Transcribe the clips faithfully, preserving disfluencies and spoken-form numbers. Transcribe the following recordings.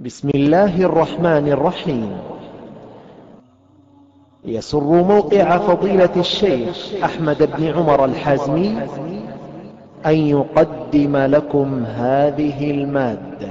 بسم الله الرحمن الرحيم. يسر موقع فضيلة الشيخ أحمد بن عمر الحازمي أن يقدم لكم هذه المادة.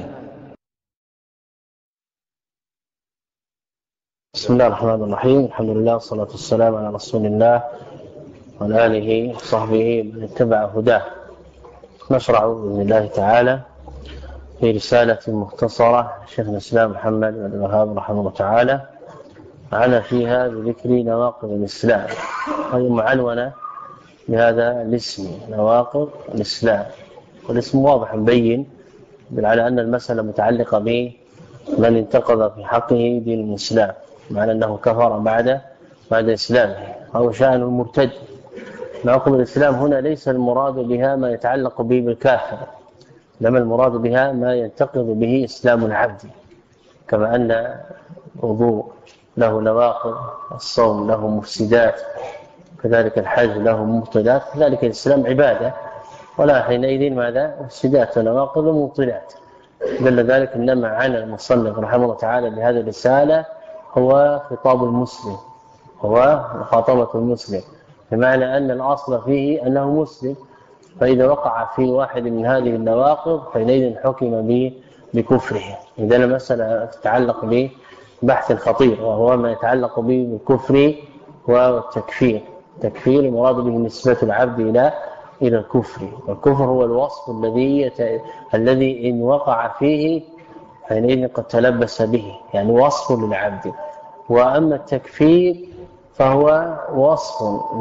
بسم الله الرحمن الرحيم. الحمد لله والصلاة والسلام على رسول الله وعلى آله وصحبه من اتبع هداه. نشرع بإذن الله تعالى في رسالة مختصرة شيخ الإسلام محمد بن عبد الوهاب رحمه الله تعالى، عنا فيها بذكر نواقض الإسلام، وهي معنونة بهذا الاسم نواقض الإسلام، والاسم واضح مبين على أن المسألة متعلقة بمن انتقض في حقه دين الإسلام، معنى أنه كفر بعد بعد إسلامه، أو شأن المرتد. نواقض الإسلام هنا ليس المراد بها ما يتعلق به بالكافر، لما المراد بها ما ينتقض به إسلام العبد، كما أن الوضوء له نواقض، الصوم له مفسدات، كذلك الحج له مبطلات، كذلك الإسلام عبادة ولا حينئذ ماذا؟ مفسدات ونواقض ومبطلات. دل ذلك إنما عن المصنف رحمه الله تعالى بهذه الرسالة هو خطاب المسلم، هو مخاطبة المسلم، بمعنى أن الأصل فيه أنه مسلم، فإذا وقع في واحد من هذه النواقض فإنئذ حكم به بكفره. إذا المسألة تتعلق ببحث خطير، وهو ما يتعلق به بالكفر والتكفير. التكفير المراد به نسبة العبد إلى إلى الكفر، والكفر هو الوصف الذي يت... الذي إن وقع فيه فإنئذ قد تلبس به، يعني وصف للعبد. وأما التكفير فهو وصف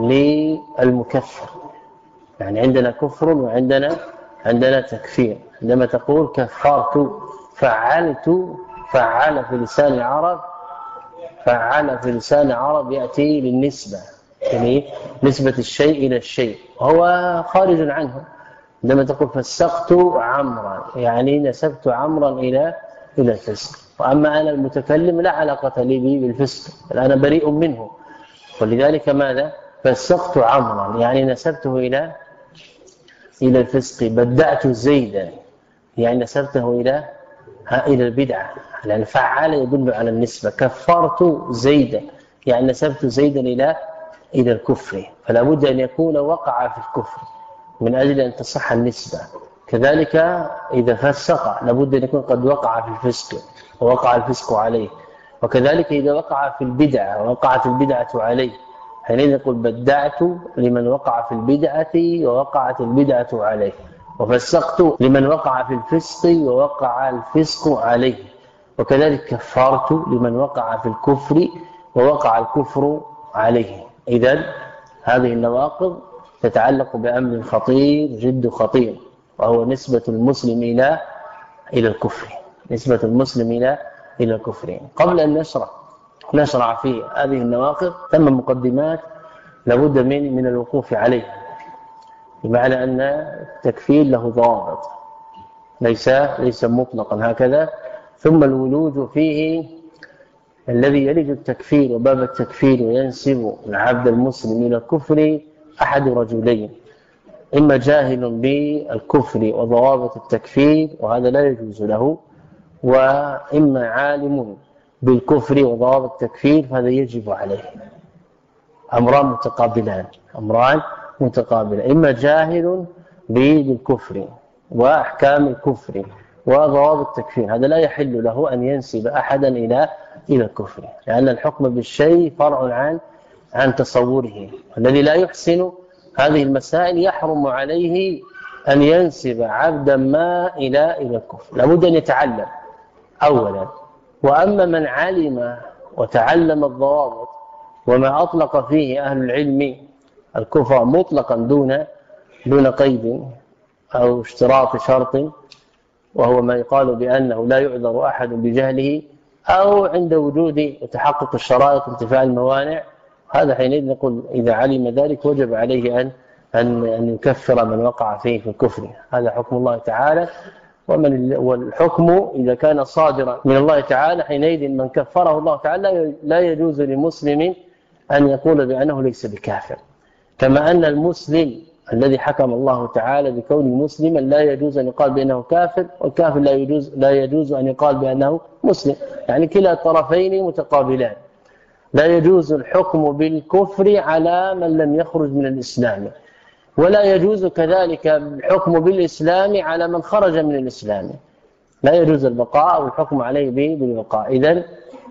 للمكفر، يعني عندنا كفر وعندنا عندنا تكفير. عندما تقول كفرت، فعلت، فعل في لسان العرب، فعل في لسان العرب يأتي للنسبة، يعني نسبة الشيء إلى الشيء وهو خارج عنه. عندما تقول فسقت عمرا، يعني نسبت عمرا إلى إلى الفسق. وأما أنا المتكلم لا علاقة لي به بالفسق، أنا بريء منه، ولذلك ماذا؟ فسقت عمرا يعني نسبته إلى إلى الفسق. بدعت زيدا يعني نسبته إلى إلى البدعة، لأن فعل يدل على النسبة. كفرت زيدا يعني نسبت زيدا إلى إلى الكفر، فلا بد أن يكون وقع في الكفر من أجل أن تصح النسبة. كذلك إذا فسق لابد أن يكون قد وقع في الفسق ووقع الفسق عليه، وكذلك إذا وقع في البدعة ووقعت البدعة عليه، حينئذ نقول بدعت لمن وقع في البدعة ووقعت البدعة عليه، وفسقت لمن وقع في الفسق ووقع الفسق عليه، وكذلك كفرت لمن وقع في الكفر ووقع الكفر عليه. إذن هذه النواقض تتعلق بأمر خطير جد خطير، وهو نسبة المسلم إلى إلى الكفر، نسبة المسلم إلى إلى الكفر. قبل أن نشرح نشرع في هذه النواقض ثم مقدمات لابد من من الوقوف عليها، بمعنى أن التكفير له ضوابط، ليس ليس مطلقا هكذا. ثم الولوج فيه الذي يلج التكفير وباب التكفير وينسب العبد المسلم إلى الكفر أحد رجلين: إما جاهل بالكفر وضوابط التكفير وهذا لا يجوز له، وإما عالم بالكفر وضوابط التكفير فهذا يجب عليه. أمران متقابلان، أمران متقابلان، إما جاهل بالكفر وأحكام الكفر وضوابط التكفير، هذا لا يحل له أن ينسب أحدا إلى إلى الكفر، لأن الحكم بالشيء فرع عن عن تصوره. الذي لا يحسن هذه المسائل يحرم عليه أن ينسب عبدا ما إلى إلى الكفر، لابد أن يتعلم أولا. وأما من علم وتعلم الضوابط وما أطلق فيه أهل العلم الكفر مطلقا دون دون قيد أو اشتراط شرط، وهو ما يقال بأنه لا يعذر أحد بجهله أو عند وجود وتحقق الشرائط انتفاء الموانع، هذا حينئذ نقول إذا علم ذلك وجب عليه أن أن أن يكفر من وقع فيه في الكفر. هذا حكم الله تعالى، ومن والحكم إذا كان صادرا من الله تعالى حينئذ من كفره الله تعالى لا يجوز لمسلم أن يقول بأنه ليس بكافر. كما أن المسلم الذي حكم الله تعالى بكونه مسلما لا يجوز أن يقال بأنه كافر، والكافر لا يجوز لا يجوز أن يقال بأنه مسلم، يعني كلا الطرفين متقابلان. لا يجوز الحكم بالكفر على من لم يخرج من الإسلام، ولا يجوز كذلك الحكم بالإسلام على من خرج من الإسلام، لا يجوز البقاء أو الحكم عليه بالبقاء. إذن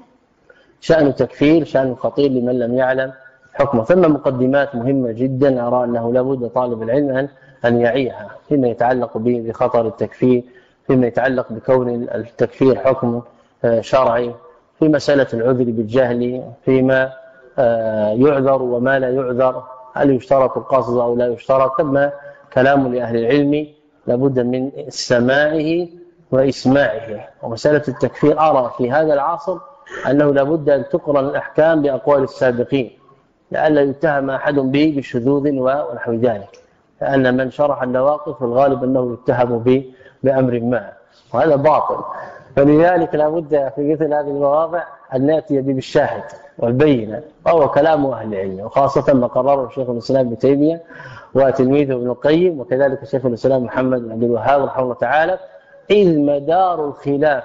شأن تكفير شأن خطير لمن لم يعلم حكمه. ثم مقدمات مهمة جدا أرى أنه لابد طالب العلم أن أن يعيها فيما يتعلق بخطر التكفير، فيما يتعلق بكون التكفير حكم شرعي، في مسألة العذر بالجهل، فيما يعذر وما لا يعذر، هل يشترط القصد أو لا يشترط. ثم كلام لأهل العلم لابد من سماعه وإسماعه. ومسألة التكفير أرى في هذا العصر أنه لابد أن تقرن الأحكام بأقوال السابقين لئلا يتهم أحد به بشذوذ ونحو ذلك، لأن من شرح النواقض في الغالب أنه يتهم بأمر ما، وهذا باطل. فلذلك لابد في مثل هذه المواضع أن نأتي بالشاهد والبينة، وهو كلام أهل العلم، وخاصة ما قرره شيخ الإسلام ابن تيمية وتلميذه ابن القيم، وكذلك شيخ الإسلام محمد بن عبد الوهاب رحمه الله تعالى. إذ مدار الخلاف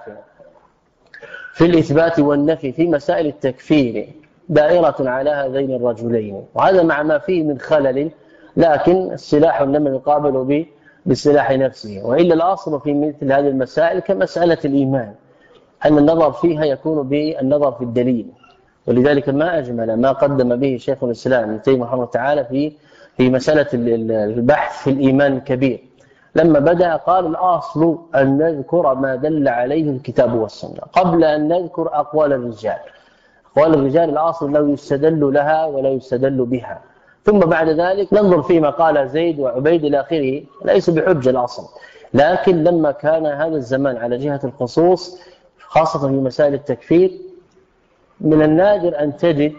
في الإثبات والنفي في مسائل التكفير دائرة على هذين الرجلين، وهذا مع ما فيه من خلل، لكن السلاح لما يقابل به بالسلاح نفسه. وإلا الأصل في مثل هذه المسائل كمسألة الإيمان أن النظر فيها يكون بالنظر في الدليل، ولذلك ما أجمل ما قدم به شيخ الإسلام ابن تيمية رحمه الله تعالى في في مسألة البحث في الإيمان الكبير. لما بدأ قال الأصل أن نذكر ما دل عليه الكتاب والسنة قبل أن نذكر أقوال الرجال. أقوال الرجال الأصل لا يستدل لها ولا يستدل بها، ثم بعد ذلك ننظر فيما قال زيد وعبيد إلى آخره، ليس بحجة الأصل. لكن لما كان هذا الزمان على جهة الخصوص خاصة في مسائل التكفير، من النادر أن تجد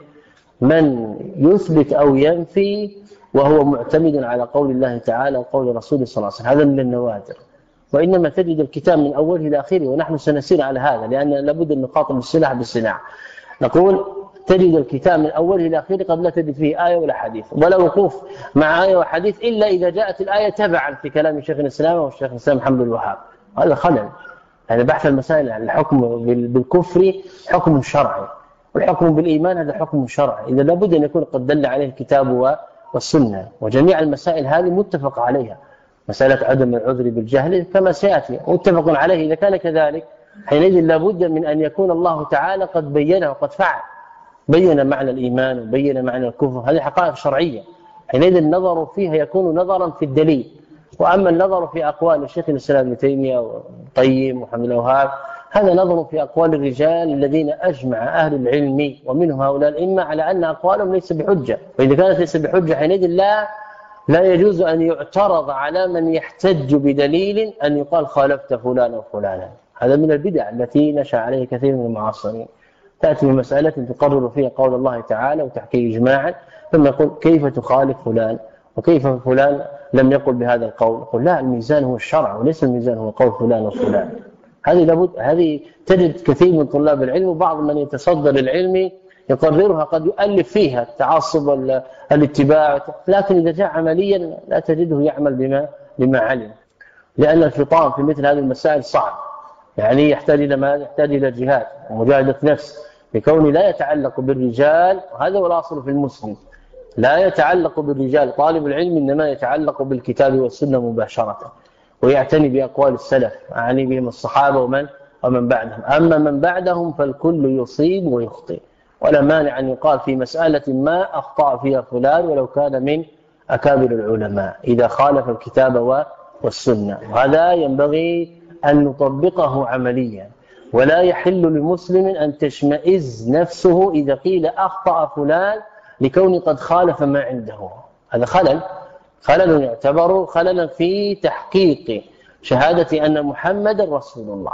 من يثبت أو ينفي وهو معتمد على قول الله تعالى وقول رسوله صلى الله عليه وسلم، هذا من النوادر. وإنما تجد الكتاب من أوله إلى آخره، ونحن سنسير على هذا لأن لابد أن نقاطب السلاح بالسلاح. نقول تجد الكتاب من أوله إلى آخره قد لا تجد فيه آية ولا حديث ولا وقوف مع آية وحديث إلا إذا جاءت الآية تبعا في كلام شيخ الإسلام والشيخ الإسلام محمد بن الوهاب. هذا خلل. يعني بحث المسائل عن الحكم بالكفر حكم شرعي، والحكم بالإيمان هذا حكم شرعي، إذا لابد أن يكون قد دل عليه الكتاب والسنة. وجميع المسائل هذه متفق عليها، مسألة عدم العذر بالجهل كما سيأتي متفق عليه. إذا كان كذلك حينئذ لابد من أن يكون الله تعالى قد بينه وقد فعل، بين معنى الإيمان وبين معنى الكفر، هذه حقائق شرعية. حينئذ النظر فيها يكون نظرا في الدليل. وأما النظر في أقوال الشيخ الإسلام ابن تيمية وطيب محمد بن الوهاب هذا نظر في أقوال الرجال الذين أجمع أهل العلم ومنهم هؤلاء الأئمة على أن أقوالهم ليس بحجة، وإذا كانت ليس بحجة حينئذ لا لا يجوز أن يعترض على من يحتج بدليل أن يقال خالفت فلان وفلانا. هذا من البدع التي نشأ عليه كثير من المعاصرين. تأتي بمسألة تقرر فيها قول الله تعالى وتحكي إجماعا، ثم يقول كيف تخالف فلان وكيف فلان لم يقل بهذا القول. يقول لا، الميزان هو الشرع وليس الميزان هو قول فلان وفلان. هذه لابد، هذه تجد كثير من طلاب العلم وبعض من يتصدر العلم يقررها قد يؤلف فيها التعصب والاتباع، لكن إذا جاء عمليا لا تجده يعمل بما بما علم، لأن الفطام في مثل هذه المسائل صعب، يعني يحتاج إلى ما يحتاج إلى جهاد ومجاهدة نفس، بكونه لا يتعلق بالرجال. وهذا هو الأصل في المسلم، لا يتعلق بالرجال. طالب العلم إنما يتعلق بالكتاب والسنة مباشرة، ويعتني بأقوال السلف، أعني بهم الصحابة ومن ومن بعدهم. أما من بعدهم فالكل يصيب ويخطئ، ولا مانع أن يقال في مسألة ما أخطأ فيها فلان ولو كان من أكابر العلماء إذا خالف الكتاب والسنة. وهذا ينبغي أن نطبقه عمليا، ولا يحل لمسلم أن تشمئز نفسه إذا قيل أخطأ فلان لكون قد خالف ما عنده. هذا خلل، خلل يعتبر خللا في تحقيق شهادة أن محمد رسول الله،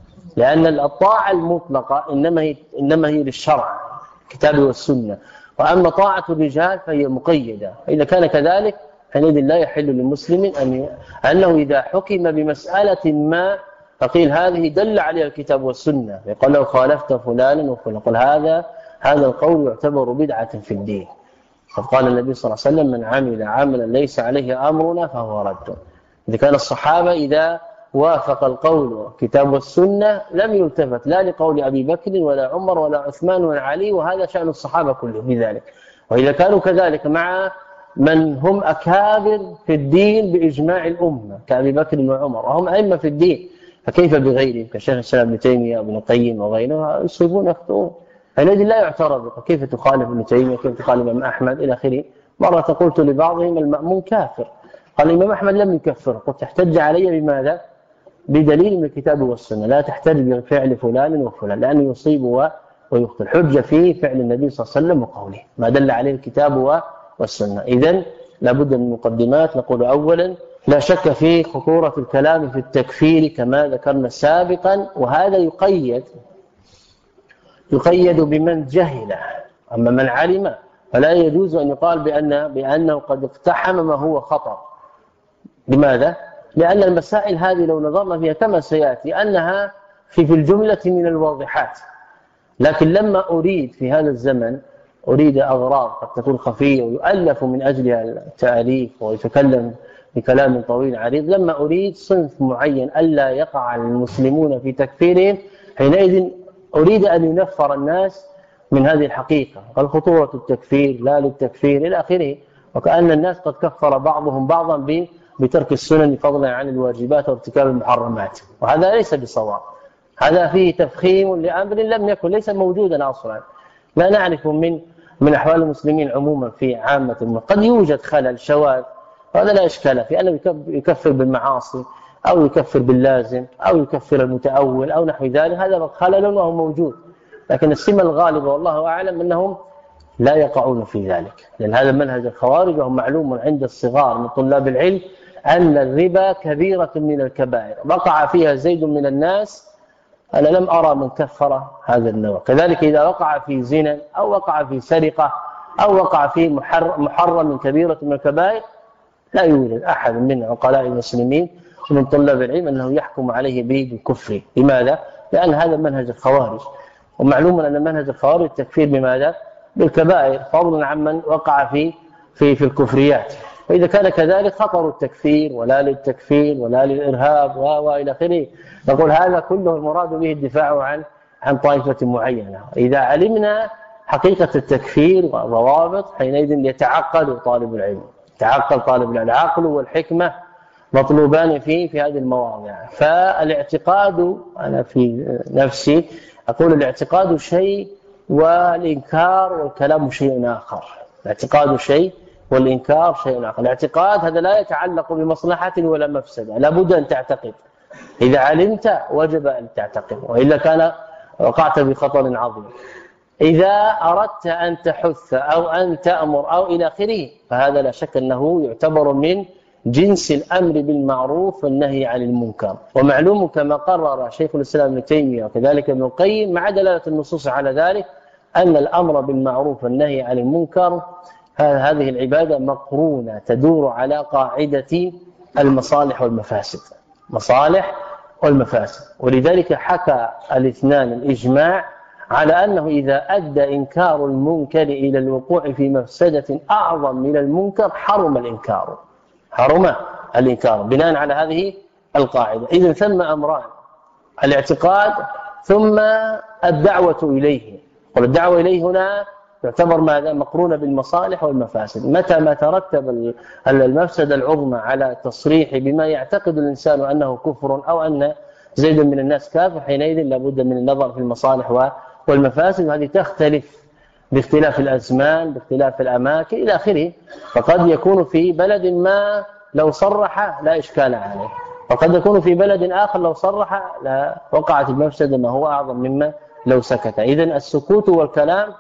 لأن الطاعة المطلقة إنما هي, إنما هي للشرع الكتاب والسنة، وأما طاعة الرجال فهي مقيدة. إذا كان كذلك حينئذ لا يحل للمسلم أن أنه إذا حكم بمسألة ما فقيل هذه دل عليها الكتاب والسنة يقول لو خالفت فلانا وفلانا، يقول هذا هذا القول يعتبر بدعة في الدين. قد قال النبي صلى الله عليه وسلم: من عمل عملا ليس عليه أمرنا فهو رد. إذا كان الصحابة إذا وافق القول كتاب والسنة لم يلتفت لا لقول أبي بكر ولا عمر ولا عثمان ولا علي، وهذا شأن الصحابة كلهم بذلك. وإذا كانوا كذلك مع من هم أكابر في الدين بإجماع الأمة كأبي بكر وعمر وهم أئمة في الدين، فكيف بغيرهم كشيخ الإسلام ابن تيمية وابن القيم وغيره؟ يصيبون يخطئون، الذي لا يعترض. كيف تخالف ابن تيمية؟ كيف تخالف الإمام أحمد إلى آخره؟ مرة قلت لبعضهم: المأمون كافر. قال: الإمام أحمد لم يكفر. قلت: تحتج علي بماذا؟ بدليل من الكتاب والسنة، لا تحتج بفعل فلان وفلان لأنه يصيب ويخطئ. الحجة فيه فعل النبي صلى الله عليه وسلم وقوله ما دل عليه الكتاب والسنة. إذن لابد من مقدمات. نقول: أولا لا شك في خطورة الكلام في التكفير كما ذكرنا سابقا، وهذا يقيد يقيد بمن جهل. أما من علم فلا يجوز أن يقال بأن بأنه قد اقتحم ما هو خطأ. لماذا؟ لأن المسائل هذه لو نظرنا فيها كما سيأتي أنها في في الجملة من الواضحات، لكن لما أريد في هذا الزمن أريد أغراض قد تكون خفية ويؤلف من أجلها التأليف ويتكلم بكلام طويل عريض، لما أريد صنف معين ألا يقع المسلمون في تكفيرهم، حينئذ أريد أن ينفر الناس من هذه الحقيقة. الخطورة التكفير لا للتكفير إلى آخره، وكأن الناس قد كفر بعضهم بعضا بترك السنن فضلا عن الواجبات وارتكاب المحرمات، وهذا ليس بصواب. هذا فيه تفخيم لأمر لم يكن ليس موجودا أصلا. لا نعرف من من أحوال المسلمين عموما في عامة، قد يوجد خلل شواذ، هذا لا إشكال في أنه يكفر بالمعاصي أو يكفر باللازم أو يكفر المتأول أو نحو ذلك، هذا خلل وهو موجود. لكن السمة الغالبة والله أعلم أنهم لا يقعون في ذلك، لأن هذا منهج الخوارج، وهم معلوم عند الصغار من طلاب العلم أن الربا كبيرة من الكبائر وقع فيها زيد من الناس. أنا لم أرى من كفر هذا النوع. كذلك إذا وقع في زنا أو وقع في سرقة أو وقع في محرم من كبيرة من الكبائر، لا يوجد أحد من عقلاء المسلمين ومن طلاب العلم أنه يحكم عليه بالكفر. لماذا؟ لأن هذا منهج الخوارج، ومعلوم أن منهج الخوارج التكفير بماذا؟ بالكبائر، فضلا عمن وقع في في في الكفريات. وإذا كان كذلك خطر التكفير ولا للتكفير ولا للإرهاب وإلى آخره، نقول هذا كله المراد به الدفاع عن عن طائفة معينة. إذا علمنا حقيقة التكفير والضوابط حينئذ يتعقل طالب العلم، تعقل طالب العلم. العقل والحكمة مطلوبان فيه في هذه المواضع. فالاعتقاد أنا في نفسي أقول الاعتقاد شيء والإنكار والكلام شيء آخر. الاعتقاد شيء والإنكار شيء آخر. الاعتقاد هذا لا يتعلق بمصلحة ولا مفسدة، لابد أن تعتقد. إذا علمت وجب أن تعتقد، وإلا كان وقعت بخطر عظيم. إذا أردت أن تحث أو أن تأمر أو إلى آخره، فهذا لا شك أنه يعتبر من جنس الأمر بالمعروف والنهي عن المنكر. ومعلوم كما قرر شيخ الإسلام ابن تيمية وكذلك ابن القيم مع دلالة النصوص على ذلك أن الأمر بالمعروف والنهي عن المنكر هذه العبادة مقرونة تدور على قاعدة المصالح والمفاسد، مصالح والمفاسد. ولذلك حكى الاثنان الإجماع على أنه إذا أدى إنكار المنكر إلى الوقوع في مفسدة أعظم من المنكر حرم الإنكار، حرم الإنكار بناء على هذه القاعدة. إذن ثم أمران: الاعتقاد ثم الدعوة إليه. والدعوة إليه هنا تعتبر ماذا؟ مقرونة بالمصالح والمفاسد. متى ما ترتب المفسدة العظمى على تصريح بما يعتقد الإنسان أنه كفر أو أن زيد من الناس كافر، حينئذ لابد من النظر في المصالح والمفاسد، وهذه تختلف باختلاف الأزمان باختلاف الأماكن إلى آخره. فقد يكون في بلد ما لو صرح لا إشكال عليه، وقد يكون في بلد آخر لو صرح لا وقعت المفسدة ما هو أعظم مما لو سكت. إذن السكوت والكلام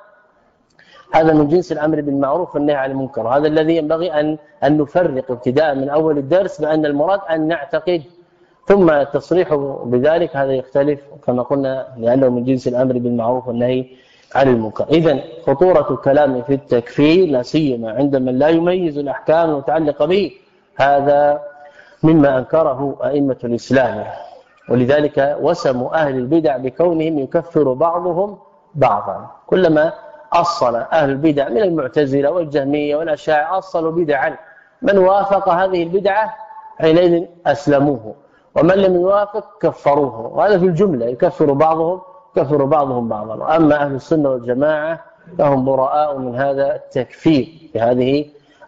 هذا من جنس الأمر بالمعروف والنهي عن المنكر. هذا الذي ينبغي أن أن نفرق ابتداء من أول الدرس بأن المراد أن نعتقد، ثم التصريح بذلك هذا يختلف كما قلنا لأنه من جنس الأمر بالمعروف والنهي عن المنكر. إذن خطورة الكلام في التكفير لا سيما عند من لا يميز الأحكام المتعلقة به، هذا مما أنكره أئمة الإسلام. ولذلك وسموا أهل البدع بكونهم يكفر بعضهم بعضا. كلما أصل أهل البدع من المعتزلة والجهمية والأشاعرة أصلوا بدعا، من وافق هذه البدعة حينئذ أسلموه، ومن لم يوافق كفروه، وهذا في الجملة يكفر بعضهم كفر بعضهم بعضا. أما أهل السنة والجماعة فهم براء من هذا التكفير بهذه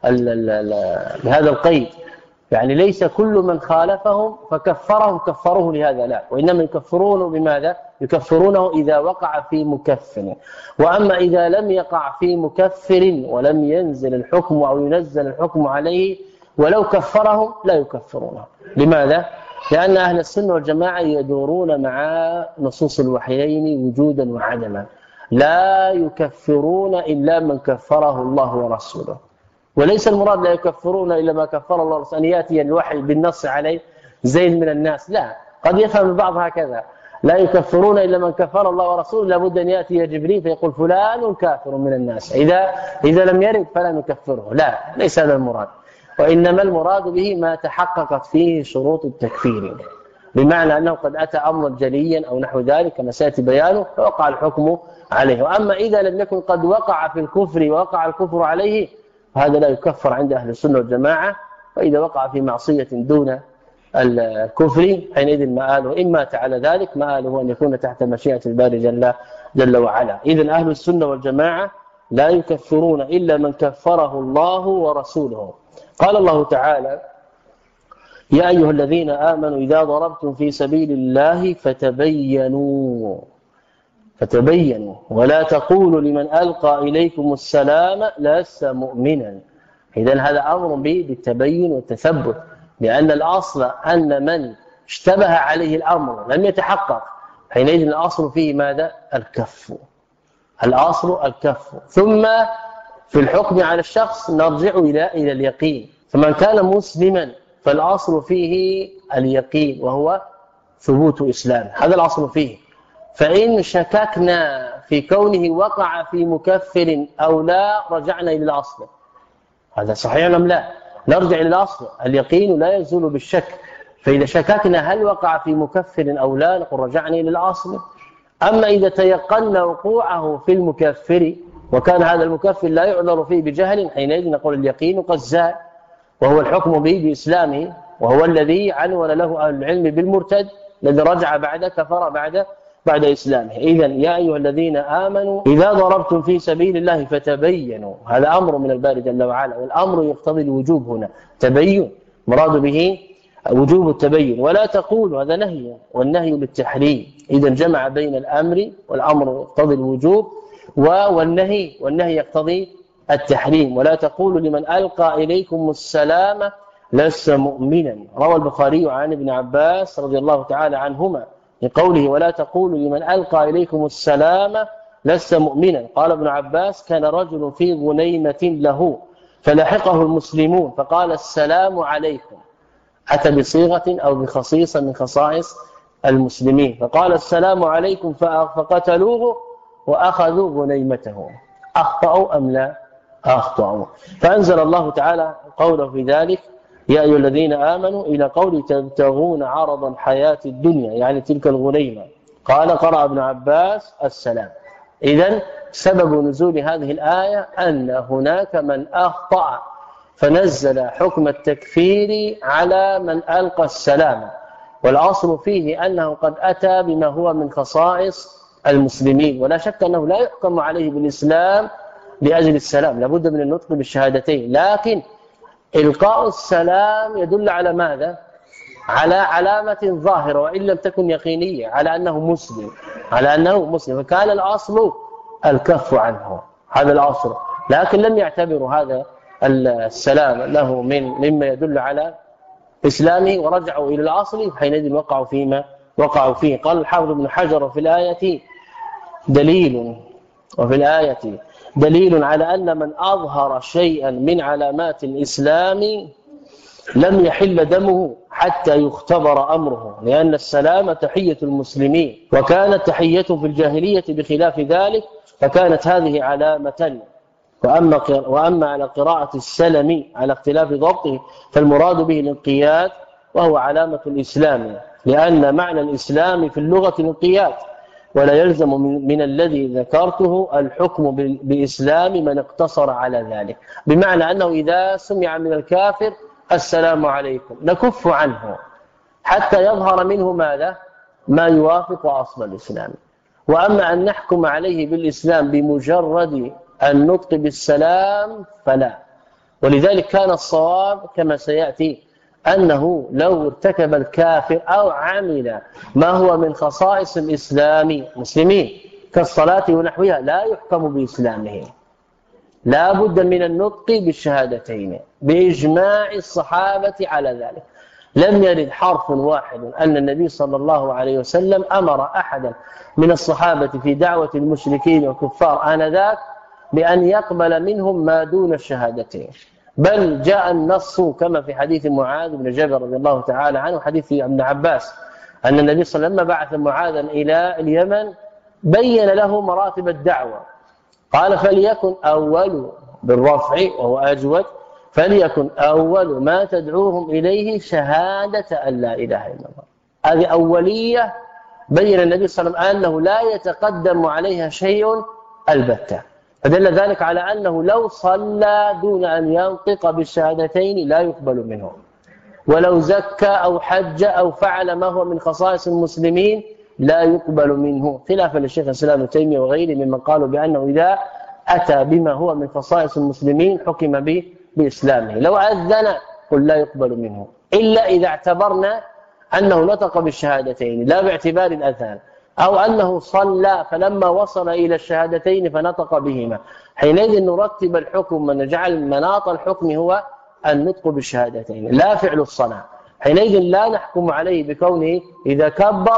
بهذا القيد، يعني ليس كل من خالفهم فكفرهم كفروه لهذا، لا، وإنما يكفرونه بماذا؟ يكفرونه إذا وقع في مكفر. وأما إذا لم يقع في مكفر ولم ينزل الحكم أو ينزل الحكم عليه ولو كفرهم لا يكفرونه. لماذا؟ لأن أهل السنة والجماعة يدورون مع نصوص الوحيين وجودا وعدما، لا يكفرون إلا من كفره الله ورسوله. وليس المراد لا يكفرون إلا ما كفر الله ورسوله، أن يأتي الوحي بالنص عليه زيد من الناس، لا، قد يفهم البعض هكذا، لا يكفرون إلا من كفر الله ورسوله، لابد أن يأتي جبريل فيقول فلان كافر من الناس، إذا إذا لم يرد فلا نكفره، لا، ليس هذا المراد، وإنما المراد به ما تحققت فيه شروط التكفير، بمعنى أنه قد أتى أمرا جليا أو نحو ذلك كما سيأتي بيانه فوقع الحكم عليه. وأما إذا لم يكن قد وقع في الكفر ووقع الكفر عليه هذا لا يكفر عند أهل السنة والجماعة. وإذا وقع في معصية دون الكفر حينئذ مآله إن مات على ذلك مآله أن يكون تحت مشيئة الباري جل, جل وعلا. إذن أهل السنة والجماعة لا يكفرون إلا من كفره الله ورسوله. قال الله تعالى يا أيها الذين آمنوا إذا ضربتم في سبيل الله فتبينوا فتبينوا ولا تقولوا لمن ألقى إليكم السلام لست مؤمنا. إذن هذا أمر به بالتبين والتثبت، لأن الأصل أن من اشتبه عليه الأمر لم يتحقق حينئذ الأصل فيه ماذا؟ الكف، الأصل الكف. ثم في الحكم على الشخص نرجع إلى إلى اليقين، فمن كان مسلما فالأصل فيه اليقين وهو ثبوت إسلام، هذا الأصل فيه. فإن شككنا في كونه وقع في مكفر أو لا رجعنا إلى الأصل، هذا صحيح أم لا؟ نرجع إلى الأصل، اليقين لا يزول بالشك. فإذا شككنا هل وقع في مكفر أو لا نقول رجعنا إلى الأصل. أما إذا تيقنا وقوعه في المكفر وكان هذا المكفر لا يعذر فيه بجهل حينئذ نقول اليقين قد زال، وهو الحكم به بإسلامه، وهو الذي عنون له أهل العلم بالمرتد الذي رجع بعد كفر بعد بعد إسلامه. إذن يا أيها الذين آمنوا إذا ضربتم في سبيل الله فتبينوا، هذا أمر من الباري جل وعلا، والأمر يقتضي الوجوب هنا، تبين مراد به وجوب التبين. ولا تقولوا، هذا نهي، والنهي للتحريم، إذن جمع بين الأمر والأمر يقتضي الوجوب والنهي والنهي يقتضي التحريم. ولا تقولوا لمن ألقى إليكم السلام لست مؤمنا. روى البخاري عن ابن عباس رضي الله تعالى عنهما لقوله ولا تقولوا لمن ألقى إليكم السلام لست مؤمنا. قال ابن عباس كان رجل في غنيمة له فلحقه المسلمون فقال السلام عليكم، أتى بصيغة أو بخصيصة من خصائص المسلمين، فقال السلام عليكم فقتلوه وأخذوا غنيمته. أخطأوا أم لا؟ أخطأوا. فأنزل الله تعالى قوله في ذلك يا أيها الذين آمنوا إلى قول تبتغون عرض الحياة الدنيا، يعني تلك الغنيمة. قال قرأ ابن عباس السلام. إذن سبب نزول هذه الآية أن هناك من أخطأ فنزل حكم التكفير على من ألقى السلام، والأصل فيه أنه قد أتى بما هو من خصائص المسلمين، ولا شك أنه لا يحكم عليه بالإسلام لأجل السلام، لابد من النطق بالشهادتين، لكن إلقاء السلام يدل على ماذا؟ على علامة ظاهرة وإن لم تكن يقينية على أنه مسلم، على أنه مسلم، فكان الأصل الكف عنه، هذا الأصل، لكن لم يعتبروا هذا السلام له من مما يدل على إسلامه ورجعوا إلى الأصل، حينئذ وقعوا فيما وقعوا فيه. قال الحافظ ابن حجر في الآية دليل وفي الآية دليل على أن من أظهر شيئا من علامات الإسلام لم يحل دمه حتى يختبر أمره، لأن السلام تحية المسلمين، وكانت تحيته في الجاهلية بخلاف ذلك، فكانت هذه علامة. وأما, وأما على قراءة السلم على اختلاف ضبطه فالمراد به الانقياد، وهو علامة الإسلام، لأن معنى الإسلام في اللغة الانقياد، ولا يلزم من, من الذي ذكرته الحكم بإسلام من اقتصر على ذلك، بمعنى أنه إذا سمع من الكافر السلام عليكم نكف عنه حتى يظهر منه ماذا؟ ما يوافق أصل الإسلام. وأما أن نحكم عليه بالإسلام بمجرد النطق بالسلام فلا. ولذلك كان الصواب كما سيأتي أنه لو ارتكب الكافر أو عمل ما هو من خصائص الإسلام مسلمين كالصلاة ونحوها لا يحكم بإسلامه، لا بد من النطق بالشهادتين بإجماع الصحابة على ذلك. لم يرد حرف واحد أن النبي صلى الله عليه وسلم أمر أحدا من الصحابة في دعوة المشركين والكفار آنذاك بأن يقبل منهم ما دون الشهادتين، بل جاء النص كما في حديث معاذ بن جبل رضي الله تعالى عنه وحديث ابن عباس أن النبي صلى الله عليه وسلم بعث معاذا إلى اليمن بين له مراتب الدعوة، قال فليكن أول بالرفع وهو أجود، فليكن أول ما تدعوهم إليه شهادة أن لا إله إلا الله. هذه أولية بين النبي صلى الله عليه وسلم أنه لا يتقدم عليها شيء البتة، فدل ذلك على أنه لو صلى دون أن ينطق بالشهادتين لا يقبل منه، ولو زكى أو حج أو فعل ما هو من خصائص المسلمين لا يقبل منه، خلافا للشيخ الإسلام ابن تيمية وغيره ممن قالوا بأنه إذا أتى بما هو من خصائص المسلمين حكم به بإسلامه. لو أذن قل لا يقبل منه إلا إذا اعتبرنا أنه نطق بالشهادتين لا باعتبار الأذان، أو أنه صلى فلما وصل إلى الشهادتين فنطق بهما، حينئذ نرتب الحكم ونجعل مناط الحكم هو النطق بالشهادتين لا فعل الصلاة، حينئذ لا نحكم عليه بكونه إذا كبر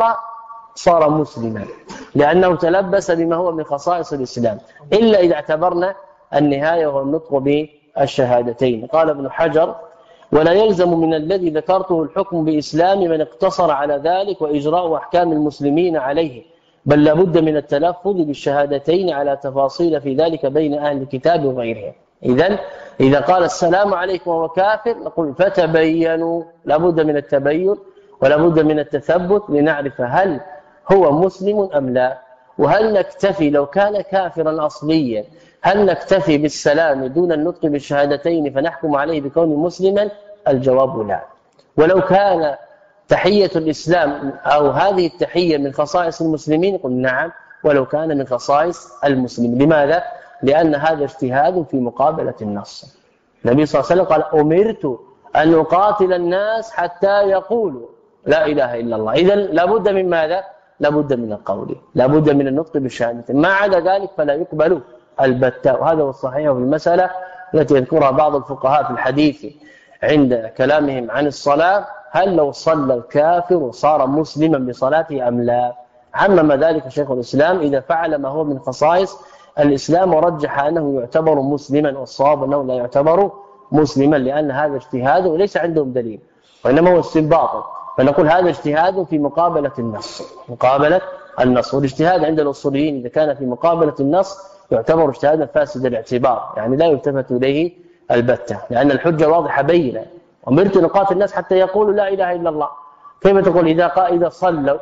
صار مسلما لأنه تلبس بما هو من خصائص الإسلام، إلا إذا اعتبرنا النهاية هو النطق بالشهادتين. قال ابن حجر ولا يلزم من الذي ذكرته الحكم بإسلام من اقتصر على ذلك وإجراء أحكام المسلمين عليه، بل لابد من التلفظ بالشهادتين على تفاصيل في ذلك بين أهل الكتاب وغيرهم. إذن إذا قال السلام عليكم وهو كافر نقول فتبينوا، لابد من التبين ولابد من التثبت لنعرف هل هو مسلم أم لا، وهل نكتفي لو كان كافرا أصليا هل نكتفي بالسلام دون النطق بالشهادتين فنحكم عليه بكونه مسلما؟ الجواب لا. ولو كان تحية الإسلام أو هذه التحية من خصائص المسلمين قل نعم ولو كان من خصائص المسلمين. لماذا؟ لأن هذا اجتهاد في مقابلة النص. النبي صلى الله عليه وسلم قال أمرت أن أقاتل الناس حتى يقولوا لا إله إلا الله. إذن لابد من ماذا؟ لابد من القول، لابد من النطق بالشهادة، ما عدا ذلك فلا يقبل البتة. وهذا هو الصحيح في المسألة التي يذكرها بعض الفقهاء في الحديث عند كلامهم عن الصلاة، هل لو صلى الكافر صار مسلما بصلاته أم لا؟ عمم ذلك شيخ الإسلام إذا فعل ما هو من خصائص الإسلام ورجح أنه يعتبر مسلما، والصواب أنه لا يعتبر مسلما لأن هذا اجتهاد وليس عندهم دليل وإنما هو استنباط، فنقول هذا اجتهاد في مقابلة النص، مقابلة النص. والاجتهاد عند الأصوليين إذا كان في مقابلة النص يعتبر اجتهادا فاسد الاعتبار، يعني لا يلتفت إليه البتة، لأن الحجة واضحة بينة. أمرت أن أقاتل الناس حتى يقولوا لا إله إلا الله، كيف تقول إذا قال إذا صلوا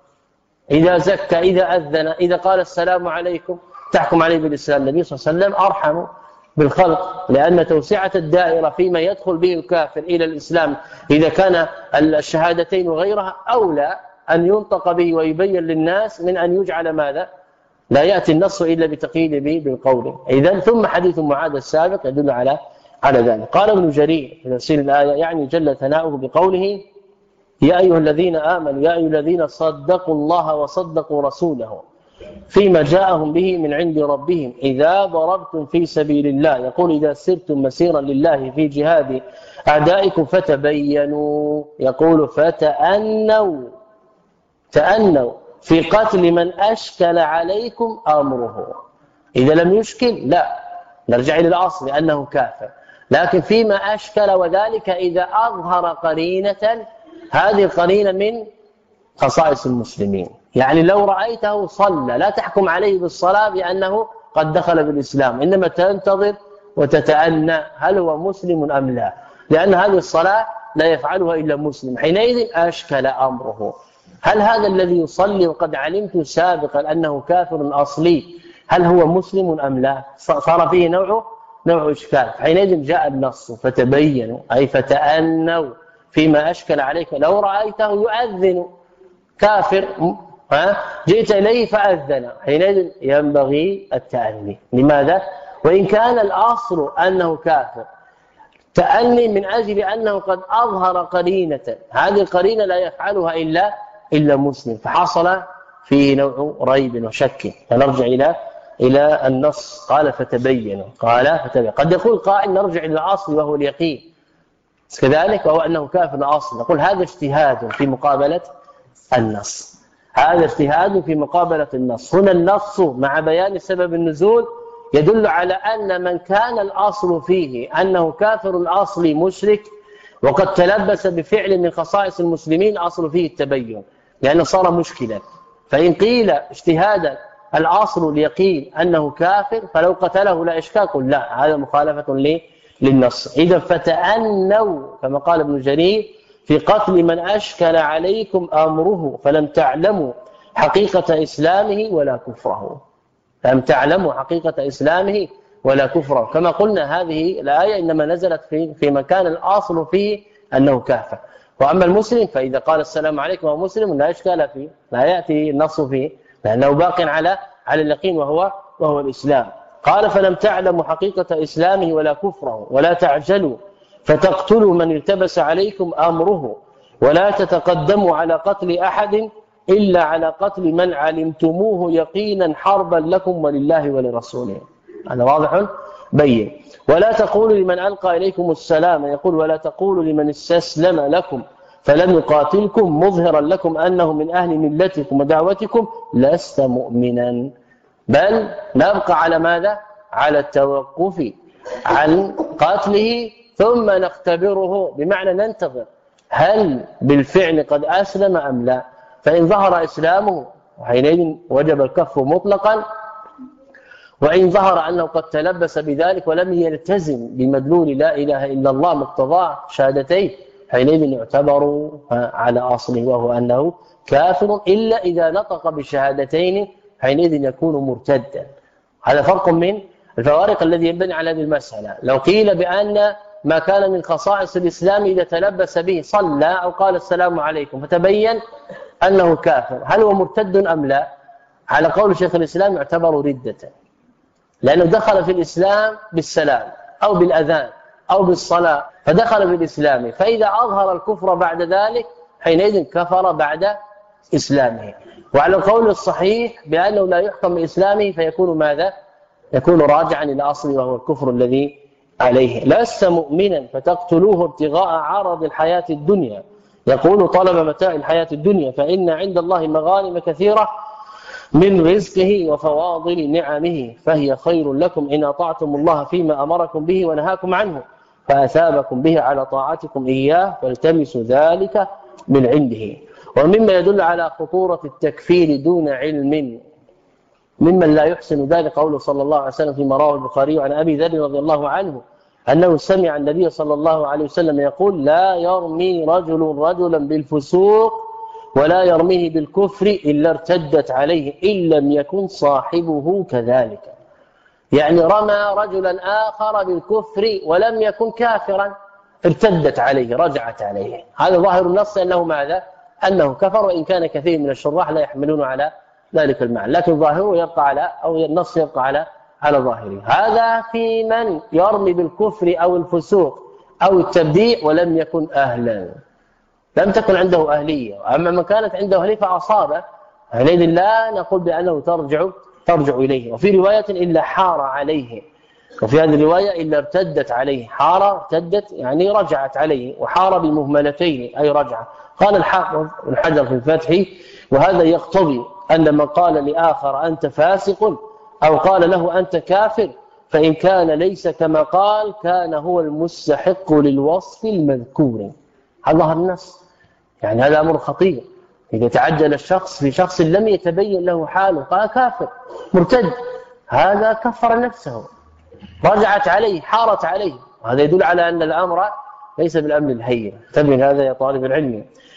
إذا زكى إذا أذن إذا قال السلام عليكم تحكم عليه بالإسلام؟ النبي صلى الله عليه وسلم أرحم بالخلق، لأن توسعة الدائرة فيما يدخل به الكافر إلى الإسلام إذا كان الشهادتين وغيرها أولى أن ينطق به ويبين للناس من أن يجعل ماذا؟ لا يأتي النص إلا بتقييد به بالقول. إذن ثم حديث معاذ السابق يدل على على ذلك. قال ابن جرير في تفسير الآية يعني جل ثناؤه بقوله يا أيها الذين آمنوا يا أيها الذين صدقوا الله وصدقوا رسوله فيما جاءهم به من عند ربهم إذا ضربتم في سبيل الله، يقول إذا سرتم مسيرا لله في جهاد أعدائكم فتبينوا، يقول فتأنوا تأنوا في قتل من أشكل عليكم أمره. إذا لم يشكل لا نرجع إلى الأصل لأنه كافر، لكن فيما أشكل وذلك إذا أظهر قرينة، هذه القرينة من خصائص المسلمين، يعني لو رأيته صلى لا تحكم عليه بالصلاة بأنه قد دخل بالإسلام، إنما تنتظر وتتأنى هل هو مسلم أم لا، لأن هذه الصلاة لا يفعلها إلا مسلم، حينئذ أشكل أمره. هل هذا الذي يصلي وقد علمت سابقا أنه كافر أصلي هل هو مسلم أم لا؟ صار فيه نوع نوع إشكال. حينئذ جاء النص فتبينوا أي فتأنوا فيما أشكل عليك لو رأيته يؤذن كافر ها جئت إليه فأذن حينئذ ينبغي التأني. لماذا؟ وإن كان الأصل أنه كافر تأني من أجل أنه قد أظهر قرينة، هذه القرينة لا يفعلها إلا إلا مسلم، فحصل فيه نوع ريب وشك. فنرجع إلى إلى النص. قال فتبينوا قال فتبين. قد يقول قائل نرجع إلى الأصل وهو اليقين كذلك وهو أنه كافر أصل، نقول هذا اجتهاد في مقابلة النص، هذا اجتهاد في مقابلة النص. هنا النص مع بيان سبب النزول يدل على أن من كان الأصل فيه أنه كافر أصلي مشرك وقد تلبس بفعل من خصائص المسلمين أصل فيه التبين، لأنه صار مشكلا. فإن قيل اجتهادا الأصل اليقين أنه كافر فلو قتله لا إشكال، قل لا هذا مخالفة ليه للنص. إذا فتأنوا كما قال ابن جرير في قتل من أشكل عليكم أمره فلم تعلموا حقيقة إسلامه ولا كفره، لم تعلموا حقيقة إسلامه ولا كفره. كما قلنا هذه الآية إنما نزلت في في مكان الأصل فيه أنه كافر. وأما المسلم فإذا قال السلام عليكم وهو مسلم لا إشكال فيه، لا يأتي النص فيه لأنه باق على على اليقين وهو وهو الإسلام. قال فلم تعلموا حقيقة إسلامه ولا كفره ولا تعجلوا فتقتلوا من التبس عليكم أمره ولا تتقدموا على قتل أحد إلا على قتل من علمتموه يقينا حربا لكم ولله ولرسوله. هذا واضح بين. ولا تقولوا لمن ألقى إليكم السلام، يقول ولا تقولوا لمن استسلم لكم فلم يقاتلكم مظهرا لكم أنه من أهل ملتكم ودعوتكم لست مؤمنا، بل نبقى على ماذا؟ على التوقف عن قتله ثم نختبره، بمعنى ننتظر هل بالفعل قد أسلم أم لا. فإن ظهر إسلامه حينئذ وجب الكف مطلقا، وإن ظهر أنه قد تلبس بذلك ولم يلتزم بمدلول لا إله إلا الله مقتضى شهادتين حينئذ يعتبر على أصله وهو أنه كافر، إلا إذا نطق بشهادتين حينئذ يكون مرتدا. هذا فرق من الفوارق الذي ينبني على هذه المسألة. لو قيل بأن ما كان من خصائص الإسلام إذا تلبس به صلى أو قال السلام عليكم فتبين أنه كافر، هل هو مرتد أم لا؟ على قول شيخ الإسلام يعتبر ردة، لأنه دخل في الإسلام بالسلام أو بالأذان أو بالصلاة فدخل في الإسلام، فإذا أظهر الكفر بعد ذلك حينئذ كفر بعد إسلامه. وعلى القول الصحيح بأنه لا يحكم بإسلامه فيكون ماذا؟ يكون راجعا إلى أصله وهو الكفر الذي عليه. لست مؤمنا فتقتلوه ابتغاء عرض الحياة الدنيا، يقول طلب متاع الحياة الدنيا فإن عند الله مغانم كثيرة من رزقه وفواضل نعمه فهي خير لكم إن أطعتم الله فيما أمركم به ونهاكم عنه فأثابكم به على طاعتكم إياه فالتمسوا ذلك من عنده. ومما يدل على خطورة التكفير دون علم ممن لا يحسن ذلك قوله صلى الله عليه وسلم فيما رواه البخاري عن أبي ذر رضي الله عنه أنه سمع النبي صلى الله عليه وسلم يقول لا يرمي رجل رجلا بالفسوق ولا يرميه بالكفر إلا ارتدت عليه إن لم يكن صاحبه كذلك. يعني رمى رجلا آخر بالكفر ولم يكن كافرا ارتدت عليه رجعت عليه. هذا ظاهر النص أنه ماذا؟ أنه كفر، وإن كان كثير من الشراح لا يحملون على ذلك المعنى، لكن ظاهره يبقى على أو النص يبقى على على ظاهره. هذا في من يرمي بالكفر أو الفسوق أو التبديع ولم يكن أهلا، لم تكن عنده أهلية. أما من كانت عنده أهلية فأصاب حينئذ لا نقول بأنه ترجع ترجع إليه. وفي رواية إلا حار عليه، وفي هذه الرواية إلا ارتدت عليه. حار ارتدت يعني رجعت عليه، وحار بالمهملتين أي رجع. قال الحافظ بن حجر في الفتح وهذا يقتضي أن من قال لآخر أنت فاسق أو قال له أنت كافر فإن كان ليس كما قال كان هو المستحق للوصف المذكور. هذا ظاهر النص، يعني هذا أمر خطير. إذا تعجل الشخص في شخص لم يتبين له حاله قال كافر مرتد، هذا كفر نفسه رجعت عليه حارت عليه، وهذا يدل على أن الأمر ليس بالأمر الهين. انتبه هذا يا طالب العلم.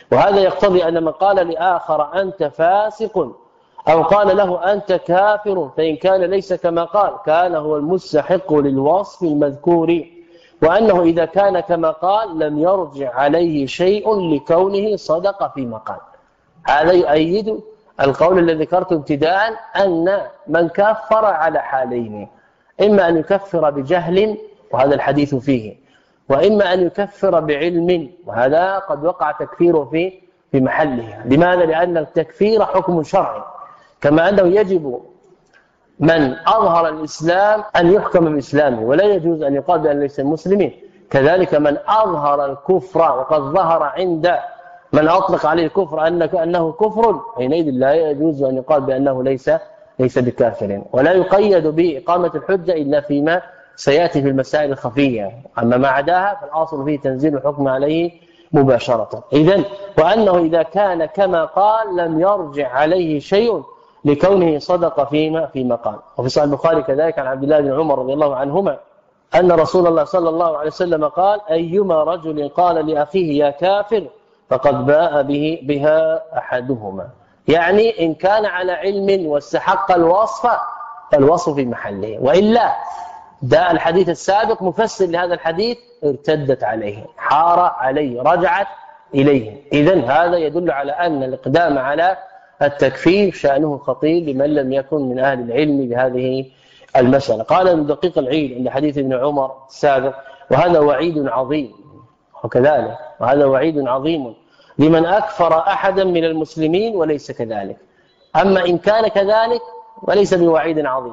وهذا يقتضي أن من قال لآخر أنت فاسق أو قال له أنت كافر فإن كان ليس كما قال كان هو المستحق للوصف المذكور، وأنه إذا كان كما قال لم يرجع عليه شيء لكونه صدق فيما قال. هذا يؤيد القول الذي ذكرته ابتداء أن من كفر على حالين، إما أن يكفر بجهل وهذا الحديث فيه، وإما أن يكفر بعلم وهذا قد وقع تكفيره في في محله. لماذا؟ لأن التكفير حكم شرعي، كما أنه يجب من أظهر الإسلام أن يحكم بإسلامه ولا يجوز أن يقال بأن ليس مسلمين، كذلك من أظهر الكفر وقد ظهر عند من أطلق عليه الكفر أنه كفر حينئذ لا يجوز أن يقال بأنه ليس ليس بكافر، ولا يقيد بإقامة الحجة إلا فيما سيأتي في المسائل الخفية، أما ما عداها فالأصل فيه تنزيل الحكم عليه مباشرة. إذن وأنه إذا كان كما قال لم يرجع عليه شيء لكونه صدق فيما فيما قال. وفي صحيح البخاري كذلك عن عبد الله بن عمر رضي الله عنهما أن رسول الله صلى الله عليه وسلم قال أيما رجل قال لأخيه يا كافر فقد باء به بها أحدهما، يعني إن كان على علم واستحق الوصف فالوصف في محله، وإلا ده الحديث السابق مفسر لهذا الحديث ارتدت عليه، حار عليه، رجعت إليه. إذن هذا يدل على أن الإقدام على التكفير شأنه خطير لمن لم يكن من أهل العلم بهذه المسألة. قال ابن دقيق العيد عند حديث ابن عمر السابق وهذا وعيد عظيم، وكذلك وهذا وعيد عظيم لمن أكفر أحدا من المسلمين وليس كذلك، أما إن كان كذلك وليس بوعيد عظيم.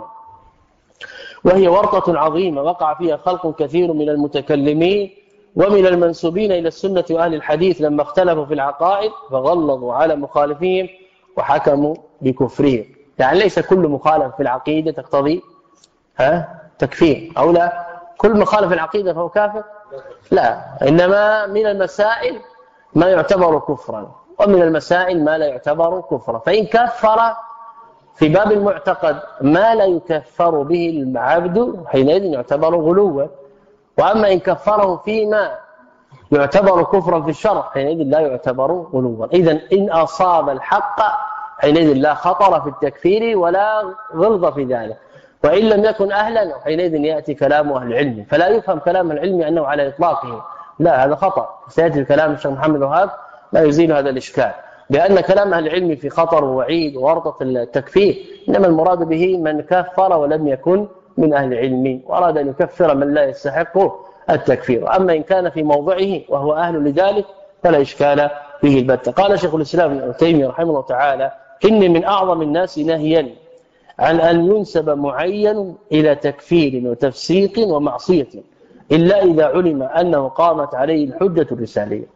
وهي ورطة عظيمة وقع فيها خلق كثير من المتكلمين ومن المنسوبين إلى السنة وأهل الحديث لما اختلفوا في العقائد فغلظوا على مخالفين وحكموا بكفرهم. يعني ليس كل مخالف في العقيدة تقتضي ها تكفير، أو لا كل مخالف في العقيدة فهو كافر، لا، إنما من المسائل ما يعتبر كفرا ومن المسائل ما لا يعتبر كفرا. فإن كفر في باب المعتقد ما لا يكفر به العبد حينئذ يعتبر غلوا، وأما إن كفره فيما يعتبر كفرا في الشرع حينئذ لا يعتبر غلوا. إذن إن أصاب الحق حينئذ لا خطر في التكفير ولا غلظ في ذلك، وإن لم يكن أهلا حينئذ يأتي كلام أهل العلم، فلا يفهم كلام العلم أنه على إطلاقه، لا، هذا خطأ. سيأتي كلام الشيخ محمد الوهاب لا يزيل هذا الإشكال، بأن كلام أهل العلم في خطر ووعيد وورطة التكفير، إنما المراد به من كفر ولم يكن من أهل العلم وأراد أن يكفر من لا يستحق التكفير. أما إن كان في موضعه وهو أهل لذلك فلا إشكال فيه البتة. قال شيخ الإسلام ابن تيمية رحمه الله تعالى إني من أعظم الناس نهيا عن أن ينسب معين إلى تكفير وتفسيق ومعصية إلا إذا علم أنه قامت عليه الحجة الرسالية.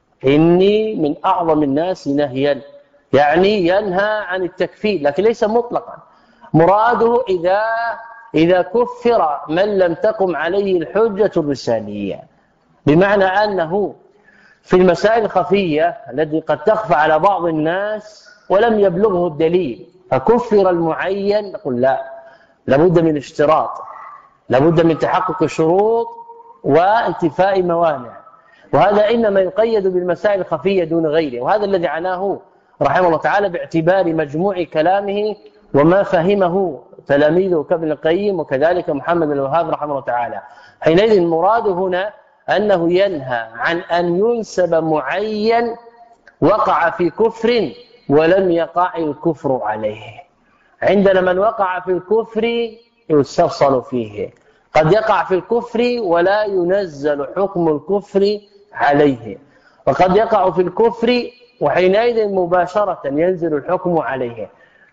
إني من أعظم الناس نهيا، يعني ينهى عن التكفير لكن ليس مطلقا، مراده إذا إذا كفر من لم تقم عليه الحجة الرسالية، بمعنى أنه في المسائل الخفية التي قد تخفى على بعض الناس ولم يبلغه الدليل فكفر المعين، نقول لا، لابد من اشتراط، لابد من تحقق الشروط وانتفاء موانع، وهذا إنما يقيد بالمسائل الخفية دون غيره. وهذا الذي عناه رحمه الله تعالى باعتبار مجموع كلامه وما فهمه تلاميذه كابن القيم وكذلك محمد الوهاب رحمه الله تعالى. حينئذ المراد هنا أنه ينهى عن أن ينسب معين وقع في كفر ولم يقع الكفر عليه. عندنا من وقع في الكفر يستفصل فيه، قد يقع في الكفر ولا ينزل حكم الكفر عليه، وقد يقع في الكفر وحينئذ مباشرة ينزل الحكم عليه.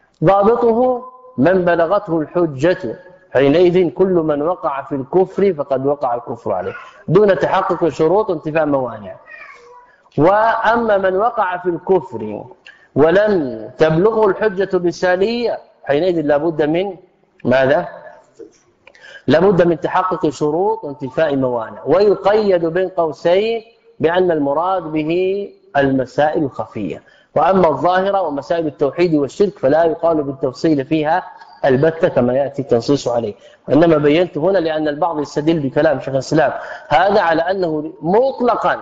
ضابطه من بلغته الحجة، حينئذ كل من وقع في الكفر فقد وقع الكفر عليه دون تحقق شروط انتفاء موانع. وأما من وقع في الكفر ولم تبلغه الحجة الرسالية حينئذ لابد من ماذا؟ لابد من تحقق شروط وانتفاء موانع، ويقيد بين قوسين بأن المراد به المسائل الخفية. وأما الظاهرة ومسائل التوحيد والشرك فلا يقال بالتفصيل فيها البتة كما يأتي التنصيص عليه، وإنما بينت هنا لأن البعض يستدل بكلام شيخ الإسلام هذا على أنه مطلقا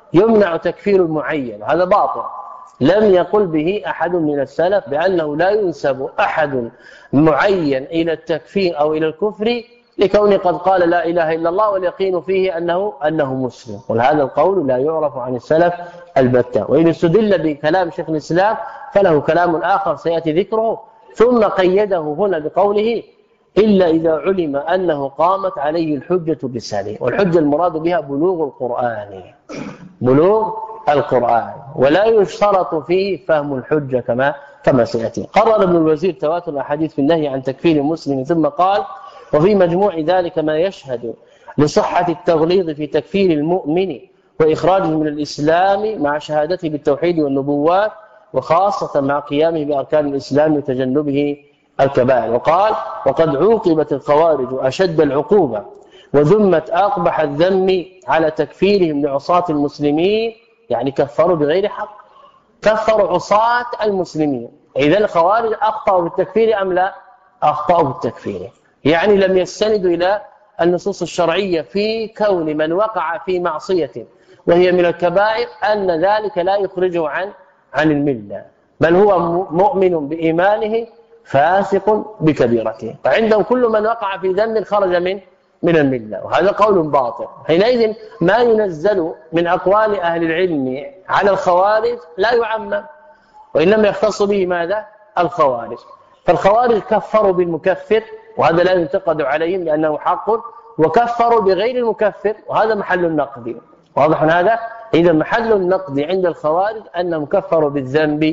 يمنع تكفير المعين، هذا باطل. لم يقل به أحد من السلف بأنه لا ينسب أحد معين إلى التكفير أو إلى الكفر لكونه قد قال لا إله إلا الله واليقين فيه أنه أنه مسلم. وهذا القول لا يعرف عن السلف البتة. وإن استدل بكلام شيخ الإسلام فله كلام آخر سيأتي ذكره، ثم قيده هنا بقوله إلا إذا علم أنه قامت عليه الحجة بسنه. والحجة المراد بها بلوغ القرآن، بلوغ القرآن، ولا يشترط فيه فهم الحجة كما كما سيأتي. قرر ابن الوزير تواتر الأحاديث في النهي عن تكفير المسلم، ثم قال وفي مجموع ذلك ما يشهد لصحة التغليظ في تكفير المؤمن وإخراجه من الإسلام مع شهادته بالتوحيد والنبوات، وخاصة مع قيامه بأركان الإسلام وتجنبه الكبائر. وقال وقد عوقبت الخوارج أشد العقوبة وذمت أقبح الذم على تكفيرهم لعصاة المسلمين، يعني كفروا بغير حق، كفروا عصاة المسلمين. إذا الخوارج أخطأوا بالتكفير أم لا؟ أخطأوا بالتكفير، يعني لم يستندوا إلى النصوص الشرعية في كون من وقع في معصية وهي من الكبائر أن ذلك لا يخرجه عن عن الملة، بل هو مؤمن بإيمانه فاسق بكبيرته. فعندهم كل من وقع في ذنب خرج من من الملة، وهذا قول باطل. حينئذ ما ينزل من أقوال أهل العلم على الخوارج لا يعمم، وإنما يختص به ماذا؟ الخوارج. فالخوارج كفروا بالمكفر وهذا لا ينتقد عليهم لأنه حق، وكفروا بغير المكفر وهذا محل النقد. واضح هذا؟ إذا محل النقد عند الخوارج أنهم كفروا بالذنب،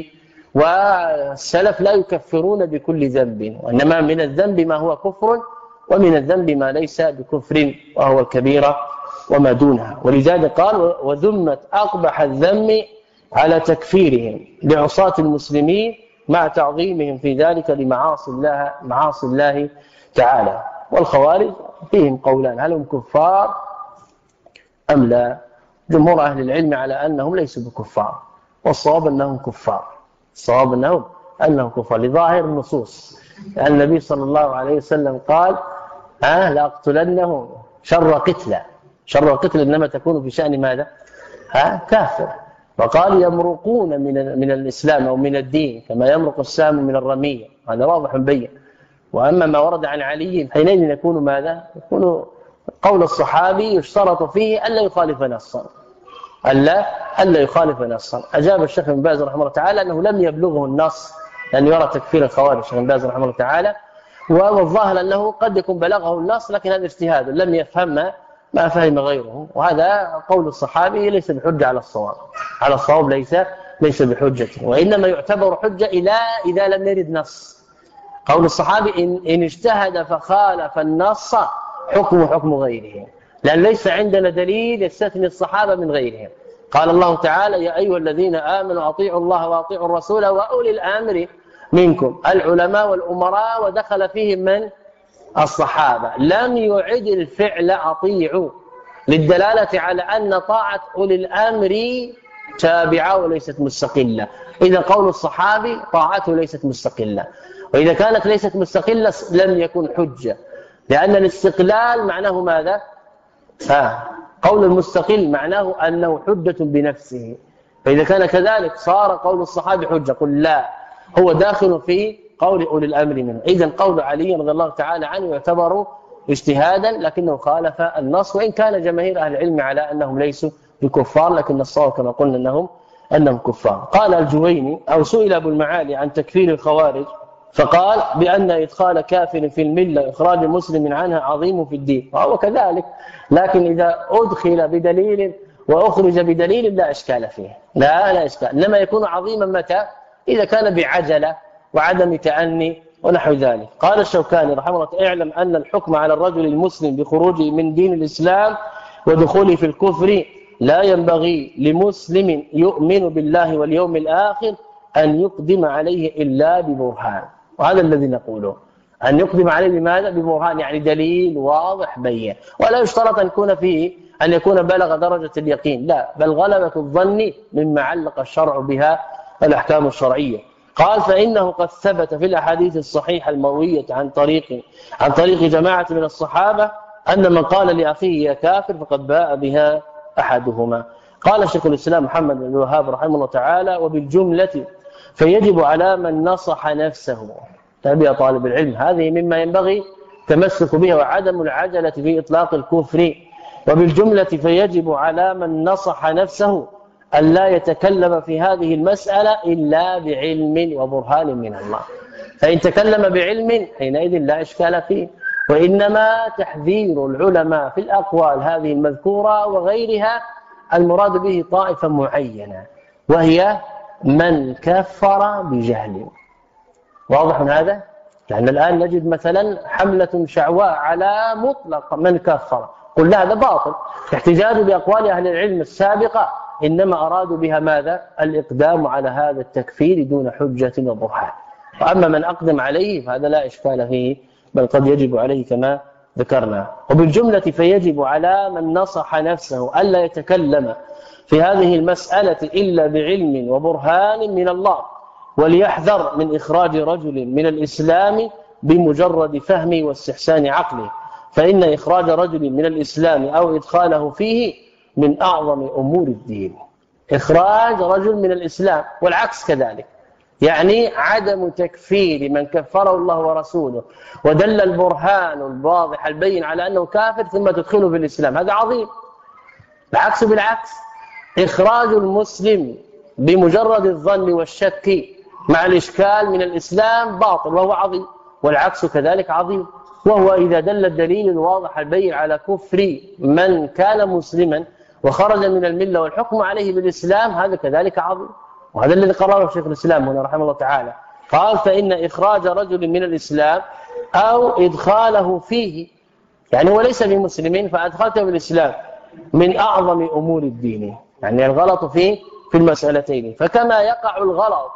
والسلف لا يكفرون بكل ذنب، وإنما من الذنب ما هو كفر ومن الذنب ما ليس بكفر وهو الكبيرة وما دونها. ولذلك قال وذمت أقبح الذم على تكفيرهم لعصاة المسلمين مع تعظيمهم في ذلك لمعاصي الله معاصي الله تعالى. والخوارج فيهم قولان، هل هم كفار أم لا؟ جمهور أهل العلم على أنهم ليسوا بكفار، والصواب أنهم كفار، الصواب أنهم أنهم كفار لظاهر النصوص. يعني النبي صلى الله عليه وسلم قال ها لأقتلنه شر قتلة، شر قتلة إنما تكون في شأن ماذا؟ ها كافر. وقال يمرقون من من الإسلام أو من الدين كما يمرق السام من الرمية، هذا واضح مبين. وأما ما ورد عن علي حينئذ يكون ماذا؟ يكون قول الصحابي يشترط فيه ألا يخالف نصا، ألا ألا يخالف نصا. أجاب الشيخ بن باز رحمه الله تعالى أنه لم يبلغه النص لأن يرى تكفير الخوارج الشيخ بن باز رحمه الله تعالى، والظاهر أنه قد يكون بلغه النص لكن هذا اجتهاد لم يفهم ما فهم غيره، وهذا قول الصحابي ليس بحجة على الصواب، على الصواب ليس ليس بحجة، وإنما يعتبر حجة إلى إذا لم يرد نص. قول الصحابي إن, إن اجتهد فخالف النص حكم حكم غيره، لأن ليس عندنا دليل يستثني الصحابة من غيرهم. قال الله تعالى يا أيها الذين آمنوا أطيعوا الله وأطيعوا الرسول وأولي الأمر منكم العلماء والأمراء، ودخل فيهم من؟ الصحابة. لم يعد الفعل أطيعوا للدلالة على أن طاعة أولي الأمر تابعة وليست مستقلة. إذا قول الصحابي طاعته ليست مستقلة، وإذا كانت ليست مستقلة لم يكن حجة، لأن الاستقلال معناه ماذا؟ آه. قول المستقل معناه أنه حجة بنفسه، فإذا كان كذلك صار قول الصحابي حجة. قل لا، هو داخل في قول أولي الأمر منه. إذن قول علي رضي الله تعالى عنه يعتبر اجتهادا لكنه خالف النص، وإن كان جماهير أهل العلم على أنهم ليسوا بكفار، لكن الصواب كما قلنا أنهم أنهم كفار. قال الجويني أو سئل أبو المعالي عن تكفير الخوارج فقال بأن إدخال كافر في الملة إخراج مسلم عنها عظيم في الدين، وهو كذلك، لكن إذا أدخل بدليل وأخرج بدليل لا إشكال فيه، لا لا إشكال، إنما يكون عظيما متى؟ إذا كان بعجلة وعدم تأني ونحو ذلك. قال الشوكاني رحمه الله اعلم أن الحكم على الرجل المسلم بخروجه من دين الإسلام ودخوله في الكفر لا ينبغي لمسلم يؤمن بالله واليوم الآخر أن يقدم عليه إلا ببرهان، وهذا الذي نقوله، أن يقدم عليه بماذا؟ ببرهان، يعني دليل واضح بين، ولا يشترط أن يكون فيه أن يكون بلغ درجة اليقين، لا، بل غلبة الظن مما علق الشرع بها الأحكام الشرعية. قال فإنه قد ثبت في الأحاديث الصحيحة المروية عن طريق عن طريق جماعة من الصحابة أن من قال لأخيه يا كافر فقد باء بها أحدهما. قال شيخ الإسلام محمد بن الوهاب رحمه الله تعالى: وبالجملة فيجب على من نصح نفسه، تابع طالب العلم، هذه مما ينبغي التمسك بها وعدم العجلة في إطلاق الكفر. وبالجملة فيجب على من نصح نفسه أن لا يتكلم في هذه المسألة إلا بعلم وبرهان من الله. فإن تكلم بعلم حينئذ لا إشكال فيه، وإنما تحذير العلماء في الأقوال هذه المذكورة وغيرها المراد به طائفة معينة، وهي من كفر بجهل. واضح هذا؟ لأن الآن نجد مثلا حملة شعواء على مطلق من كفر، قلنا هذا باطل. احتجاج بأقوال أهل العلم السابقة إنما أرادوا بها ماذا؟ الإقدام على هذا التكفير دون حجة وبرهان. وأما من أقدم عليه فهذا لا إشكال فيه، بل قد يجب عليه كما ذكرنا. وبالجملة فيجب على من نصح نفسه ألا يتكلم في هذه المسألة إلا بعلم وبرهان من الله، وليحذر من إخراج رجل من الإسلام بمجرد فهمه واستحسان عقله، فإن إخراج رجل من الإسلام أو إدخاله فيه من أعظم أمور الدين. إخراج رجل من الإسلام، والعكس كذلك، يعني عدم تكفير من كفره الله ورسوله ودل البرهان الواضح البين على أنه كافر ثم تدخله في الإسلام، هذا عظيم. العكس بالعكس، إخراج المسلم بمجرد الظن والشك مع الإشكال من الإسلام باطل وهو عظيم، والعكس كذلك عظيم، وهو إذا دل الدليل الواضح البين على كفر من كان مسلما وخرج من الملة والحكم عليه بالإسلام، هذا كذلك عظيم. وهذا الذي قرره شيخ الإسلام هنا رحمه الله تعالى، قال: فإن إخراج رجل من الإسلام أو إدخاله فيه، يعني هو ليس بمسلمين فأدخلته بالإسلام، من أعظم أمور الدين، يعني الغلط فيه في المسألتين. فكما يقع الغلط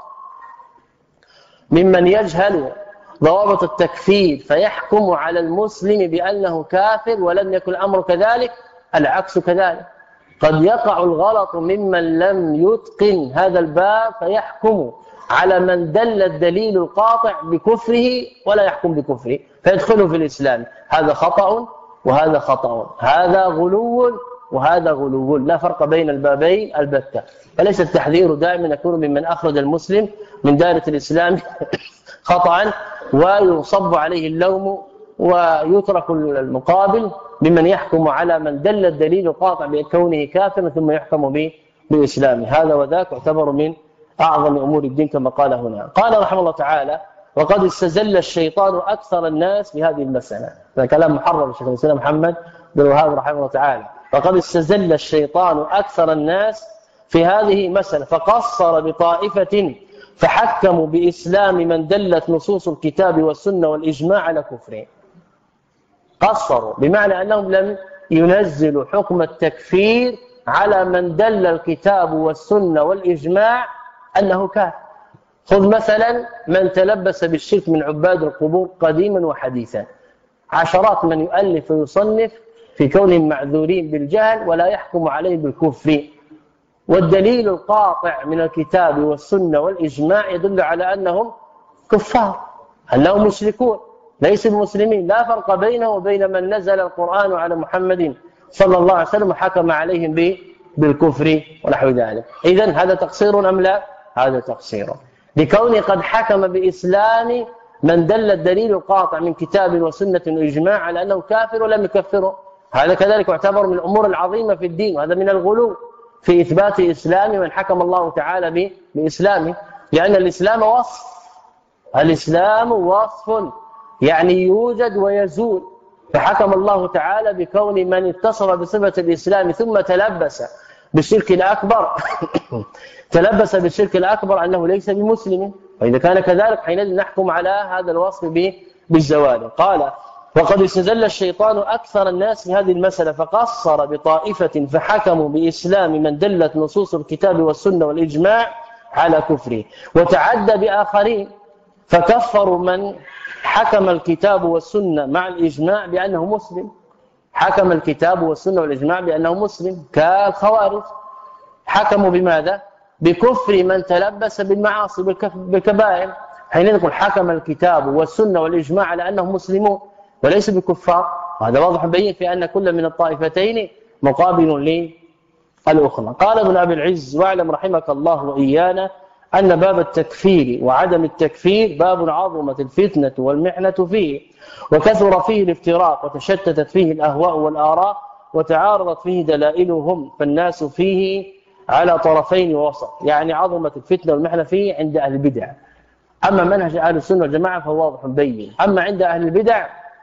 ممن يجهل ضوابط التكفير فيحكم على المسلم بأنه كافر ولم يكن الأمر كذلك، العكس كذلك. قد يقع الغلط ممن لم يتقن هذا الباب فيحكم على من دل الدليل القاطع بكفره ولا يحكم بكفره فيدخله في الإسلام. هذا خطأ وهذا خطأ، هذا غلو وهذا غلو، لا فرق بين البابين البتة. فليس التحذير دائما يكون ممن أخرج المسلم من دائرة الإسلام خطأ ويصب عليه اللوم ويترك المقابل ممن يحكم على من دل الدليل القاطع بكونه كافرا ثم يحكم به بإسلامه. هذا وذاك يعتبر من أعظم أمور الدين كما قال هنا. قال رحمه الله تعالى: وقد استزل الشيطان أكثر الناس بهذه المسألة. هذا كلام محرر شيخ الإسلام محمد بن الوهاب رحمه الله تعالى. وقد استزل الشيطان أكثر الناس في هذه المسألة فقصر بطائفة فحكموا بإسلام من دلت نصوص الكتاب والسنة والإجماع على كفره. قصروا بمعنى أنهم لم ينزلوا حكم التكفير على من دل الكتاب والسنة والإجماع أنه كافر. خذ مثلا من تلبس بالشرك من عباد القبور قديما وحديثا، عشرات من يؤلف ويصنف في كونهم معذورين بالجهل ولا يحكم عليه بالكفر، والدليل القاطع من الكتاب والسنة والإجماع يدل على أنهم كفار، أنهم مشركون ليسوا المسلمين، لا فرق بينه وبين من نزل القرآن على محمد صلى الله عليه وسلم وحكم عليهم بالكفر ونحو ذلك. إذن هذا تقصير أم لا؟ هذا تقصير، لكونه قد حكم بإسلام من دل الدليل القاطع من كتاب وسنة وإجماع على أنه كافر ولم يكفره. هذا كذلك يعتبر من الأمور العظيمة في الدين، وهذا من الغلو في إثبات إسلام من حكم الله تعالى بإسلامه، لأن الإسلام وصف، الإسلام وصف يعني يوجد ويزول، فحكم الله تعالى بكون من اتصف بصفة الإسلام ثم تلبس بالشرك الأكبر تلبس بالشرك الأكبر أنه ليس بمسلم، وإذا كان كذلك حينئذ نحكم على هذا الوصف بالزوال. قال: وقد استزل الشيطان أكثر الناس في هذه المسألة فقصر بطائفة فحكموا بإسلام من دلت نصوص الكتاب والسنة والإجماع على كفره، وتعدى بآخرين فكفروا من حكم الكتاب والسنة مع الإجماع بأنه مسلم، حكم الكتاب والسنة والإجماع بأنه مسلم كالخوارج، حكموا بماذا؟ بكفر من تلبس بالمعاصي بالكبائر، حين نقول حكم الكتاب والسنة والإجماع على أنهم مسلمون وليس بكفار. وهذا واضح بين في أن كل من الطائفتين مقابل الأخرى. قال ابن أبي العز: واعلم رحمك الله وإيانا أن باب التكفير وعدم التكفير باب عظمت الفتنة والمحنة فيه، وكثر فيه الافتراق، وتشتتت فيه الأهواء والآراء، وتعارضت فيه دلائلهم، فالناس فيه على طرفين ووسط. يعني عظمت الفتنة والمحنة فيه عند أهل البدع. أما منهج أهل السنة والجماعة فهو واضح بين. أما عند أهل البدع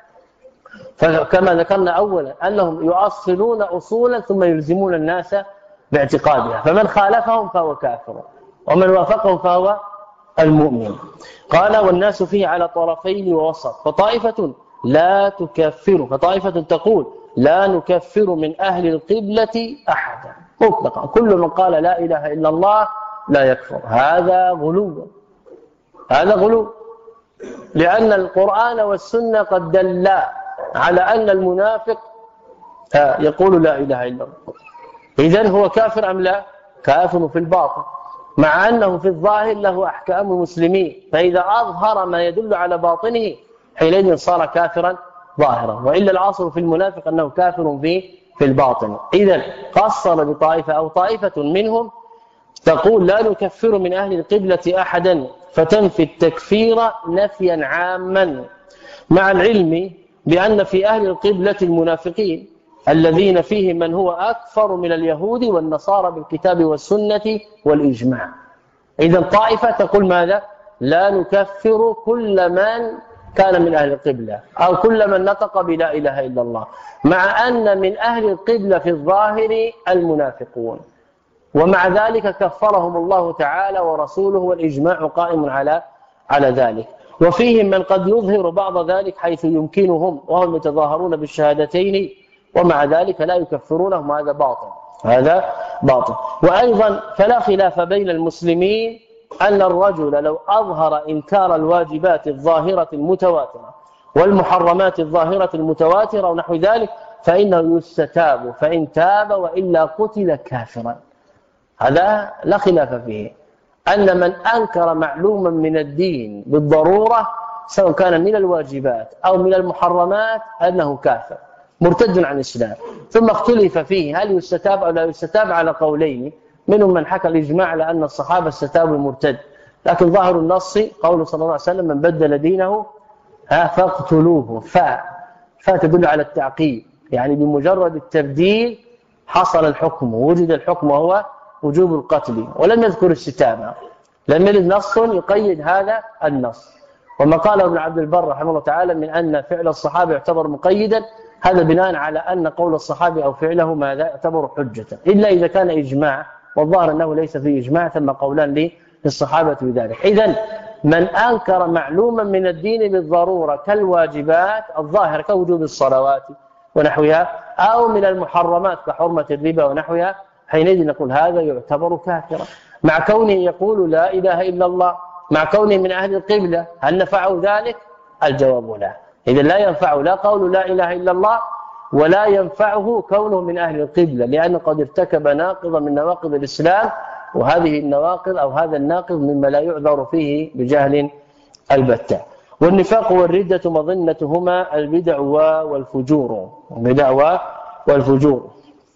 فكما ذكرنا أولا أنهم يؤصلون أصولا ثم يلزمون الناس باعتقادها، فمن خالفهم فهو كافر ومن وافقهم فهو المؤمن. قال: والناس فيه على طرفين ووسط، فطائفة لا تكفر، فطائفة تقول لا نكفر من أهل القبلة أحدا مطلقا، كل من قال لا إله إلا الله لا يكفر. هذا غلو، هذا غلو، لأن القرآن والسنة قد دلا على أن المنافق يقول لا إله إلا الله. إذن هو كافر أم لا؟ كافر في الباطن، مع أنه في الظاهر له أحكام المسلمين، فإذا أظهر ما يدل على باطنه حينئذ صار كافرا ظاهرا، وإلا العاصر في المنافق أنه كافر في في الباطن. إذن قصر بطائفة أو طائفة منهم تقول لا نكفر من أهل القبلة أحدا، فتنفي التكفير نفيا عاما، مع العلم بأن في أهل القبلة المنافقين الذين فيه من هو أكفر من اليهود والنصارى بالكتاب والسنة والإجماع. إذن طائفة تقول ماذا؟ لا نكفر كل من كان من أهل القبلة أو كل من نطق بلا إله إلا الله، مع أن من أهل القبلة في الظاهر المنافقون، ومع ذلك كفرهم الله تعالى ورسوله، والإجماع قائم على على ذلك. وفيهم من قد يظهر بعض ذلك حيث يمكنهم وهم يتظاهرون بالشهادتين، ومع ذلك لا يكفرونهم، هذا باطل، هذا باطل. وأيضا فلا خلاف بين المسلمين أن الرجل لو أظهر إنكار الواجبات الظاهرة المتواترة والمحرمات الظاهرة المتواترة ونحو ذلك فإنه يستتاب، فإن تاب وإلا قتل كافرا. هذا لا خلاف فيه، أن من أنكر معلوما من الدين بالضرورة سواء كان من الواجبات أو من المحرمات أنه كافر مرتد عن الإسلام. ثم اختلف فيه هل يستتاب أو لا يستتاب على قولين، منهم من حكى الإجماع على أن الصحابة استتابوا المرتد، لكن ظاهر النص قول صلى الله عليه وسلم من بدل دينه فاقتلوه، فا فتدل على التعقيب، يعني بمجرد التبديل حصل الحكم، وجد الحكم وهو وجوب القتل، ولم يذكر الستامة، لم يرد نص يقيد هذا النص. وما قال ابن عبد البر رحمه الله تعالى من أن فعل الصحابة يعتبر مقيدا، هذا بناء على أن قول الصحابي أو فعله ماذا يعتبر حجة، إلا إذا كان إجماع، والظاهر أنه ليس فيه إجماع، ثم قولان للصحابة بذلك. إذن من أنكر معلوما من الدين بالضرورة كالواجبات الظاهرة كوجوب الصلوات ونحوها، أو من المحرمات كحرمة الربا ونحوها، حينئذ نقول هذا يعتبر كافرا، مع كونه يقول لا إله إلا الله، مع كونه من أهل القبلة. هل نفعه ذلك؟ الجواب لا. إذا لا ينفعه لا قول لا إله إلا الله، ولا ينفعه كونه من أهل القبلة، لأنه قد ارتكب ناقضا من نواقض الإسلام، وهذه النواقض أو هذا الناقض مما لا يعذر فيه بجهل البتة. والنفاق والردة مظنتهما البدع والفجور، البدع والفجور.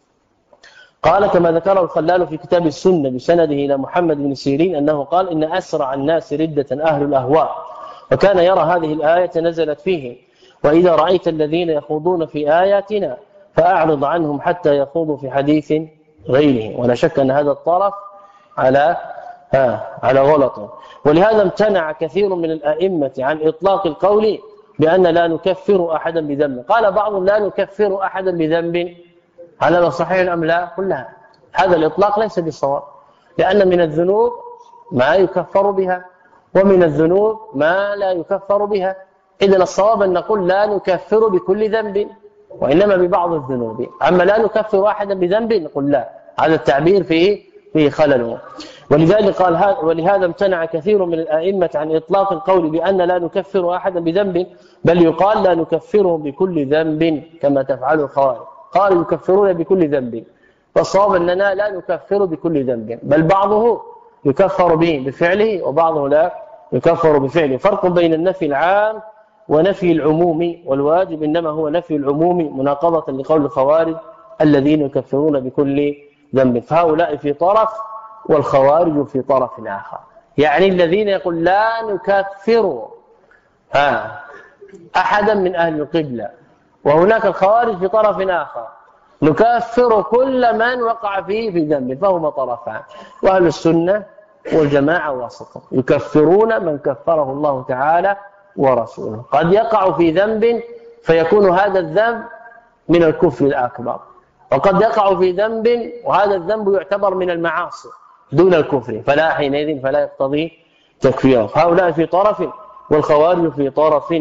قال كما ذكره الخلال في كتاب السنة بسنده إلى محمد بن سيرين أنه قال إن أسرع الناس ردة أهل الأهواء، وكان يرى هذه الآية نزلت فيه وإذا رأيت الذين يخوضون في آياتنا فأعرض عنهم حتى يخوضوا في حديث غيره. ولا شك أن هذا الطرف على ها على غلط. ولهذا امتنع كثير من الأئمة عن إطلاق القول بأن لا نكفر أحدا بذنب. قال بعضهم لا نكفر أحدا بذنب، هذا صحيح أم لا؟ قلنا هذا الإطلاق ليس بالصواب، لأن من الذنوب ما يكفر بها ومن الذنوب ما لا يكفر بها. إذن الصواب أن نقول لا نكفر بكل ذنب وإنما ببعض الذنوب، أما لا نكفر أحدا بذنب نقول لا، هذا التعبير فيه فيه خلل. ولذلك قال هذا ولهذا امتنع كثير من الأئمة عن إطلاق القول بأن لا نكفر أحدا بذنب، بل يقال لا نكفره بكل ذنب كما تفعل الخوارج، قالوا يكفرون بكل ذنب، فالصواب أننا لا نكفر بكل ذنب، بل بعضه يكفر به بفعله وبعضه لا يكفر بفعله. فرق بين النفي العام ونفي العموم، والواجب إنما هو نفي العموم مناقضة لقول الخوارج الذين يكفرون بكل ذنب، فهؤلاء في طرف والخوارج في طرف آخر. يعني الذين يقول لا نكفر ها أحدا من أهل القبلة، وهناك الخوارج في طرف آخر نكفر كل من وقع فيه في ذنب، فهما طرفان. وأهل السنة والجماعة واسطة، يكفرون من كفره الله تعالى ورسوله. قد يقع في ذنب فيكون هذا الذنب من الكفر الأكبر، وقد يقع في ذنب وهذا الذنب يعتبر من المعاصي دون الكفر، فلا حينئذ فلا يقتضي تكفيره. هؤلاء في طرف والخوارج في طرف،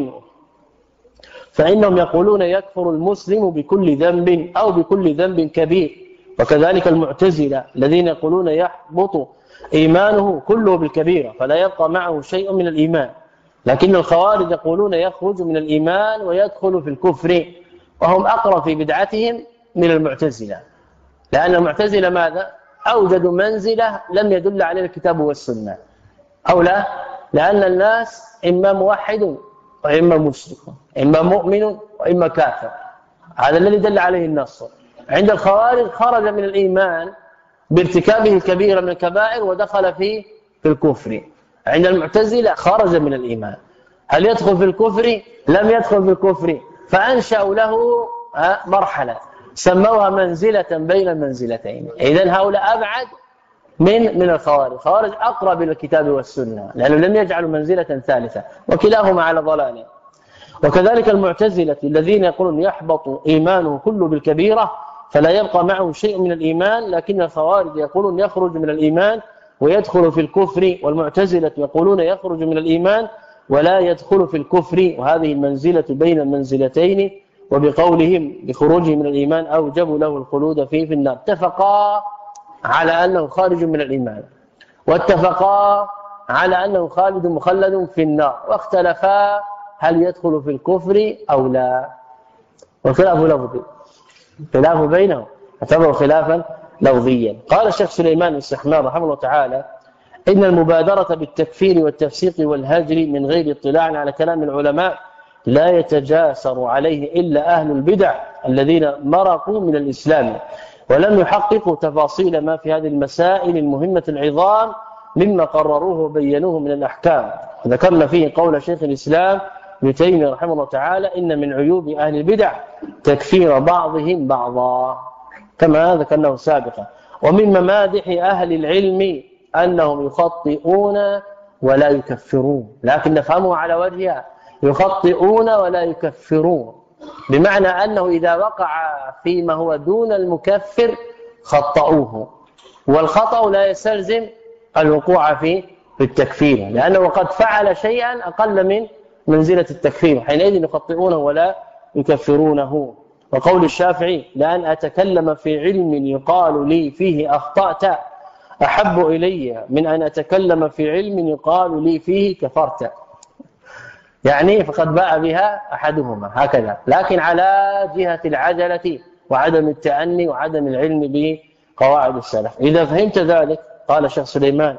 فإنهم يقولون يكفر المسلم بكل ذنب أو بكل ذنب كبير. وكذلك المعتزلة الذين يقولون يحبط إيمانه كله بالكبيرة فلا يبقى معه شيء من الإيمان. لكن الخوارج يقولون يخرج من الإيمان ويدخل في الكفر، وهم أقرب في بدعتهم من المعتزلة، لأن المعتزلة ماذا؟ أوجدوا منزلة لم يدل عليه الكتاب والسنة، أو لا؟ لأن الناس إما موحد وإما مشرك، إما مؤمن وإما كافر، هذا الذي دل عليه النص. عند الخوارج خرج من الإيمان بارتكابه الكبيرة من الكبائر ودخل في في الكفر. عند المعتزلة خرج من الإيمان، هل يدخل في الكفر؟ لم يدخل في الكفر، فأنشأوا له مرحلة سموها منزلة بين المنزلتين. إذن هؤلاء أبعد من من الخوارج. الخوارج أقرب إلى الكتاب والسنة لأنهم لم يجعلوا منزلة ثالثة، وكلاهما على ضلال. وكذلك المعتزلة الذين يقولون يحبط إيمانه كله بالكبيرة فلا يبقى معه شيء من الإيمان، لكن الخوارج يقولون يخرج من الإيمان ويدخل في الكفر، والمعتزلة يقولون يخرج من الإيمان ولا يدخل في الكفر، وهذه المنزلة بين المنزلتين. وبقولهم بخروجه من الإيمان أوجبوا له الخلود فيه في النار. اتفقا على أنه خارج من الإيمان، واتفقا على أنه خالد مخلد في النار، واختلفا هل يدخل في الكفر أو لا، والخلاف لفظي، خلاف بينهم اعتبروا خلافا لفظيا. قال الشيخ سليمان السحمان رحمه الله تعالى: إن المبادرة بالتكفير والتفسيق والهجر من غير اطلاع على كلام العلماء لا يتجاسر عليه إلا أهل البدع الذين مرقوا من الإسلام ولم يحققوا تفاصيل ما في هذه المسائل المهمة العظام مما قرروه وبينوه من الأحكام. ذكرنا فيه قول شيخ الإسلام ابن تيمية رحمه الله تعالى: إن من عيوب أهل البدع تكفير بعضهم بعضا، كما ذكرناه سابقا. ومن ممادح أهل العلم أنهم يخطئون ولا يكفرون، لكن نفهمه على وجهها: يخطئون ولا يكفرون، بمعنى أنه إذا وقع فيما هو دون المكفر خطأوه، والخطأ لا يستلزم الوقوع في التكفير، لأنه قد فعل شيئا أقل من منزلة التكفير، حينئذ يخطئونه ولا يكفرونه. وقول الشافعي: لأن أتكلم في علم يقال لي فيه أخطأت أحب إلي من أن أتكلم في علم يقال لي فيه كفرت. يعني فقد باء بها أحدهما هكذا، لكن على جهة العجلة وعدم التأني وعدم العلم بقواعد السلف. إذا فهمت ذلك، قال الشيخ سليمان: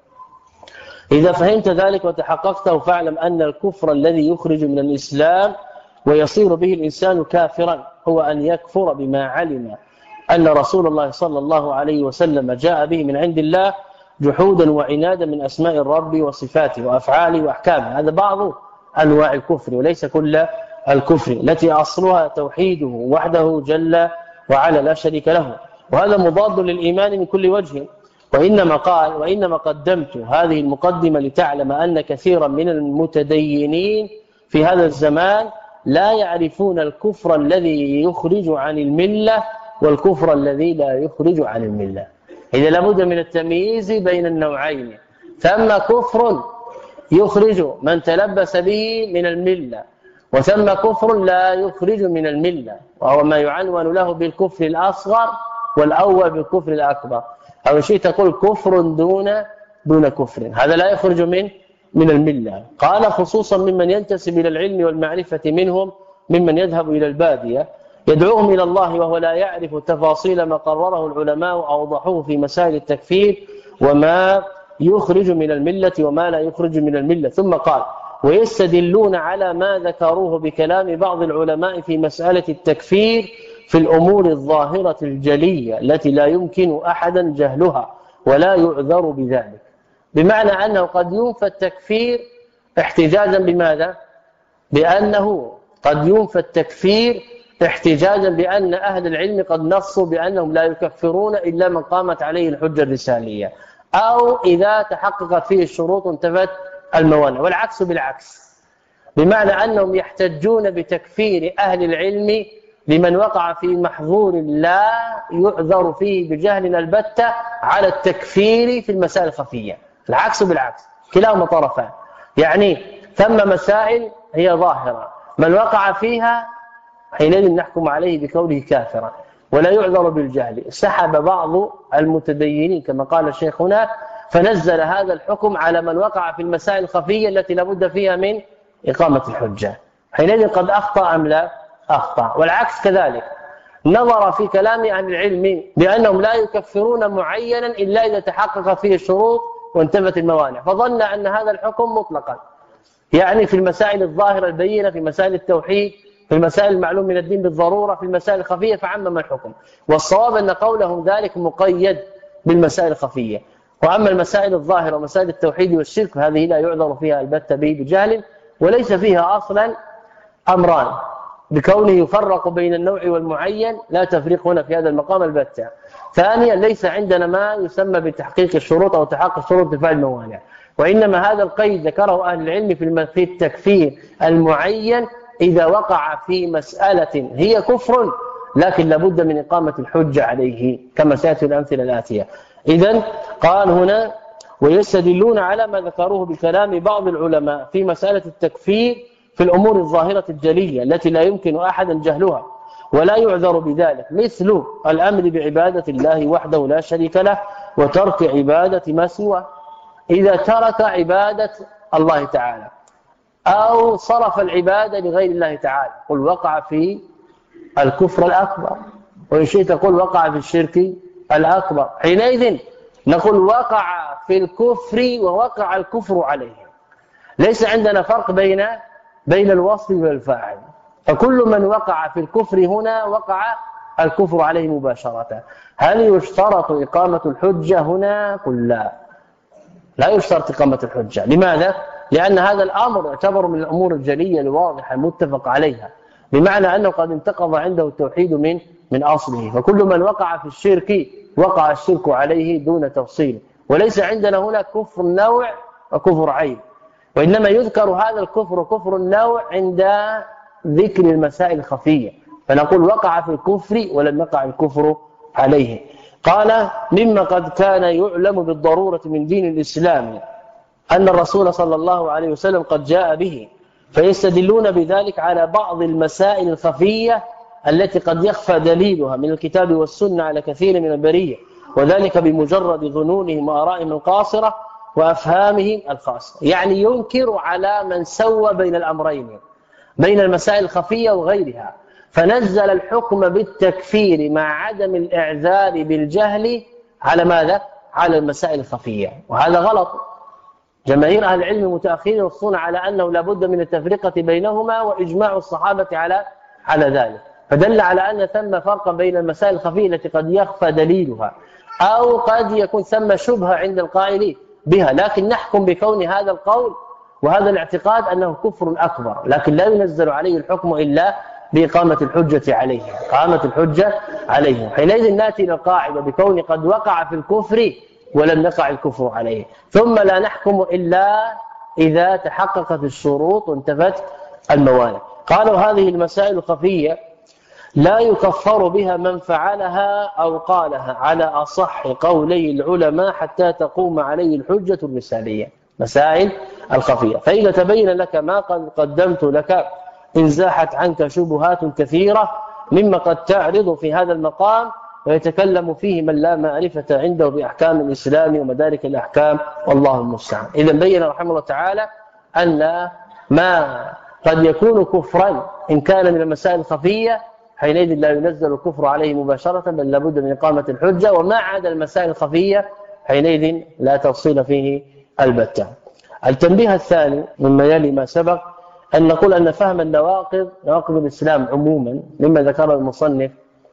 إذا فهمت ذلك وتحققته فاعلم أن الكفر الذي يخرج من الإسلام ويصير به الإنسان كافرا هو أن يكفر بما علم أن رسول الله صلى الله عليه وسلم جاء به من عند الله جحودا وعنادا من أسماء الرب وصفاته وأفعاله وأحكامه. هذا بعض أنواع الكفر وليس كل الكفر، التي أصلها توحيده وحده جل وعلا لا شريك له، وهذا مضاد للإيمان من كل وجه. وإنما قال: وإنما قدمت هذه المقدمة لتعلم أن كثيرا من المتدينين في هذا الزمان لا يعرفون الكفر الذي يخرج عن الملة والكفر الذي لا يخرج عن الملة. إذا لابد من التمييز بين النوعين، ثم كفر يخرج من تلبس به من الملة، وثم كفر لا يخرج من الملة، وهو ما يعنون له بالكفر الأصغر والأول بالكفر الأكبر، أو شيء تقول كفر دون دون كفر، هذا لا يخرج من من الملة. قال: خصوصا ممن ينتسب إلى العلم والمعرفة منهم، ممن يذهب إلى البادية يدعوهم إلى الله وهو لا يعرف تفاصيل ما قرره العلماء وأوضحوه في مسائل التكفير وما يخرج من الملة وما لا يخرج من الملة. ثم قال: ويستدلون على ما ذكروه بكلام بعض العلماء في مسألة التكفير في الأمور الظاهرة الجلية التي لا يمكن أحدا جهلها ولا يعذر بذلك. بمعنى أنه قد ينفى التكفير احتجاجا بماذا؟ بأنه قد ينفى التكفير احتجاجا بأن أهل العلم قد نصوا بأنهم لا يكفرون إلا من قامت عليه الحجة الرسالية، أو إذا تحققت فيه الشروط انتفت الموانع، والعكس بالعكس، بمعنى أنهم يحتجون بتكفير أهل العلم لمن وقع في محظور لا يعذر فيه بجهل البتة على التكفير في المسائل الخفية. العكس بالعكس، كلاهما طرفان. يعني ثم مسائل هي ظاهرة من وقع فيها حينئذ نحكم عليه بكونه كافرا ولا يعذر بالجهل. سحب بعض المتدينين كما قال الشيخ هنا فنزل هذا الحكم على من وقع في المسائل الخفية التي لابد فيها من إقامة الحجة. حينئذ قد أخطأ أم لا؟ أخطأ. والعكس كذلك، نظر في كلام أهل العلم بأنهم لا يكفرون معينا إلا إذا تحقق فيه الشروط وانتفت الموانع، فظن أن هذا الحكم مطلقا، يعني في المسائل الظاهرة البينة، في مسائل التوحيد، في المسائل المعلوم من الدين بالضرورة، في المسائل الخفية، فعمم الحكم. والصواب أن قولهم ذلك مقيد بالمسائل الخفية. وأما المسائل الظاهرة ومسائل التوحيد والشرك هذه لا يعذر فيها البتة به بجهل، وليس فيها أصلا أمران بكونه يفرق بين النوع والمعين، لا تفريق هنا في هذا المقام البتة. ثانيا ليس عندنا ما يسمى بتحقيق الشروط أو تحقق شروط دفاع الموانع، وإنما هذا القيد ذكره أهل العلم في التكفير المعين إذا وقع في مسألة هي كفر لكن لابد من إقامة الحجة عليه كما سيأتي الأمثلة الآتية. إذن قال هنا ويستدلون على ما ذكروه بكلام بعض العلماء في مسألة التكفير في الأمور الظاهرة الجلية التي لا يمكن أحدا جهلها ولا يعذر بذلك، مثل الأمر بعبادة الله وحده لا شريك له وترك عبادة ما سواه. إذا ترك عبادة الله تعالى أو صرف العبادة لغير الله تعالى قل وقع في الكفر الأكبر، وإن شئت قل وقع في الشرك الأكبر. حينئذ نقول وقع في الكفر ووقع الكفر عليه، ليس عندنا فرق بين بين الوصف والفاعل، فكل من وقع في الكفر هنا وقع الكفر عليه مباشرة. هل يشترط إقامة الحجة هنا؟ قل لا، لا يشترط إقامة الحجة. لماذا؟ لأن هذا الأمر يعتبر من الأمور الجلية الواضحة المتفق عليها، بمعنى أنه قد انتقض عنده التوحيد من من أصله، فكل من وقع في الشرك وقع الشرك عليه دون تفصيل. وليس عندنا هنا كفر نوع وكفر عين، وإنما يذكر هذا الكفر كفر النوع عند ذكر المسائل الخفية، فنقول وقع في الكفر ولم يقع الكفر عليه. قال مما قد كان يعلم بالضرورة من دين الإسلام أن الرسول صلى الله عليه وسلم قد جاء به، فيستدلون بذلك على بعض المسائل الخفية التي قد يخفى دليلها من الكتاب والسنة على كثير من البرية، وذلك بمجرد ظنونهم وآرائهم القاصرة وأفهامهم الخاصة. يعني ينكر على من سوى بين الأمرين، بين المسائل الخفية وغيرها، فنزل الحكم بالتكفير مع عدم الإعذار بالجهل على ماذا؟ على المسائل الخفية. وهذا غلط. جماهير أهل العلم المتأخرين ينصون على أنه لابد من التفرقة بينهما، وإجماع الصحابة على على ذلك، فدل على أن ثم فرقا بين المسائل الخفية التي قد يخفى دليلها أو قد يكون ثم شبهة عند القائل بها، لكن نحكم بكون هذا القول وهذا الاعتقاد أنه كفر أكبر، لكن لا ينزل عليه الحكم إلا بإقامة الحجة عليه، إقامة الحجة عليه. حينئذ نأتي إلى القاعدة بكون قد وقع في الكفر ولم يقع الكفر عليه، ثم لا نحكم إلا إذا تحققت الشروط وانتفت الموانع. قالوا هذه المسائل الخفية لا يكفر بها من فعلها أو قالها على أصح قولي العلماء حتى تقوم عليه الحجة الرسالية. مسائل الخفية، فإذا تبين لك ما قد قدمت لك انزاحت عنك شبهات كثيرة مما قد تعرض في هذا المقام ويتكلم فيه من لا معرفة عنده بأحكام الإسلام ومدارك الأحكام، والله المستعان. إذا بين رحمه الله تعالى أن ما قد يكون كفرا إن كان من المسائل الخفية حينئذ لا ينزل الكفر عليه مباشرة، بل لابد من إقامة الحجة، وما عدا المسائل الخفية حينئذ لا تفصيل فيه البتة. التنبيه الثاني مما يلي ما سبق أن نقول أن فهم النواقض نواقض الإسلام عموما مما ذكر المصنف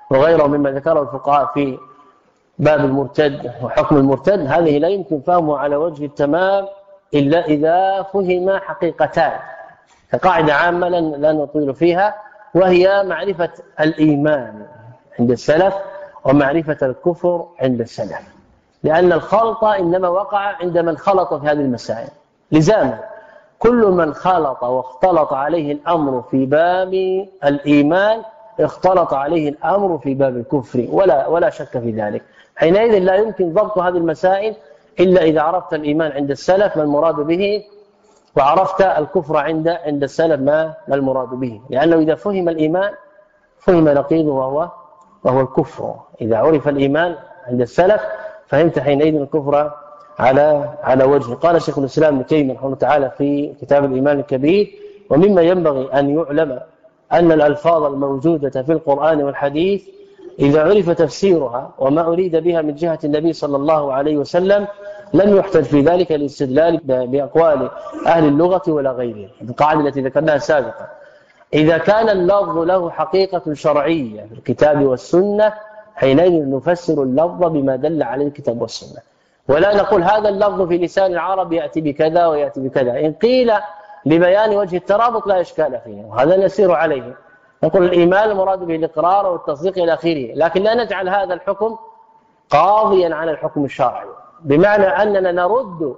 وغيره مما ذكره الفقهاء في باب المرتد وحكم المرتد، هذه لا يمكن فهمه على وجه التمام إلا إذا فهم حقيقتان، كقاعدة عامة لا نطيل فيها، وهي معرفة الإيمان عند السلف ومعرفة الكفر عند السلف، لأن الخلط إنما وقع عند من خلط في هذه المسائل. لزاما كل من خلط واختلط عليه الأمر في باب الإيمان اختلط عليه الأمر في باب الكفر، ولا ولا شك في ذلك. حينئذ لا يمكن ضبط هذه المسائل إلا إذا عرفت الإيمان عند السلف ما المراد به، وعرفت الكفر عند عند السلف ما المراد به، لأنه إذا فهم الإيمان فهم نقيضه وهو وهو الكفر. إذا عرف الإيمان عند السلف فهمت حينئذ الكفر على على وجه. قال شيخ الإسلام ابن تيمية رحمه الله تعالى في كتاب الإيمان الكبير: ومما ينبغي أن يعلم أن الألفاظ الموجودة في القرآن والحديث إذا عرف تفسيرها وما أريد بها من جهة النبي صلى الله عليه وسلم لم يحتج في ذلك الاستدلال بأقوال أهل اللغة ولا غيره. القاعدة التي ذكرناها سابقا: إذا كان اللفظ له حقيقة شرعية في الكتاب والسنة حينئذ نفسر اللفظ بما دل عليه الكتاب والسنة، ولا نقول هذا اللفظ في لسان العرب يأتي بكذا ويأتي بكذا. إن قيل لبيان وجه الترابط لا إشكال فيه، وهذا نسير عليه، نقول الإيمان المراد به الإقرار والتصديق إلى آخره، لكن لا نجعل هذا الحكم قاضيا على الحكم الشرعي، بمعنى أننا نرد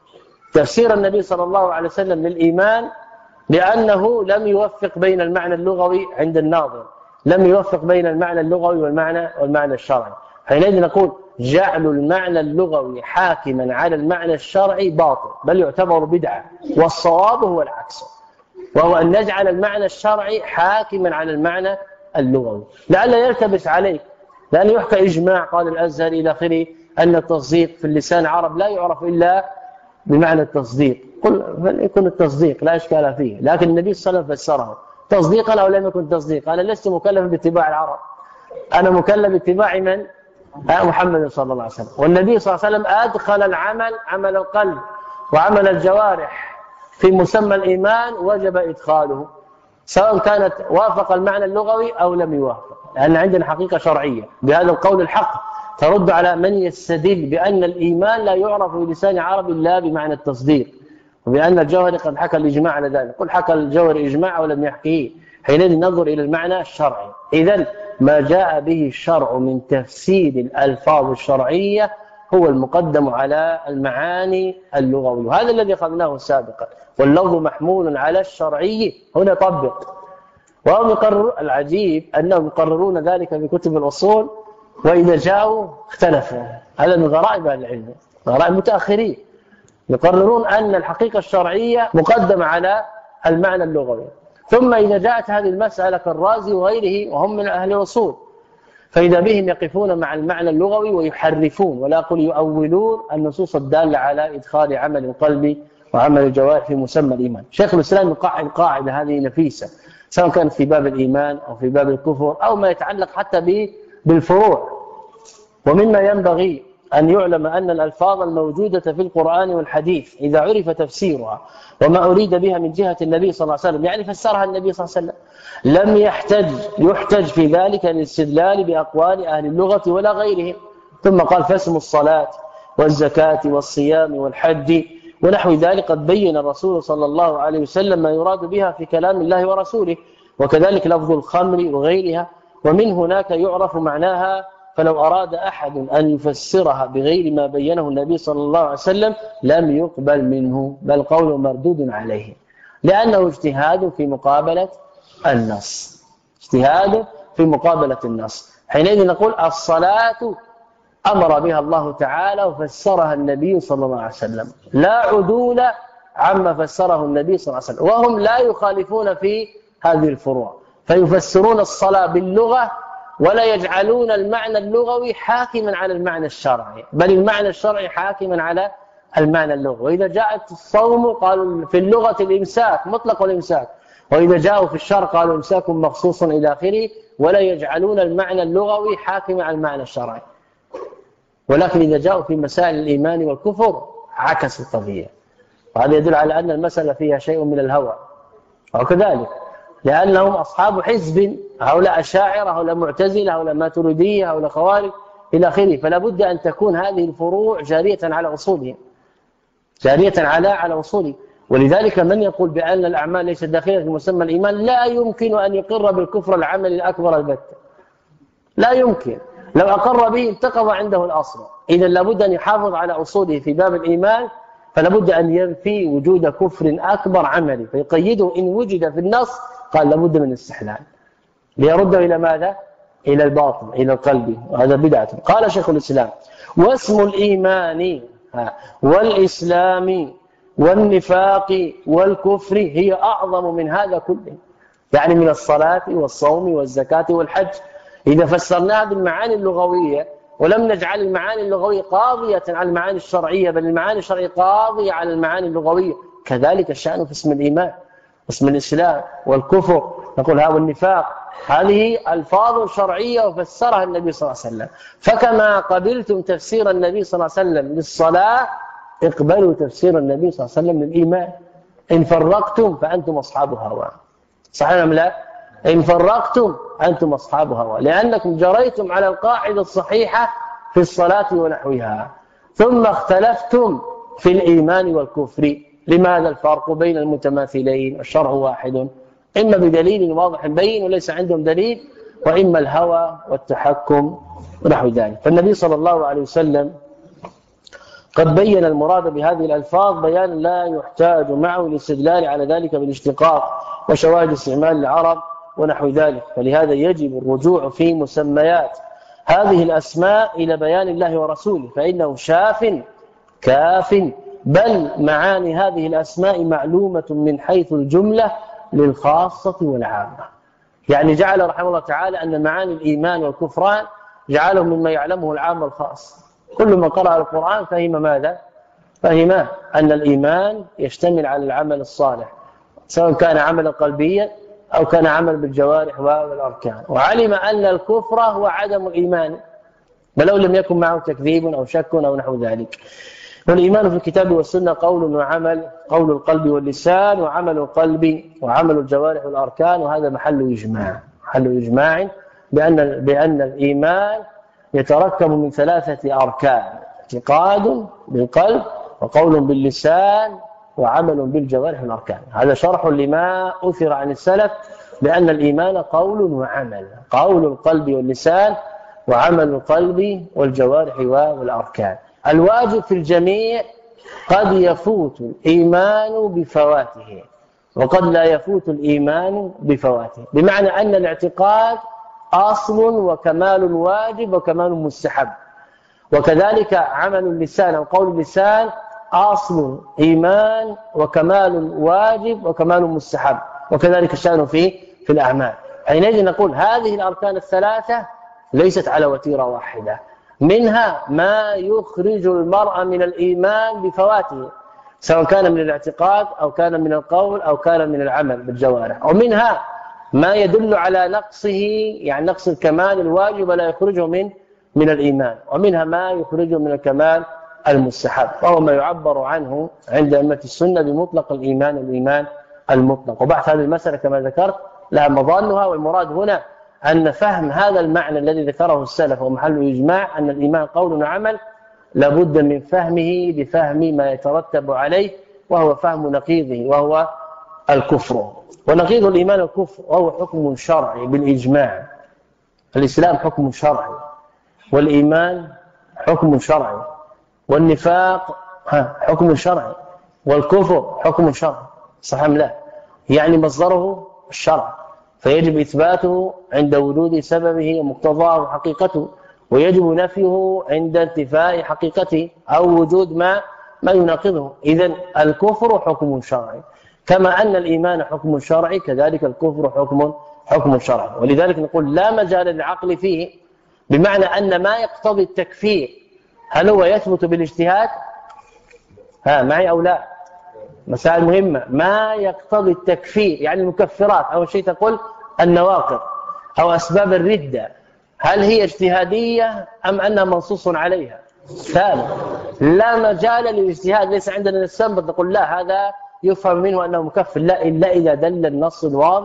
تفسير النبي صلى الله عليه وسلم للإيمان لأنه لم يوفق بين المعنى اللغوي عند الناظر، لم يوفق بين المعنى اللغوي والمعنى والمعنى الشرعي. حينئذ نقول جعل المعنى اللغوي حاكما على المعنى الشرعي باطل، بل يعتبر بدعة، والصواب هو العكس، وهو أن نجعل المعنى الشرعي حاكما على المعنى اللغوي، لئلا يلتبس عليك، لأن يحكى إجماع قال الأزهري إلى آخره أن التصديق في اللسان العرب لا يعرف إلا بمعنى التصديق. قل يكون التصديق لا إشكال فيه، لكن النبي صلى الله عليه وسلم فسره تصديقا أو لم يكن تصديقا. أنا لست مكلفا باتباع العرب، أنا مكلف باتباع من؟ محمد صلى الله عليه وسلم. والنبي صلى الله عليه وسلم أدخل العمل عمل القلب وعمل الجوارح في مسمى الإيمان، وجب إدخاله سواء كانت وافق المعنى اللغوي أو لم يوافق، لأن عندنا حقيقة شرعية. بهذا القول الحق ترد على من يستدل بأن الإيمان لا يعرف في لسان عرب إلا بمعنى التصديق، وبأن الجوهري قد حكى الإجماع على ذلك. قل حكى الجوهري إجماع ولم يحكيه، حينئذ ننظر إلى المعنى الشرعي. إذن ما جاء به الشرع من تفسير الألفاظ الشرعية هو المقدم على المعاني اللغوية، وهذا الذي أخذناه سابقا. واللفظ محمول على الشرعي هنا طبق. وهم يقرر العجيب أنهم يقررون ذلك في كتب الأصول، وإذا جاءوا اختلفوا. هذا من غرائب أهل العلم، غرائب متأخرين، يقررون أن الحقيقة الشرعية مقدمة على المعنى اللغوي. ثم إذا جاءت هذه المسألة كالرازي وغيره وهم من أهل الأصول، فإذا بهم يقفون مع المعنى اللغوي ويحرفون ولا أقول يؤولون النصوص الدالة على إدخال عمل القلب وعمل الجوارح في مسمى الإيمان. شيخ الإسلام يقاعد القاعدة هذه نفيسة، سواء كانت في باب الإيمان أو في باب الكفر أو ما يتعلق حتى بالفروع. ومما ينبغي أن يعلم أن الألفاظ الموجودة في القرآن والحديث إذا عرف تفسيرها وما أريد بها من جهة النبي صلى الله عليه وسلم، يعني فسرها النبي صلى الله عليه وسلم، لم يحتج يحتج في ذلك الاستدلال بأقوال أهل اللغة ولا غيرهم. ثم قال: فاسم الصلاة والزكاة والصيام والحج ونحو ذلك قد بين الرسول صلى الله عليه وسلم ما يراد بها في كلام الله ورسوله، وكذلك لفظ الخمر وغيرها، ومن هناك يعرف معناها. فلو أراد أحد أن يفسرها بغير ما بينه النبي صلى الله عليه وسلم لم يقبل منه، بل قوله مردود عليه، لأنه اجتهاد في مقابلة النص، اجتهاد في مقابلة النص. حينئذ نقول الصلاة أمر بها الله تعالى وفسرها النبي صلى الله عليه وسلم، لا عدول عما فسره النبي صلى الله عليه وسلم. وهم لا يخالفون في هذه الفروع، فيفسرون الصلاة باللغة ولا يجعلون المعنى اللغوي حاكما على المعنى الشرعي، بل المعنى الشرعي حاكما على المعنى اللغوي. وإذا جاءت الصوم قالوا في اللغة الإمساك مطلق الإمساك، وإذا جاءوا في الشرع قالوا إمساك مخصوص إلى آخره، ولا يجعلون المعنى اللغوي حاكما على المعنى الشرعي. ولكن إذا جاءوا في مسائل الإيمان والكفر عكس القضية، وهذا يدل على أن المسألة فيها شيء من الهوى. وكذلك لأنهم أصحاب حزب، هؤلاء أشاعرة، هؤلاء معتزلة، هؤلاء ماتريدية، هؤلاء خوارج إلى آخره. فلا بد أن تكون هذه الفروع جارية على أصولهم، جارية على على أصولهم. ولذلك من يقول بأن الأعمال ليست داخلة في مسمى الإيمان لا يمكن أن يقر بالكفر العمل الأكبر البتة، لا يمكن. لو أقر به انتقض عنده الأصل. إذا لابد أن يحافظ على أصوله في باب الإيمان، فلا بد أن ينفي وجود كفر أكبر عملي، فيقيده إن وجد في النص قال لابد من الاستحلال ليرده إلى ماذا؟ إلى الباطن، إلى القلب، وهذا بدعة. قال شيخ الإسلام: واسم الإيمان والإسلام والنفاق والكفر هي أعظم من هذا كله، يعني من الصلاة والصوم والزكاة والحج. إذا فسرناها بالمعاني اللغوية ولم نجعل المعاني اللغوية قاضية على المعاني الشرعية، بل المعاني الشرعية قاضية على المعاني اللغوية، كذلك الشأن في اسم الإيمان واسم الإسلام والكفر. نقول ها والنفاق، هذه ألفاظ شرعية وفسرها النبي صلى الله عليه وسلم. فكما قبلتم تفسير النبي صلى الله عليه وسلم للصلاة، اقبلوا تفسير النبي صلى الله عليه وسلم للإيمان. إن فرقتم فأنتم أصحاب هوى، صحيح أم لا؟ إن فرقتم أنتم أصحاب هوى، لأنكم جريتم على القاعدة الصحيحة في الصلاة ونحوها، ثم اختلفتم في الإيمان والكفر. لماذا الفرق بين المتماثلين؟ الشرع واحد، إما بدليل واضح بين وليس عندهم دليل، وإما الهوى والتحكم ونحو ذلك. فالنبي صلى الله عليه وسلم قد بين المراد بهذه الألفاظ بيان لا يحتاج معه الاستدلال على ذلك بالاشتقاق وشواهد استعمال العرب ونحو ذلك. فلهذا يجب الرجوع في مسميات هذه الأسماء إلى بيان الله ورسوله، فإنه شاف كاف، بل معاني هذه الأسماء معلومة من حيث الجملة للخاصة والعامة. يعني جعل رحمه الله تعالى أن معاني الإيمان والكفران جعلهم مما يعلمه العام والخاص. كل من قرأ القرآن فهم ماذا؟ فهم أن الإيمان يشتمل على العمل الصالح، سواء كان عملا قلبيا أو كان عمل بالجوارح والأركان، وعلم أن الكفر هو عدم الإيمان ولو لم يكن معه تكذيب أو شك أو نحو ذلك. والإيمان في الكتاب والسنة قول وعمل، قول القلب واللسان، وعمل القلب وعمل الجوارح والأركان، وهذا محل إجماع، محل إجماع بأن بأن الإيمان يتركب من ثلاثة أركان: اعتقاد بالقلب، وقول باللسان، وعمل بالجوارح والأركان. هذا شرح لما أثر عن السلف بأن الإيمان قول وعمل، قول القلب واللسان، وعمل القلب والجوارح والأركان. الواجب في الجميع قد يفوت الإيمان بفواته، وقد لا يفوت الإيمان بفواته، بمعنى أن الاعتقاد أصل وكمال واجب وكمال مستحب، وكذلك عمل اللسان أو قول اللسان أصل إيمان وكمال واجب وكمال مستحب، وكذلك الشأن في في الأعمال. حينئذ نقول هذه الأركان الثلاثة ليست على وتيرة واحدة، منها ما يخرج المرء من الإيمان بفواته، سواء كان من الاعتقاد أو كان من القول أو كان من العمل بالجوارح، ومنها ما يدل على نقصه، يعني نقص الكمال الواجب لا يخرجه من من الإيمان، ومنها ما يخرجه من الكمال المستحب، وهو ما يعبر عنه عند أئمة السنة بمطلق الإيمان، الإيمان المطلق. وبحث هذه المسألة كما ذكرت لها مظانها، والمراد هنا أن فهم هذا المعنى الذي ذكره السلف ومحل إجماع أن الإيمان قول وعمل لابد من فهمه بفهم ما يترتب عليه، وهو فهم نقيضه وهو الكفر. ونقيض الإيمان الكفر وهو حكم شرعي بالإجماع. الإسلام حكم شرعي، والإيمان حكم شرعي، والنفاق حكم شرعي، والكفر حكم شرعي، صح أم لا؟ يعني مصدره الشرع، فيجب إثباته عند وجود سببه ومقتضاه وحقيقته، ويجب نفيه عند انتفاء حقيقته أو وجود ما ما يناقضه. إذن الكفر حكم شرعي، كما أن الإيمان حكم شرعي كذلك الكفر حكم حكم شرعي. ولذلك نقول لا مجال للعقل فيه، بمعنى أن ما يقتضي التكفير هل هو يثبت بالاجتهاد؟ ها معي أو لا؟ مسائل مهمة. ما يقتضي التكفير يعني المكفرات أو شيء تقول النواقض أو أسباب الردة، هل هي اجتهادية أم أنها منصوص عليها؟ ثالث، لا مجال للاجتهاد، ليس عندنا نستنبط نقول لا هذا يفهم منه أنه مكفر، لا إلا إذا دل النص الواضح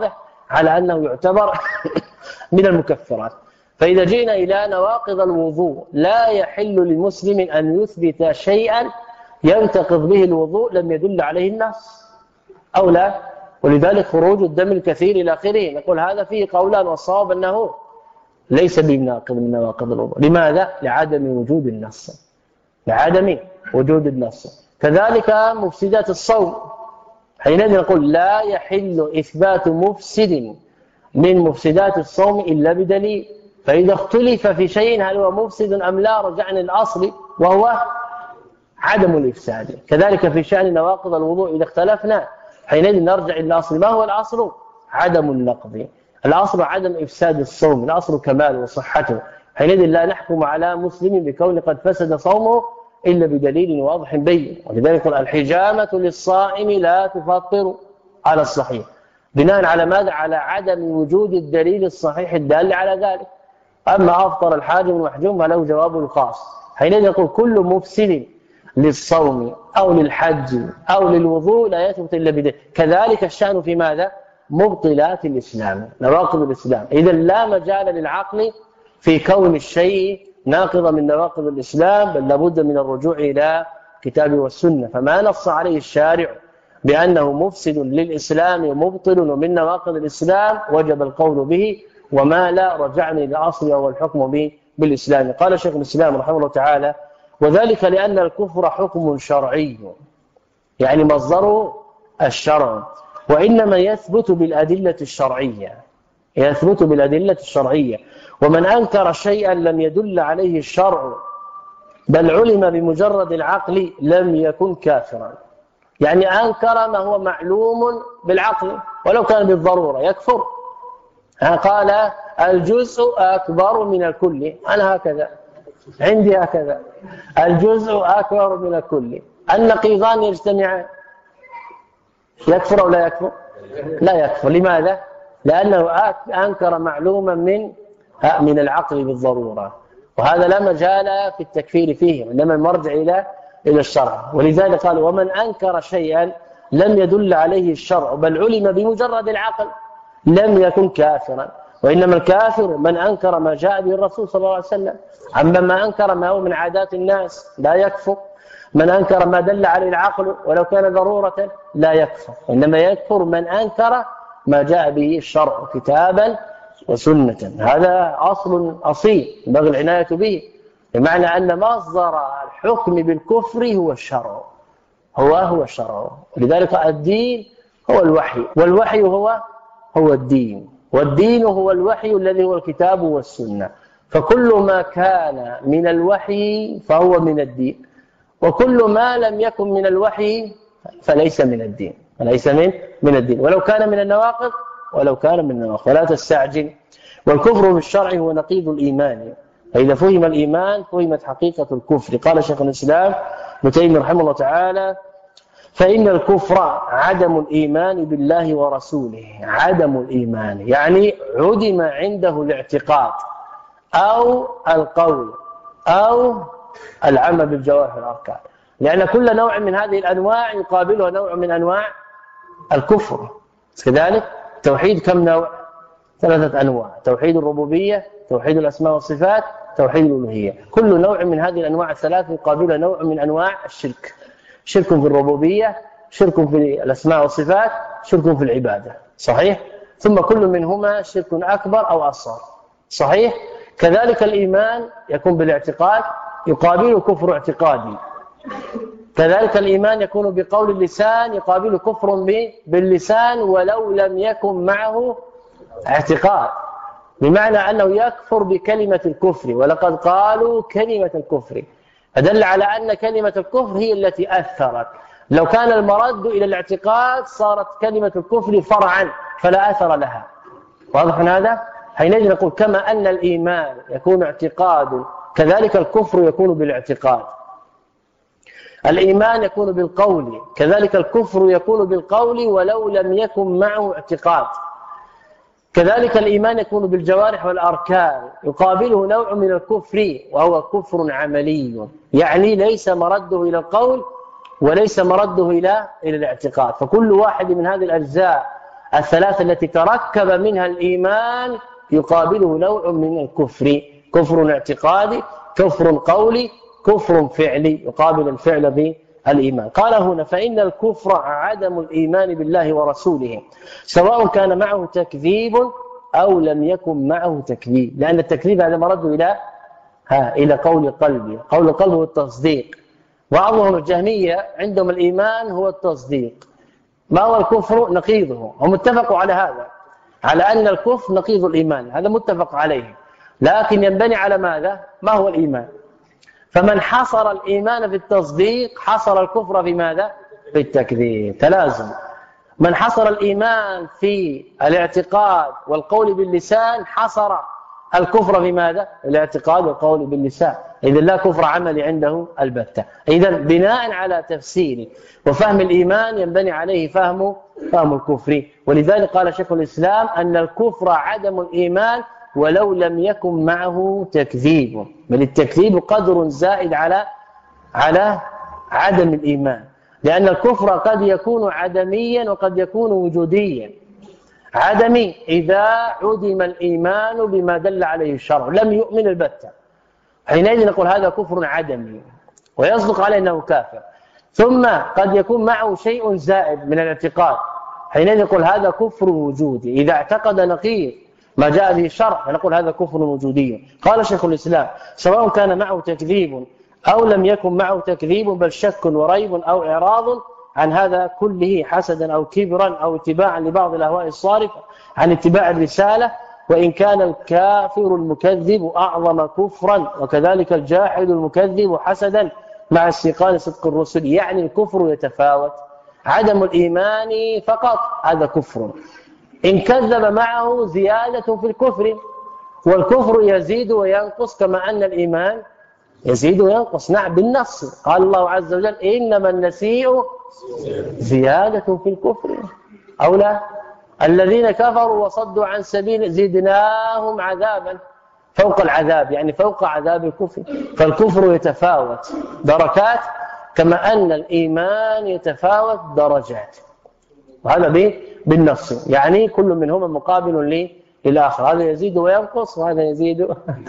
على أنه يعتبر من المكفرات. فإذا جئنا إلى نواقض الوضوء لا يحل لمسلم أن يثبت شيئا ينتقض به الوضوء لم يدل عليه النص أو لا. ولذلك خروج الدم الكثير إلى آخره نقول هذا فيه قولان، والصواب أنه ليس بناقض من نواقض الوضوء. لماذا؟ لعدم وجود النص، لعدم وجود النص. كذلك مفسدات الصوم، حينئذ نقول لا يحل إثبات مفسد من مفسدات الصوم إلا بدليل. فإذا اختلف في شيء هل هو مفسد أم لا رجعنا الأصل وهو عدم الإفساد. كذلك في شأن نواقض الوضوء إذا اختلفنا حينئذ نرجع إلى الأصل. ما هو الأصل؟ عدم النقض. الأصل عدم إفساد الصوم، الأصل كماله وصحته. حينئذ لا نحكم على مسلم بكون قد فسد صومه إلا بدليل واضح بين. ولذلك الحجامة للصائم لا تفطر على الصحيح، بناء على ماذا؟ على عدم وجود الدليل الصحيح الدال على ذلك. أما أفطر الحاجم المحجوم فله جواب الخاص. حينئذ يقول كل مفسد للصوم أو للحج أو للوضوء لا يثبت إلا بدليل. كذلك الشأن في ماذا؟ مبطلات الإسلام، نواقض الإسلام. إذا لا مجال للعقل في كون الشيء ناقضا من نواقض الإسلام، بل لابد من الرجوع إلى كتاب والسنة. فما نص عليه الشارع بأنه مفسد للإسلام ومبطل ومن نواقض الإسلام وجب القول به، وما لا رجعني لأصل وهو الحكم به بالإسلام. قال شيخ الإسلام رحمه الله تعالى: وذلك لأن الكفر حكم شرعي، يعني مصدره الشرع، وإنما يثبت بالأدلة الشرعية، يثبت بالأدلة الشرعية. ومن أنكر شيئا لم يدل عليه الشرع بل علم بمجرد العقل لم يكن كافرا. يعني أنكر ما هو معلوم بالعقل ولو كان بالضرورة يكفر. قال الجزء أكبر من الكل، أنا هكذا عندي هكذا، الجزء أكبر من الكل، النقيضان يجتمعان، يكفر أو لا يكفر؟ لا يكفر. لماذا؟ لأنه أنكر معلوما من من العقل بالضرورة، وهذا لا مجال في التكفير فيه، وإنما المرجع إلى إلى الشرع. ولذلك قال: ومن أنكر شيئا لم يدل عليه الشرع بل علم بمجرد العقل لم يكن كافرا. وإنما الكافر من أنكر ما جاء به الرسول صلى الله عليه وسلم. أما ما أنكر ما هو من عادات الناس لا يكفر. من أنكر ما دل عليه العقل ولو كان ضرورة لا يكفر. إنما يكفر من أنكر ما جاء به الشرع كتابا وسنة. هذا أصل أصيل ينبغي العناية به، بمعنى أن مصدر الحكم بالكفر هو الشرع، هو هو الشرع. لذلك الدين هو الوحي، والوحي هو هو الدين، والدين هو الوحي الذي هو الكتاب والسنة. فكل ما كان من الوحي فهو من الدين، وكل ما لم يكن من الوحي فليس من الدين، فليس من من الدين، ولو كان من النواقض ولو كان من النواقض. ولا تستعجل. والكفر بالشرع هو نقيض الإيمان، فإذا فهم الإيمان فهمت حقيقة الكفر. قال شيخ الإسلام ابن تيمية رحمه الله تعالى: فإن الكفر عدم الإيمان بالله ورسوله. عدم الإيمان يعني عدم عنده الاعتقاد أو القول أو العمل بالجوارح والأركان، لأن كل نوع من هذه الأنواع يقابلها نوع من أنواع الكفر. كذلك توحيد كم نوع؟ ثلاثة أنواع: توحيد الربوبية، توحيد الأسماء والصفات، توحيد الألوهية. كل نوع من هذه الأنواع الثلاث يقابلها نوع من أنواع الشرك. شرك في الربوبية، شرك في الأسماء والصفات، شرك في العبادة، صحيح؟ ثم كل منهما شرك أكبر أو أصغر، صحيح؟ كذلك الإيمان يكون بالاعتقاد يقابل كفر اعتقادي. كذلك الإيمان يكون بقول اللسان يقابل كفر باللسان ولو لم يكن معه اعتقاد، بمعنى أنه يكفر بكلمة الكفر. ولقد قالوا كلمة الكفر، فدل على أن كلمة الكفر هي التي أثرت. لو كان المرد إلى الاعتقاد صارت كلمة الكفر فرعا فلا أثر لها. واضح هذا؟ حينئذ نقول كما أن الإيمان يكون اعتقاد كذلك الكفر يكون بالاعتقاد. الإيمان يكون بالقول كذلك الكفر يكون بالقول ولو لم يكن معه اعتقاد. كذلك الإيمان يكون بالجوارح والأركان يقابله نوع من الكفر وهو كفر عملي، يعني ليس مرده إلى القول وليس مرده إلى إلى الاعتقاد. فكل واحد من هذه الأجزاء الثلاثة التي تركب منها الإيمان يقابله نوع من الكفر، كفر اعتقادي، كفر قولي، كفر فعلي، يقابل الفعل بالإيمان. قال هنا فإن الكفر عدم الإيمان بالله ورسوله سواء كان معه تكذيب أو لم يكن معه تكذيب، لأن التكذيب هذا مرد إلى ها إلى قول قلبي، قول القلب هو التصديق. بعضهم الجهمية عندهم الإيمان هو التصديق، ما هو الكفر؟ نقيضه، هم اتفقوا على هذا، على أن الكفر نقيض الإيمان، هذا متفق عليه، لكن ينبني على ماذا؟ ما هو الإيمان؟ فمن حصر الإيمان في التصديق حصر الكفر في ماذا؟ في التكذيب، تلازم. من حصر الإيمان في الاعتقاد والقول باللسان حصر الكفر في ماذا؟ الاعتقاد والقول باللسان، إذن لا كفر عملي عنده البتة. إذن بناء على تفسير وفهم الإيمان ينبني عليه فهم فهم الكفر. ولذلك قال شيخ الإسلام أن الكفر عدم الإيمان ولو لم يكن معه تكذيب، بل التكذيب قدر زائد على على عدم الإيمان، لأن الكفر قد يكون عدميا وقد يكون وجوديا. عدمي إذا عدم الإيمان بما دل عليه الشرع، لم يؤمن البتة، حينئذ نقول هذا كفر عدمي ويصدق عليه أنه كافر. ثم قد يكون معه شيء زائد من الاعتقاد، حينئذ نقول هذا كفر وجودي، إذا اعتقد نقيض ما جاء به الشرع فنقول هذا كفر وجودي. قال شيخ الإسلام سواء كان معه تكذيب أو لم يكن معه تكذيب، بل شك وريب أو إعراض عن هذا كله حسدا أو كبرا أو اتباعا لبعض الأهواء الصارفة عن اتباع الرسالة، وإن كان الكافر المكذب أعظم كفرا وكذلك الجاحد المكذب حسدا مع استيقان صدق الرسل. يعني الكفر يتفاوت، عدم الإيمان فقط هذا كفر، إن كذب معه زيادة في الكفر، والكفر يزيد وينقص كما أن الإيمان يزيد وينقص. نعم بالنص قال الله عز وجل إنما النسيء زيادة في الكفر أو لا، الذين كفروا وصدوا عن سبيل زدناهم عذابا فوق العذاب، يعني فوق عذاب الكفر. فالكفر يتفاوت دركات كما أن الإيمان يتفاوت درجات، وهذا بالنص، يعني كل منهما مقابل للآخر، هذا يزيد وينقص وهذا يزيد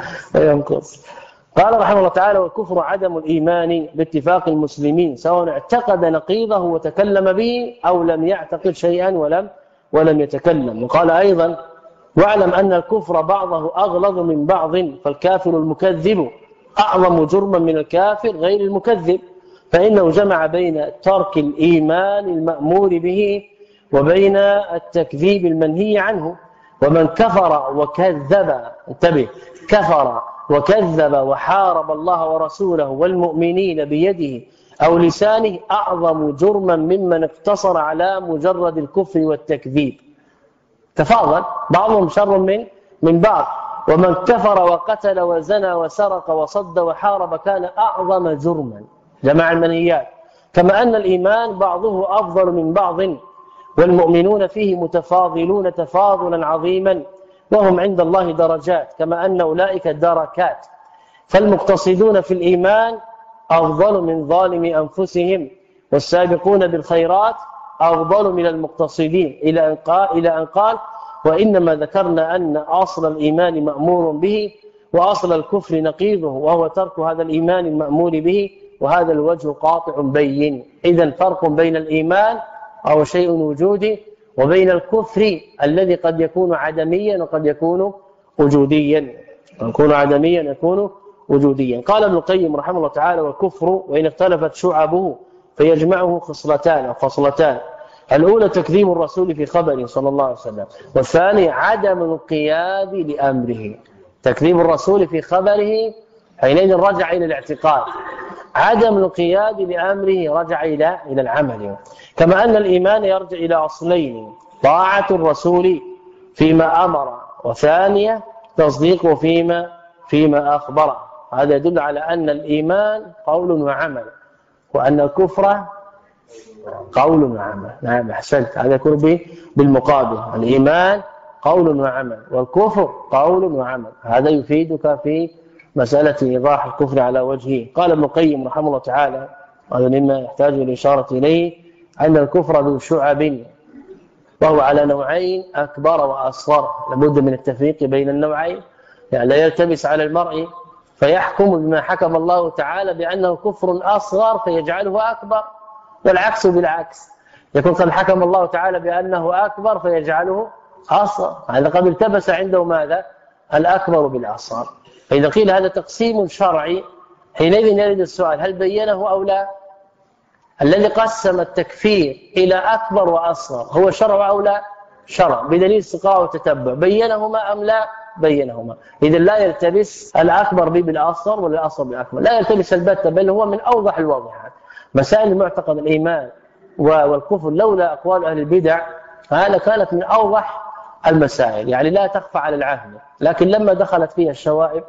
وينقص. قال رحمه الله تعالى والكفر عدم الإيمان باتفاق المسلمين سواء اعتقد نقيضه وتكلم به أو لم يعتقد شيئا ولم ولم يتكلم. وقال أيضا واعلم أن الكفر بعضه أغلظ من بعض، فالكافر المكذب أعظم جرما من الكافر غير المكذب، فإنه جمع بين ترك الإيمان المأمور به وبين التكذيب المنهي عنه. ومن كفر وكذب، انتبه، كفر وكذب وحارب الله ورسوله والمؤمنين بيده أو لسانه أعظم جرما ممن اقتصر على مجرد الكفر والتكذيب. تفاضل، بعضهم شر من من بعض. ومن كفر وقتل وزنى وسرق وصد وحارب كان أعظم جرما، جمع المنهيات. كما أن الإيمان بعضه أفضل من بعض، والمؤمنون فيه متفاضلون تفاضلا عظيما، وهم عند الله درجات كما أن أولئك دركات. فالمقتصدون في الإيمان أفضل من ظالم أنفسهم، والسابقون بالخيرات أفضل من المقتصدين، إلى أن قال, إلى أن قال وإنما ذكرنا أن أصل الإيمان مأمور به وأصل الكفر نقيضه، وهو ترك هذا الإيمان المأمور به، وهذا الوجه قاطع بين. إذن فرق بين الإيمان أو شيء وجودي وبين الكفر الذي قد يكون عدميا وقد يكون وجوديا، يكون عدميا يكون وجوديا. قال ابن القيم رحمه الله تعالى والكفر وإن اختلفت شعبه فيجمعه خصلتان أو خصلتان، الأولى تكذيب الرسول في خبره صلى الله عليه وسلم، والثاني عدم الانقياد لأمره. تكذيب الرسول في خبره حينئذ رجع إلى الاعتقاد، عدم الانقياد لأمره رجع إلى إلى العمل. كما أن الإيمان يرجع إلى أصلين: طاعة الرسول فيما أمر، وثانية تصديقه فيما فيما أخبر. هذا يدل على أن الإيمان قول وعمل، وأن الكفر قول وعمل. نعم أحسنت، هذا يكون بالمقابل، الإيمان قول وعمل والكفر قول وعمل. هذا يفيدك في مسألة إيضاح الكفر على وجهه. قال ابن القيم رحمه الله تعالى، هذا مما يحتاج الإشارة إليه، أن الكفر ذو شعب وهو على نوعين أكبر وأصغر، لابد من التفريق بين النوعين، يعني لا يلتبس على المرء فيحكم بما حكم الله تعالى بأنه كفر أصغر فيجعله أكبر، والعكس بالعكس، يكون قد حكم الله تعالى بأنه أكبر فيجعله أصغر. هذا قد التبس عنده ماذا؟ الأكبر بالأصغر. فإذا قيل هذا تقسيم شرعي حينئذ يرد السؤال هل بينه أو لا؟ الذي قسم التكفير إلى أكبر وأصغر هو شرع أو لا؟ شرع بدليل استقراء وتتبع. بينهما أم لا؟ بينهما. إذا لا يلتبس الأكبر بالأصغر ولا الأصغر بالأكبر، لا يلتبس البتة، بل هو من أوضح الواضحات. مسائل المعتقد الإيمان والكفر لولا أقوال أهل البدع هذا كانت من أوضح المسائل، يعني لا تخفى على العهد، لكن لما دخلت فيها الشوائب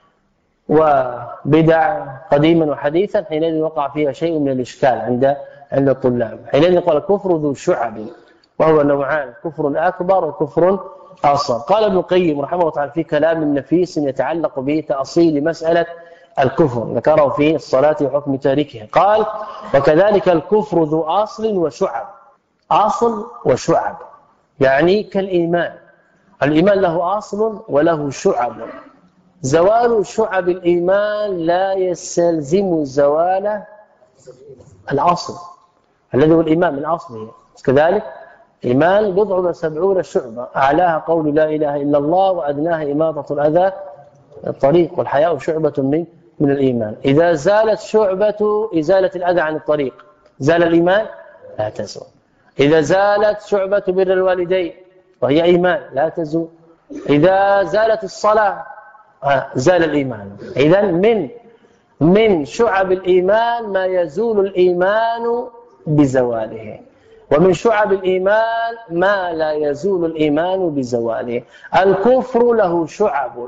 وبدع قديما وحديثا حينئذ وقع فيها شيء من الإشكال عند عند الطلاب. حينئذ قال الكفر ذو شعب، وهو نوعان، كفر أكبر وكفر أصغر. قال ابن القيم رحمه الله تعالى في كلام نفيس يتعلق بتأصيل مسألة الكفر، ذكره في الصلاة وحكم تاركها، قال وكذلك الكفر ذو أصل وشعب. أصل وشعب يعني كالإيمان، الإيمان له أصل وله شعب. زوال شعب الإيمان لا يستلزم زوال الأصل الذي هو الإيمان من أصله. كذلك إيمان بضع وسبعون شعبة، أعلاها قول لا إله إلا الله، وأدناها إماطة الأذى الطريق، والحياء شعبة من من الإيمان. إذا زالت شعبة إزالة الأذى عن الطريق زال الإيمان؟ لا تزول. إذا زالت شعبة بر الوالدين وهي إيمان لا تزول. إذا زالت الصلاة زال الإيمان. إذن من من شعب الإيمان ما يزول الإيمان بزواله، ومن شعب الإيمان ما لا يزول الإيمان بزواله. الكفر له شعب،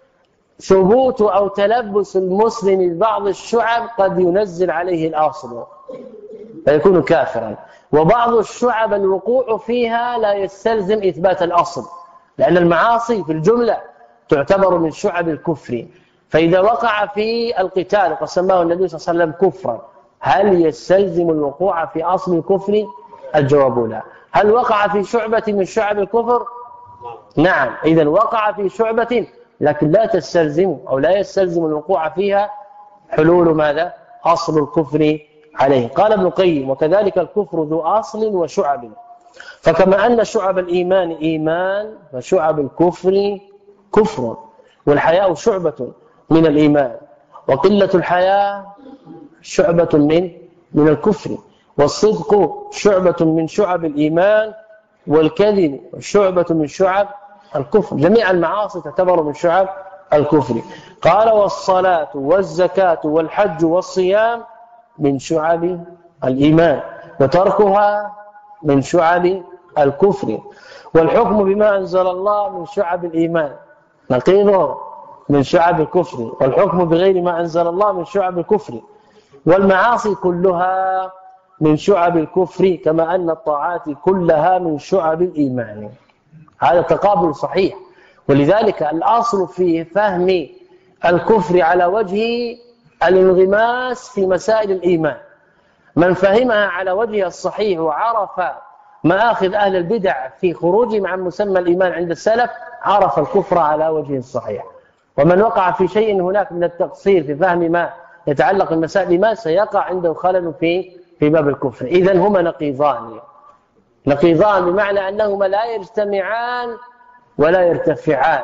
ثبوت أو تلبس المسلم ببعض الشعب قد ينزل عليه الأصل فيكون كافرا، وبعض الشعب الوقوع فيها لا يستلزم إثبات الأصل، لأن المعاصي في الجملة تعتبر من شعب الكفر. فإذا وقع في القتال وقد سماه النبي صلى الله عليه وسلم كفرا، هل يستلزم الوقوع في أصل الكفر؟ الجواب لا. هل وقع في شعبة من شعب الكفر؟ نعم. إذا وقع في شعبة لكن لا تستلزم أو لا يستلزم الوقوع فيها حلول ماذا؟ أصل الكفر عليه. قال ابن القيم وكذلك الكفر ذو أصل وشعب، فكما أن شعب الإيمان إيمان فشعب الكفر كفر، والحياء شعبة من الإيمان، وقلة الحياء شعبة من من الكفر، والصدق شعبة من شعب الإيمان، والكذب شعبة من شعب الكفر. جميع المعاصي تعتبر من شعب الكفر. قال والصلاة والزكاة والحج والصيام من شعب الإيمان، وتركها من شعب الكفر، والحكم بما أنزل الله من شعب الإيمان نقيضه من شعب الكفر، والحكم بغير ما أنزل الله من شعب الكفر، والمعاصي كلها من شعب الكفر، كما أن الطاعات كلها من شعب الإيمان. هذا تقابل صحيح. ولذلك الأصل في فهم الكفر على وجه الانغماس في مسائل الإيمان. من فهمها على وجه الصحيح وعرف مآخذ أهل البدع في خروجهم عن مسمى الإيمان عند السلف عرف الكفر على وجه الصحيح. ومن وقع في شيء هناك من التقصير في فهم ما يتعلق بمسائل الإيمان سيقع عنده خلل في في باب الكفر. إذن هما نقيضان نقيضان بمعنى أنهما لا يجتمعان ولا يرتفعان.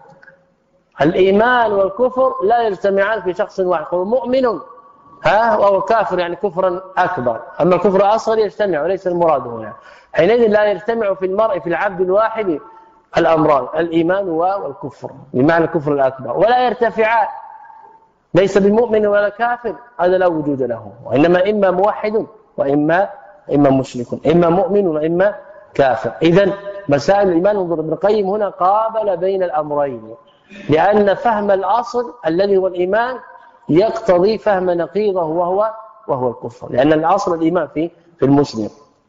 الإيمان والكفر لا يجتمعان في شخص واحد، هو مؤمن ها وهو كافر يعني كفرا أكبر، أما الكفر أصغر يجتمع وليس المراد هنا. حينئذ لا يجتمع في المرء في العبد الواحد الأمران الإيمان والكفر بمعنى الكفر الأكبر، ولا يرتفعان، ليس بالمؤمن ولا كافر، هذا لا وجود له، وإنما إما موحد وإما إما مشرك، إما مؤمن وإما كافر. إذن مسائل الإيمان انظر ابن القيم هنا قابل بين الأمرين، لأن فهم الأصل الذي هو الإيمان يقتضي فهم نقيضه وهو وهو الكفر، لأن الأصل الإيمان في في المسلم.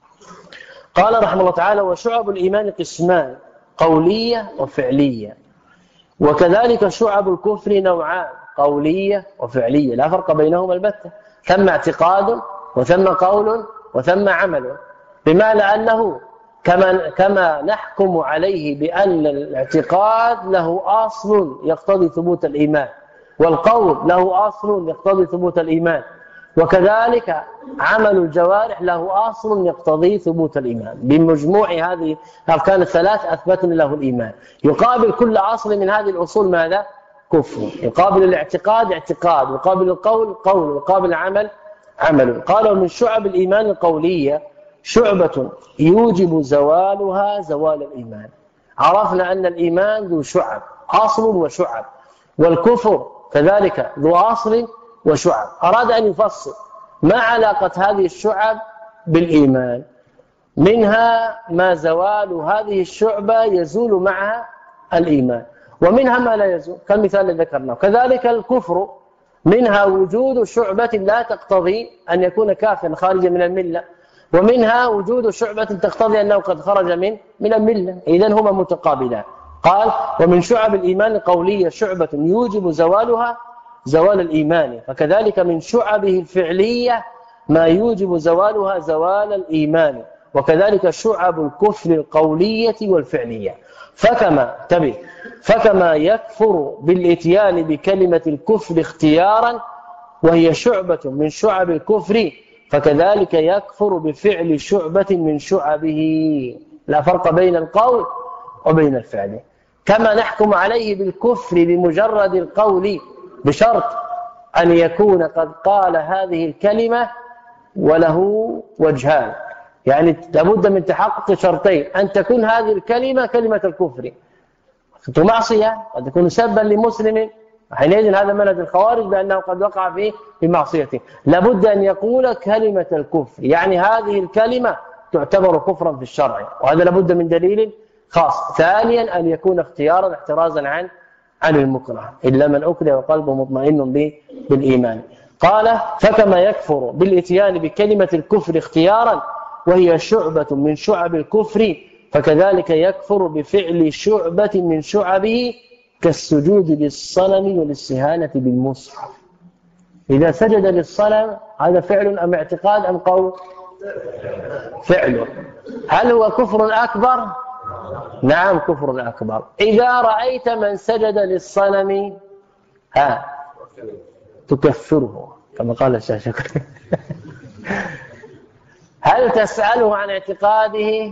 قال رحمه الله تعالى وشعب الإيمان قسمان قولية وفعلية، وكذلك شعب الكفر نوعان قولية وفعلية لا فرق بينهما البتة، ثم اعتقاد وثم قول وثم عمل، بمعنى أنه كما كما نحكم عليه بأن الاعتقاد له أصل يقتضي ثبوت الإيمان، والقول له أصل يقتضي ثبوت الإيمان، وكذلك عمل الجوارح له أصل يقتضي ثبوت الإيمان. بمجموع هذه الأركان الثلاث أثبتنا له الإيمان. يقابل كل أصل من هذه الأصول ماذا؟ كفر. يقابل الاعتقاد اعتقاد، يقابل القول قول، يقابل العمل عمل. قالوا من شعب الإيمان القولية شعبة يوجب زوالها زوال الإيمان. عرفنا أن الإيمان ذو شعب، أصل وشعب، والكفر كذلك ذو أصل وشعب. أراد أن يفصل ما علاقة هذه الشعب بالإيمان. منها ما زوال هذه الشعبة يزول معها الإيمان، ومنها ما لا يزول كالمثال الذي ذكرناه. كذلك الكفر منها وجود شعبة لا تقتضي أن يكون كافرا خارجا من الملة، ومنها وجود شعبة تقتضي أنه قد خرج من من الملة. إذن هما متقابلان. قال ومن شعب الإيمان القولية شعبة يوجب زوالها زوال الإيمان، فكذلك من شعبه الفعلية ما يوجب زوالها زوال الإيمان، وكذلك شعب الكفر القولية والفعلية. فكما تبي فكما يكفر بالإتيان بكلمة الكفر اختيارا وهي شعبة من شعب الكفر، فكذلك يكفر بفعل شعبة من شعبه. لا فرق بين القول وبين الفعل. كما نحكم عليه بالكفر بمجرد القول بشرط أن يكون قد قال هذه الكلمة وله وجهان، يعني لابد من تحقق شرطين: أن تكون هذه الكلمة كلمة الكفر، كنت معصية قد تكون سبا لمسلم، حينئذ هذا منهج الخوارج بأنه قد وقع فيه بمعصيته. لابد أن يقول كلمة الكفر، يعني هذه الكلمة تعتبر كفرا في الشرع، وهذا لابد من دليل خاص. ثانيا أن يكون اختيارا احترازا عن عن المكره، إلا من أكره وقلبه مطمئن بالإيمان. قال فكما يكفر بالإتيان بكلمة الكفر اختيارا وهي شعبة من شعب الكفر، فكذلك يكفر بفعل شعبة من شعبه كالسجود للصنم والاستهانة بالمصحف. إذا سجد للصنم هذا فعل أم اعتقاد أم قول؟ فعل. هل هو كفر أكبر؟ نعم كفر أكبر. إذا رأيت من سجد للصنم ها تكفره كما قال الشيخ شكري. هل تسأله عن اعتقاده؟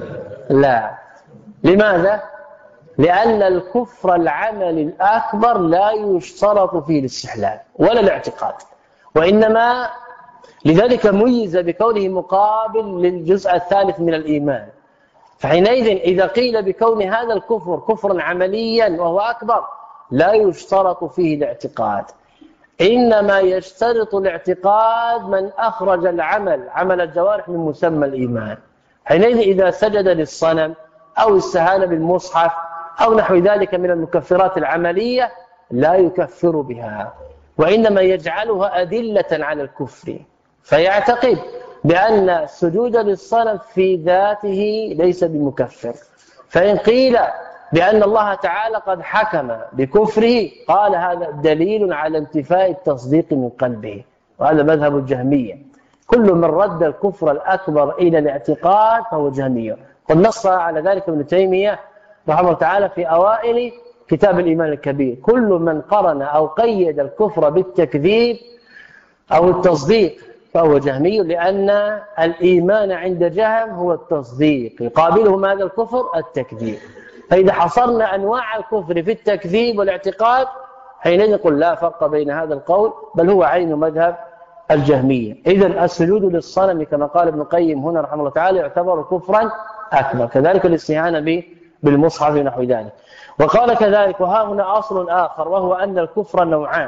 لا. لماذا؟ لأن الكفر العمل الأكبر لا يشترط فيه الاستحلال ولا الاعتقاد، وإنما لذلك ميز بكونه مقابل للجزء الثالث من الإيمان. فحينئذ إذا قيل بكون هذا الكفر كفرا عمليا وهو أكبر لا يشترط فيه الاعتقاد، إنما يشترط الاعتقاد من أخرج العمل عمل الجوارح من مسمى الإيمان. حينئذ إذا سجد للصنم أو استهان بالمصحف أو نحو ذلك من المكفرات العملية لا يكفر بها، وإنما يجعلها أدلة على الكفر، فيعتقد بأن السجود للصنم في ذاته ليس بمكفر. فإن قيل بأن الله تعالى قد حكم بكفره قال هذا دليل على انتفاء التصديق من قلبه، وهذا مذهب الجهمية. كل من رد الكفر الأكبر إلى الاعتقاد فهو جهمي. قد نص على ذلك ابن تيمية رحمه الله تعالى في أوائل كتاب الإيمان الكبير: كل من قرن أو قيد الكفر بالتكذيب أو التصديق فهو جهمي، لأن الإيمان عند جهم هو التصديق، يقابله هذا الكفر التكذيب. فإذا حصرنا أنواع الكفر في التكذيب والاعتقاد حينئذ نقول لا فرق بين هذا القول، بل هو عين مذهب الجهمية. إذن السجود للصنم كما قال ابن القيم هنا رحمه الله تعالى يعتبر كفرا أكبر، كذلك الاستهانة بالمصحف ونحو ذلك. وقال كذلك وها هنا أصل آخر، وهو أن الكفر نوعان: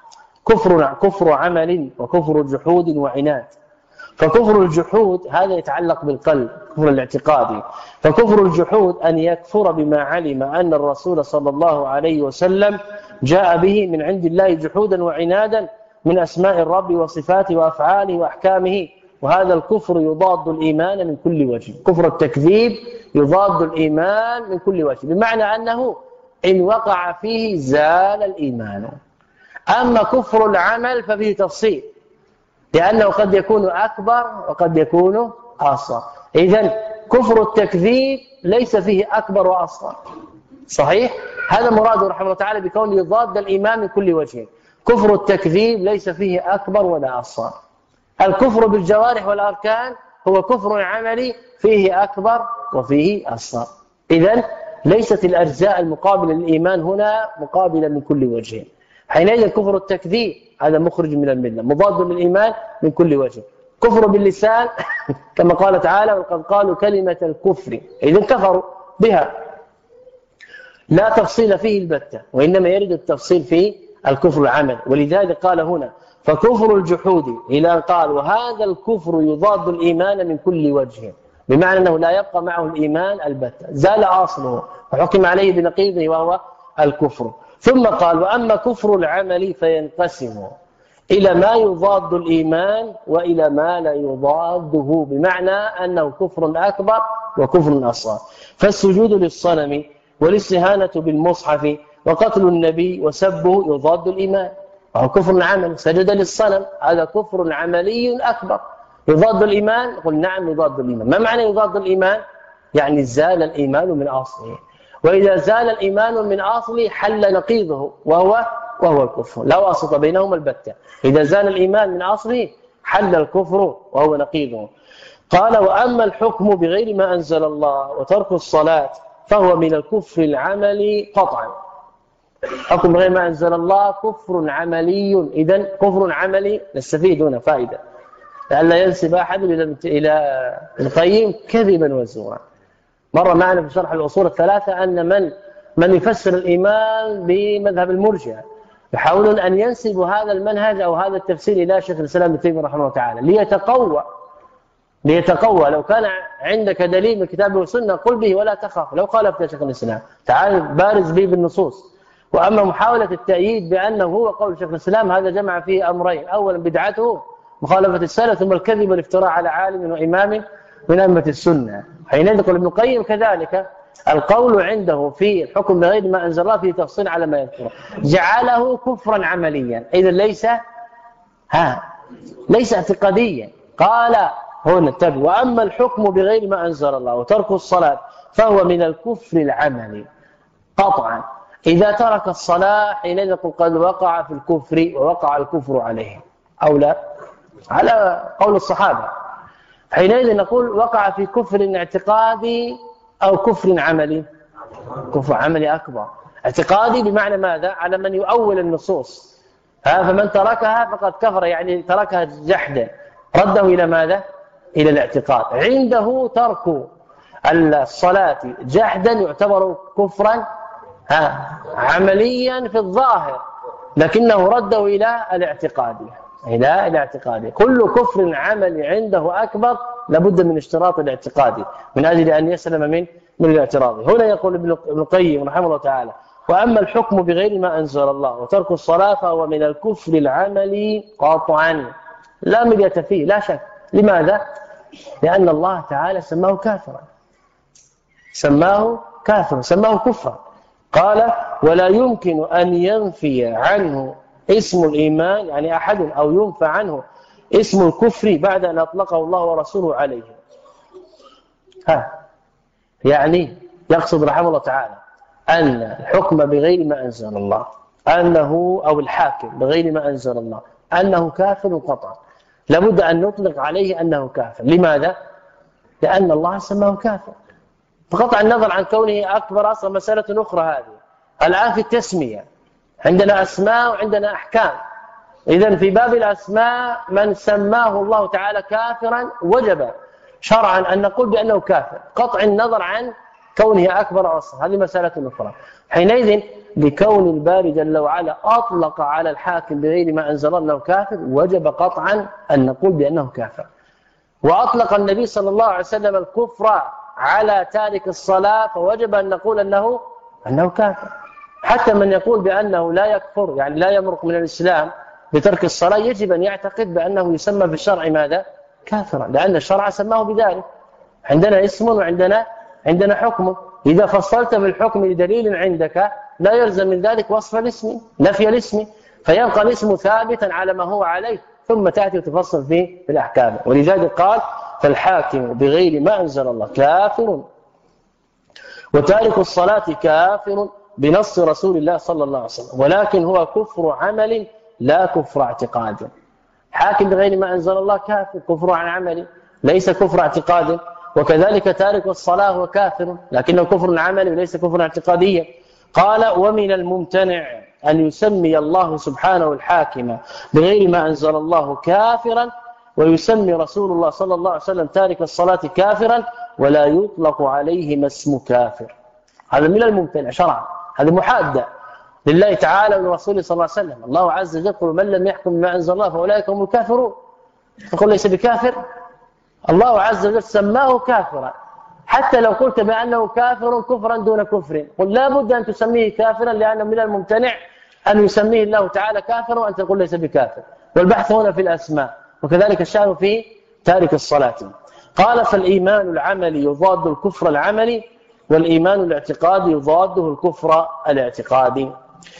كفر كفر عمل وكفر جحود وعناد. فكفر الجحود هذا يتعلق بالقلب، كفر الاعتقادي. فكفر الجحود أن يكفر بما علم أن الرسول صلى الله عليه وسلم جاء به من عند الله جحودا وعنادا من أسماء الرب وصفاته وأفعاله وأحكامه، وهذا الكفر يضاد الإيمان من كل وجه. كفر التكذيب يضاد الإيمان من كل وجه، بمعنى أنه إن وقع فيه زال الإيمان. أما كفر العمل ففيه تفصيل، لأنه قد يكون أكبر وقد يكون أصغر. إذن كفر التكذيب ليس فيه أكبر وأصغر. صحيح؟ هذا مراده رحمه الله تعالى بكونه ضاد الإيمان من كل وجه. كفر التكذيب ليس فيه أكبر ولا أصغر. الكفر بالجوارح والأركان هو كفر عملي فيه أكبر وفيه أصغر. إذن ليست الأجزاء المقابلة للإيمان هنا مقابلة من كل وجه. حينئذ كفر التكذيب هذا مخرج من الملة، مضاد للإيمان من كل وجه. كفر باللسان كما قال تعالى وقد قالوا كلمة الكفر، إذن كفروا بها، لا تفصيل فيه البتة، وإنما يرد التفصيل في الكفر العمل. ولذلك قال هنا فكفر الجحود إلى أن قال وهذا الكفر يضاد الإيمان من كل وجه، بمعنى أنه لا يبقى معه الإيمان البتة، زال أصله وحكم عليه بنقيضه وهو الكفر. ثم قال وأما كفر العمل فينقسم إلى ما يضاد الإيمان وإلى ما لا يضاده، بمعنى أنه كفر أكبر وكفر أصغر. فالسجود للصنم والاستهانة بالمصحف وقتل النبي وسبه يضاد الإيمان، وهو كفر عمل. سجد للصنم هذا كفر عملي أكبر يضاد الإيمان، قل نعم يضاد الإيمان. ما معنى يضاد الإيمان؟ يعني زال الإيمان من أصله، وإذا زال الإيمان من أصله حل نقيضه وهو وهو الكفر، لا واسطة بينهما البتة. إذا زال الإيمان من أصله حل الكفر وهو نقيضه. قال وأما الحكم بغير ما أنزل الله وترك الصلاة فهو من الكفر العملي قطعا. حكم بغير ما أنزل الله كفر عملي. إذن كفر عملي نستفيد هنا فائدة لألا ينسب أحد إلى القيم كذبا وزورا. مر معنا في شرح الأصول الثلاثة أن من من يفسر الإيمان بمذهب المرجئة يحاولون أن ينسبوا هذا المنهج أو هذا التفسير إلى شيخ الإسلام ابن تيمية رحمه الله تعالى ليتقوى ليتقوى لو كان عندك دليل من الكتاب والسنة قل به ولا تخاف، لو خالفت شيخ الإسلام تعال بارز به بالنصوص. وأما محاولة التأييد بأنه هو قول شيخ الإسلام هذا جمع فيه أمرين: أولا بدعته مخالفة السلف، ثم الكذب والافتراء على عالم وإمام من أئمة السنة. حينئذ يقول ابن القيم كذلك القول عنده في الحكم بغير ما أنزل الله فيه تفصيل على ما يذكره، جعله كفرا عمليا، إذا ليس ها ليس اعتقاديا. قال هنا تبي وأما الحكم بغير ما أنزل الله وترك الصلاة فهو من الكفر العملي قطعا. إذا ترك الصلاة حينئذ قد وقع في الكفر ووقع الكفر عليه أو لا، على قول الصحابة. حينئذ نقول وقع في كفر اعتقادي أو كفر عملي. كفر عملي أكبر. اعتقادي بمعنى ماذا؟ على من يؤول النصوص، فمن تركها فقد كفر، يعني تركها جحدا، رده إلى ماذا؟ إلى الاعتقاد. عنده ترك الصلاة جحدا يعتبر كفرا ها عمليا في الظاهر، لكنه رده إلى الاعتقاد إلى الاعتقاد. كل كفر عملي عنده أكبر لابد من اشتراط الاعتقاد من أجل أن يسلم من من الاعتراض. هنا يقول ابن القيم رحمه الله تعالى وأما الحكم بغير ما أنزل الله وترك الصلاة فهو من الكفر العملي قطعا لا مرية فيه لا شك. لماذا؟ لأن الله تعالى سماه كافرا، سماه كافرا سماه كفرا. قال ولا يمكن أن ينفي عنه اسم الإيمان، يعني أحد أو ينفى عنه اسم الكفر بعد أن أطلقه الله ورسوله عليه. ها يعني يقصد رحمه الله تعالى أن الحكم بغير ما أنزل الله أنه أو الحاكم بغير ما أنزل الله أنه كافر قطعا، لابد أن نطلق عليه أنه كافر. لماذا؟ لأن الله سماه كافر، بقطع النظر عن كونه أكبر أصلا مسألة أخرى. هذه الآن في التسمية عندنا أسماء وعندنا أحكام. إذن في باب الأسماء من سماه الله تعالى كافرا وجب شرعا أن نقول بأنه كافر، قطع النظر عن كونه أكبر أصلا، هذه مسألة أخرى. حينئذ بكون الباري جل وعلا أطلق على الحاكم بغير ما أنزل الله أنه كافر وجب قطعا أن نقول بأنه كافر. وأطلق النبي صلى الله عليه وسلم الكفر على تارك الصلاة فوجب أن نقول أنه أنه كافر. حتى من يقول بأنه لا يكفر يعني لا يمرق من الإسلام بترك الصلاة يجب أن يعتقد بأنه يسمى في الشرع ماذا؟ كافرا، لأن الشرع سماه بذلك. عندنا اسم وعندنا عندنا حكم، إذا فصلت بالحكم لدليل عندك لا يلزم من ذلك وصف الاسم نفي الاسم، فيبقى الاسم ثابتا على ما هو عليه ثم تأتي وتفصل فيه في الأحكام. ولذلك قال فالحاكم بغير ما أنزل الله كافر، وتارك الصلاة كافر بنص رسول الله صلى الله عليه وسلم، ولكن هو كفر عمل لا كفر اعتقاد. حاكم بغير ما أنزل الله كافر، كفر عن عمل ليس كفر اعتقاد. وكذلك تارك الصلاة هو كافر، لكنه كفر عملي وليس كفر اعتقاديا. قال ومن الممتنع أن يسمي الله سبحانه الحاكم بغير ما أنزل الله كافرا، ويسمي رسول الله صلى الله عليه وسلم تارك الصلاة كافرا، ولا يطلق عليه ما اسم كافر. هذا من الممتنع شرعا، هذا محادة لله تعالى ولرسوله صلى الله عليه وسلم. الله عز وجل يقول من لم يحكم بما أنزل الله فأولئك هم الكافرون، تقول ليس بكافر؟ الله عز وجل سماه كافرا، حتى لو قلت بأنه كافر كفرا دون كفر، قل لا بد أن تسميه كافرا، لأنه من الممتنع أن يسميه الله تعالى كافرا وأنت تقول ليس بكافر. والبحث هنا في الأسماء، وكذلك الشأن في تارك الصلاة. قال فالإيمان العملي يضاد الكفر العملي، والإيمان الاعتقادي يضاده الكفر الاعتقادي.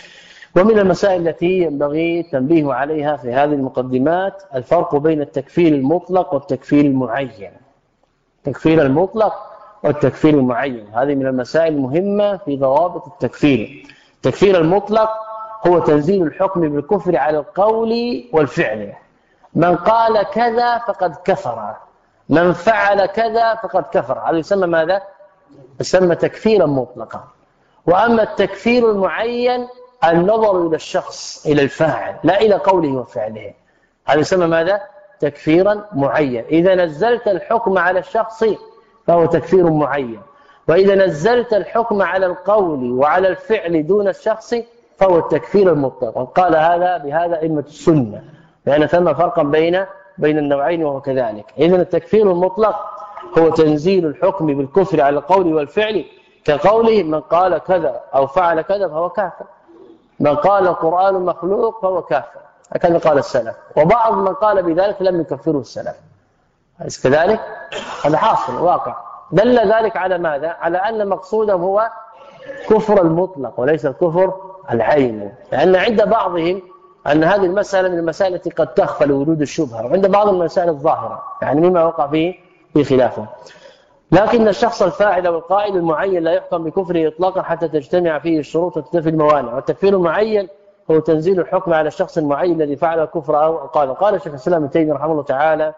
ومن المسائل التي ينبغي التنبيه عليها في هذه المقدمات الفرق بين التكفير المطلق والتكفير المعين. التكفير المطلق والتكفير المعين هذه من المسائل المهمة في ضوابط التكفير. التكفير المطلق هو تنزيل الحكم بالكفر على القول والفعل. من قال كذا فقد كفر، من فعل كذا فقد كفر، هذا يسمى ماذا؟ يسمى تكفيرا مطلقا. وأما التكفير المعين النظر إلى الشخص، إلى الفاعل، لا إلى قوله وفعله، هذا يسمى ماذا؟ تكفيرا معين. إذا نزلت الحكم على الشخص فهو تكفير معين، وإذا نزلت الحكم على القول وعلى الفعل دون الشخص فهو التكفير المطلق. وقال هذا بهذا أئمة السنة، لأن ثم فرقا بين بين النوعين وهو كذلك. إذا التكفير المطلق هو تنزيل الحكم بالكفر على القول والفعل، كقوله من قال كذا أو فعل كذا فهو كافر، من قال القرآن مخلوق فهو كافر، هكذا قال السلف. وبعض من قال بذلك لم يكفره السلف، أليس كذلك؟ هذا حاصل واقع. دل ذلك على ماذا؟ على أن مقصودهم هو كفر المطلق وليس الكفر العيني، لأن عند بعضهم أن هذه المسألة من المسائل التي قد تخفى لوجود الشبهة، وعند بعض المسائل الظاهرة يعني مما وقع فيه في خلافه. لكن الشخص الفاعل والقائل المعين لا يحكم بكفره إطلاقا حتى تجتمع فيه الشروط وتنتفي الموانع. والتكفير المعين هو تنزيل الحكم على الشخص المعين الذي فعل الكفر أو قال. قال شيخ الإسلام ابن تيمية رحمه الله تعالى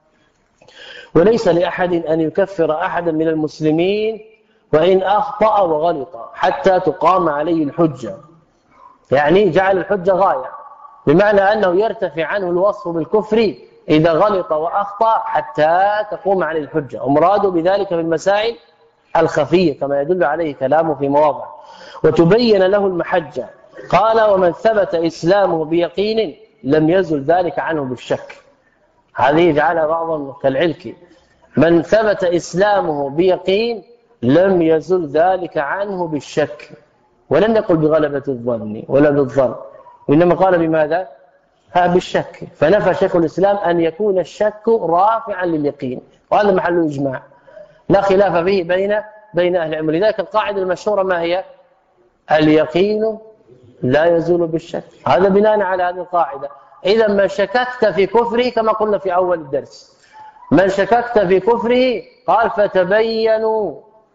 وليس لأحد أن يكفر أحدا من المسلمين وإن أخطأ وغلط حتى تقام عليه الحجة، يعني جعل الحجة غاية، بمعنى أنه يرتفع عنه الوصف بالكفر إذا غلط وأخطأ حتى تقوم عليه الحجة. ومراده بذلك في المسائل الخفية كما يدل عليه كلامه في مواضع، وتبين له المحجة. قال ومن ثبت إسلامه بيقين لم يزل ذلك عنه بالشك. هذه جعلها بعضهم كالعلكي، من ثبت إسلامه بيقين لم يزل ذلك عنه بالشك، ولم يقل بغلبة الظن ولا بالظن، وإنما قال بماذا؟ ها بالشك. فنفى شيخ الإسلام أن يكون الشك رافعا لليقين، وهذا محل إجماع لا خلاف فيه بين بين أهل العلم. لذلك القاعدة المشهورة ما هي؟ اليقين لا يزول بالشك. هذا بناء على هذه القاعدة. إذا من شككت في كفره كما قلنا في أول الدرس، من شككت في كفره قال فتبينوا،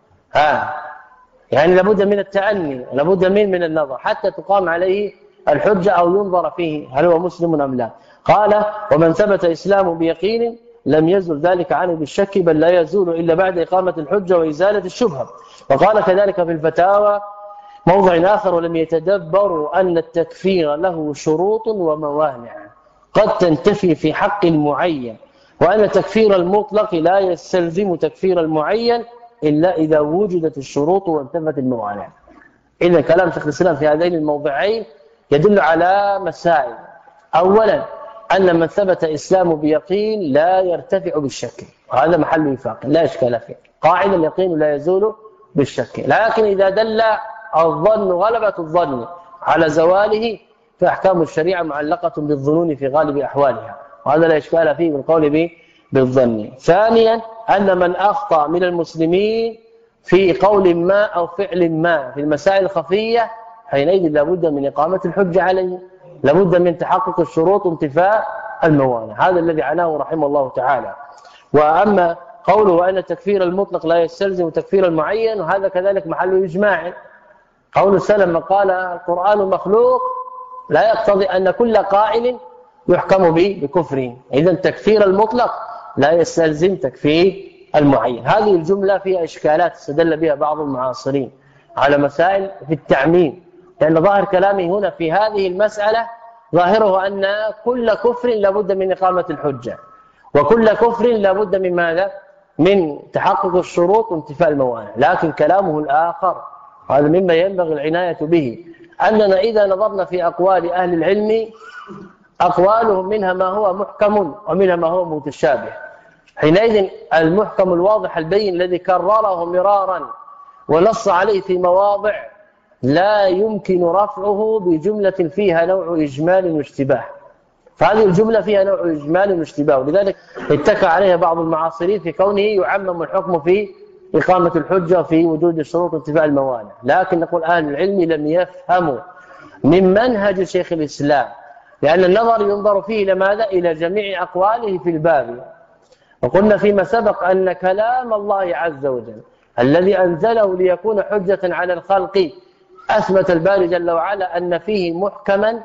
ها يعني لابد من التأني، لابد من من النظر حتى تقام عليه الحجة أو ينظر فيه هل هو مسلم أم لا. قال ومن ثبت إسلامه بيقين لم يزل ذلك عنه بالشك، بل لا يزول إلا بعد إقامة الحجة وإزالة الشبهة. وقال كذلك في الفتاوى موضع آخر ولم يتدبروا أن التكفير له شروط وموانع قد تنتفي في حق المعين، وأن تكفير المطلق لا يستلزم تكفير المعين إلا إذا وجدت الشروط وانتفت الموانع. إذا كلام شيخ الإسلام في هذين الموضعين يدل على مسائل. أولا أن من ثبت إسلامه بيقين لا يرتفع بالشك، وهذا محل وفاق لا إشكال فيه، قاعدة اليقين لا يزول بالشك. لكن إذا دل الظن غلبة الظن على زواله فأحكام الشريعة معلقة بالظنون في غالب أحوالها، وهذا لا إشكال فيه بالقول به بالظن. ثانيا أن من أخطأ من المسلمين في قول ما أو فعل ما في المسائل الخفية حينئذ لابد من إقامة الحجة عليه، لابد من تحقق الشروط وانتفاء الموانع. هذا الذي عناه رحمه الله تعالى. وأما قوله أن التكفير المطلق لا يستلزم تكفير المعين، وهذا كذلك محل إجماع. قول السلام قال القرآن مخلوق لا يقتضي أن كل قائل يحكم به بكفره، إذن تكفير المطلق لا يستلزم تكفير المعين. هذه الجملة فيها إشكالات استدل بها بعض المعاصرين على مسائل في التعميم، لأن ظاهر كلامه هنا في هذه المسألة ظاهره أن كل كفر لابد من إقامة الحجة، وكل كفر لابد من ماذا؟ من تحقق الشروط وانتفاء الموانع. لكن كلامه الآخر هذا مما ينبغي العناية به، أننا إذا نظرنا في أقوال أهل العلم أقوالهم منها ما هو محكم ومنها ما هو متشابه. حينئذ المحكم الواضح البين الذي كرره مرارا ونص عليه في مواضع لا يمكن رفعه بجملة فيها نوع إجمال واشتباه، فهذه الجملة فيها نوع إجمال واشتباه، ولذلك اتكى عليها بعض المعاصرين في كونه يعمم الحكم في إقامة الحجة في وجود الشروط وانتفاء الموانع. لكن نقول أهل العلم لم يفهموا من منهج شيخ الإسلام، لأن النظر ينظر فيه إلى ماذا؟ إلى جميع أقواله في الباب. وقلنا فيما سبق أن كلام الله عز وجل الذي أنزله ليكون حجة على الخلق أثبت الباري جل وعلا أن فيه محكما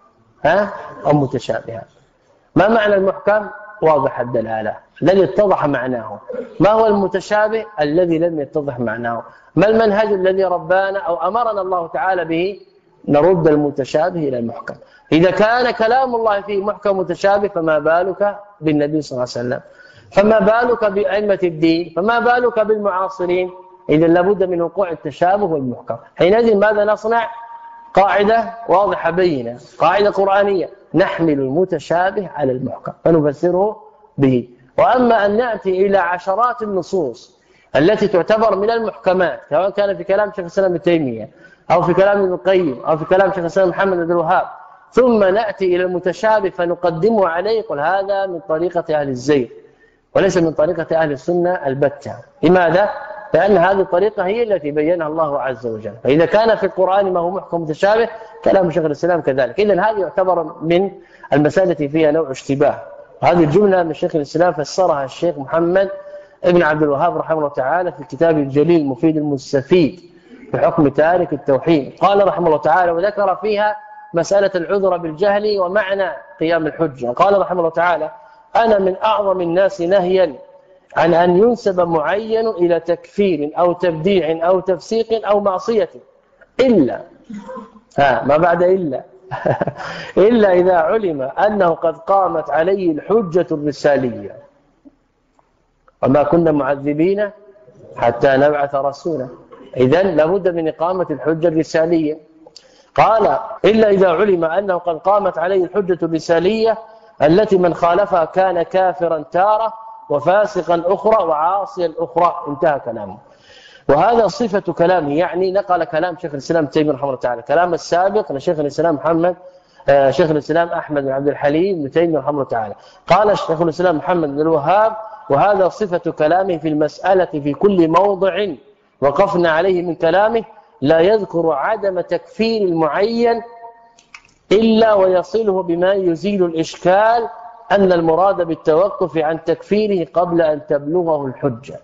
ها أو متشابها. ما معنى المحكم؟ واضح الدلالة الذي اتضح معناه. ما هو المتشابه؟ الذي لم يتضح معناه. ما المنهج الذي ربانا أو أمرنا الله تعالى به؟ نرد المتشابه إلى المحكم. إذا كان كلام الله فيه محكم متشابه فما بالك بالنبي صلى الله عليه وسلم، فما بالك بأئمة الدين، فما بالك بالمعاصرين؟ إذا لابد من وقوع التشابه والمحكم. حينئذ ماذا نصنع؟ قاعدة واضحة بينة، قاعدة قرآنية، نحمل المتشابه على المحكم فنفسره به. وأما أن نأتي إلى عشرات النصوص التي تعتبر من المحكمات، سواء كان في كلام شيخ الإسلام ابن تيمية أو في كلام ابن القيم أو في كلام شيخ الإسلام محمد بن الوهاب، ثم نأتي إلى المتشابه فنقدمه عليه، قل هذا من طريقة أهل الزيغ وليس من طريقة أهل السنة البتة. لماذا؟ لأن هذه الطريقة هي التي بينها الله عز وجل. فإذا كان في القرآن ما هو محكم متشابه كلام شيخ الإسلام كذلك. إذن هذه يعتبر من المسائل التي فيها نوع اشتباه. هذه الجملة من شيخ الإسلام فسرها الشيخ محمد ابن عبد الوهاب رحمه الله تعالى في كتابه الجليل المفيد المستفيد في حكم تارك التوحيد. قال رحمه الله تعالى وذكر فيها مسألة العذر بالجهل ومعنى قيام الحجة. قال رحمه الله تعالى أنا من أعظم الناس نهيا عن أن ينسب معين إلى تكفير أو تبديع أو تفسيق أو معصية إلا ها ما بعد إلا إلا إذا علم أنه قد قامت عليه الحجة الرسالية، وما كنا معذبين حتى نبعث رسولا. إذن لابد من إقامة الحجة الرسالية. قال إلا إذا علم أنه قد قامت عليه الحجة الرسالية التي من خالفها كان كافرا تارة وفاسقا أخرى وعاصيا أخرى. انتهى كلامه. وهذا صفة كلامه، يعني نقل كلام شيخ الإسلام تيمية رحمه الله تعالى، كلام السابق لشيخ الإسلام محمد آه شيخ الإسلام أحمد بن عبد الحليم بن تيمية رحمه الله تعالى. قال شيخ الإسلام محمد بن الوهاب وهذا صفة كلامه في المسألة في كل موضع وقفنا عليه من كلامه لا يذكر عدم تكفير المعين إلا ويصله بما يزيل الإشكال أن المراد بالتوقف عن تكفيره قبل أن تبلغه الحجة.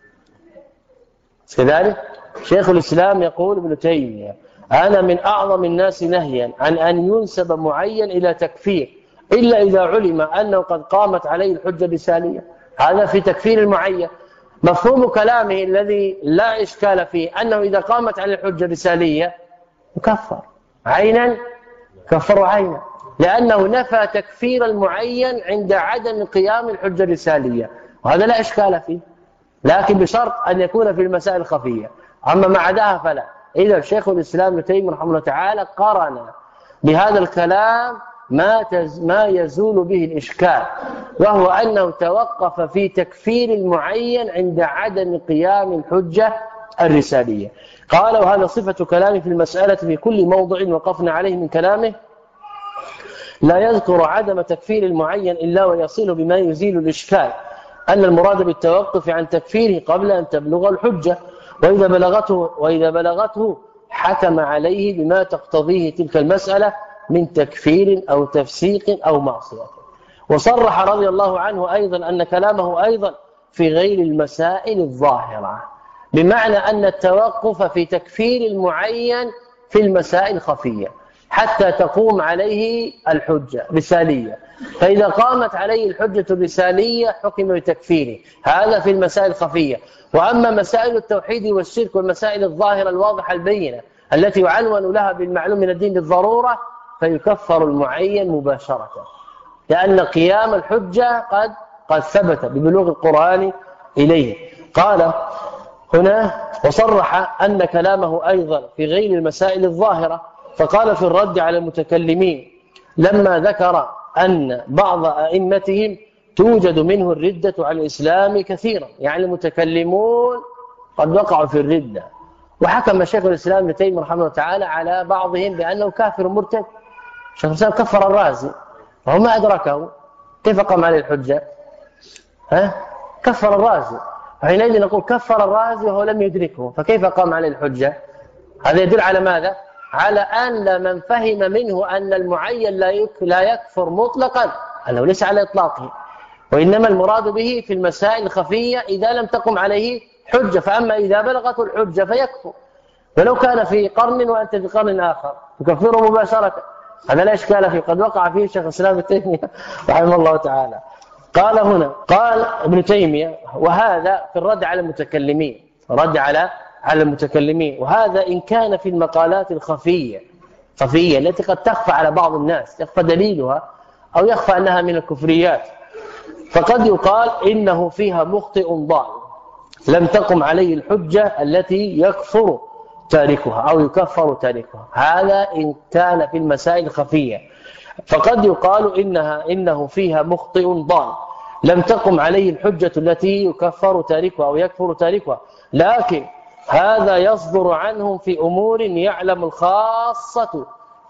كذلك شيخ الإسلام يقول ابن تيمية أنا من أعظم الناس نهيا عن أن ينسب معين إلى تكفير إلا إذا علم أنه قد قامت عليه الحجة الرسالية. هذا في تكفير المعين. مفهوم كلامه الذي لا إشكال فيه أنه إذا قامت عليه الحجة الرسالية يكفر عينا، كفر عينا، لأنه نفى تكفير المعين عند عدم قيام الحجة الرسالية، وهذا لا إشكال فيه، لكن بشرط أن يكون في المسائل الخفية. أما ما عداها فلا. إذا شيخ الإسلام ابن تيمية رحمه الله تعالى قرن بهذا الكلام ما ما يزول به الإشكال، وهو أنه توقف في تكفير المعين عند عدم قيام الحجة الرسالية. قال وهذا صفة كلامه في المسألة في كل موضع وقفنا عليه من كلامه لا يذكر عدم تكفير المعين إلا ويصل بما يزيل الإشكال أن المراد بالتوقف عن تكفيره قبل أن تبلغ الحجة، وإذا بلغته, وإذا بلغته حكم عليه بما تقتضيه تلك المسألة من تكفير أو تفسيق أو معصية. وصرح رضي الله عنه أيضا أن كلامه أيضا في غير المسائل الظاهرة، بمعنى أن التوقف في تكفير المعين في المسائل الخفية حتى تقوم عليه الحجة رسالية، فإذا قامت عليه الحجة الرسالية حكم بتكفيره، هذا في المسائل الخفية. وأما مسائل التوحيد والشرك والمسائل الظاهرة الواضحة البينة التي يعنون لها بالمعلوم من الدين بالضرورة فيكفر المعين مباشرة، لأن قيام الحجة قد قد ثبت ببلوغ القرآن إليه. قال هنا وصرح أن كلامه أيضا في غير المسائل الظاهرة، فقال في الرد على المتكلمين لما ذكر أن بعض أئمتهم توجد منه الردة على الإسلام كثيرا، يعني المتكلمون قد وقعوا في الردة، وحكم شيخ الإسلام ابن تيمية رحمه الله تعالى على بعضهم بأنه كافر مرتد. شيخ الإسلام كفر الرازي وهو ما أدركه، كيف قام عليه الحجة؟ ها؟ كفر الرازي، حينئذ نقول كفر الرازي وهو لم يدركه، فكيف قام عليه الحجة؟ هذا يدل على ماذا؟ على أن من فهم منه أن المعين لا يكفر مطلقا أنه ليس على إطلاقه، وإنما المراد به في المسائل الخفية إذا لم تقم عليه حجة، فأما إذا بلغته الحجة فيكفر، ولو كان في قرن وأنت في قرن آخر تكفره مباشرة، هذا لا إشكال فيه، قد وقع فيه شيخ الإسلام ابن تيمية رحمه الله تعالى. قال هنا قال ابن تيمية وهذا في الرد على المتكلمين، رد على على المتكلمين، وهذا إن كان في المقالات الخفية خفية التي قد تخفى على بعض الناس، يخفى دليلها أو يخفى أنها من الكفريات، فقد يقال إنه فيها مخطئ ضال لم تقم عليه الحجة التي يكفر تاركها أو يكفر تاركها، هذا إن كان في المسائل الخفية. فقد يقال إنها إنه فيها مخطئ ضال لم تقم عليه الحجة التي يكفر تاركها أو يكفر تاركها، لكن هذا يصدر عنهم في أمور يعلم الخاصة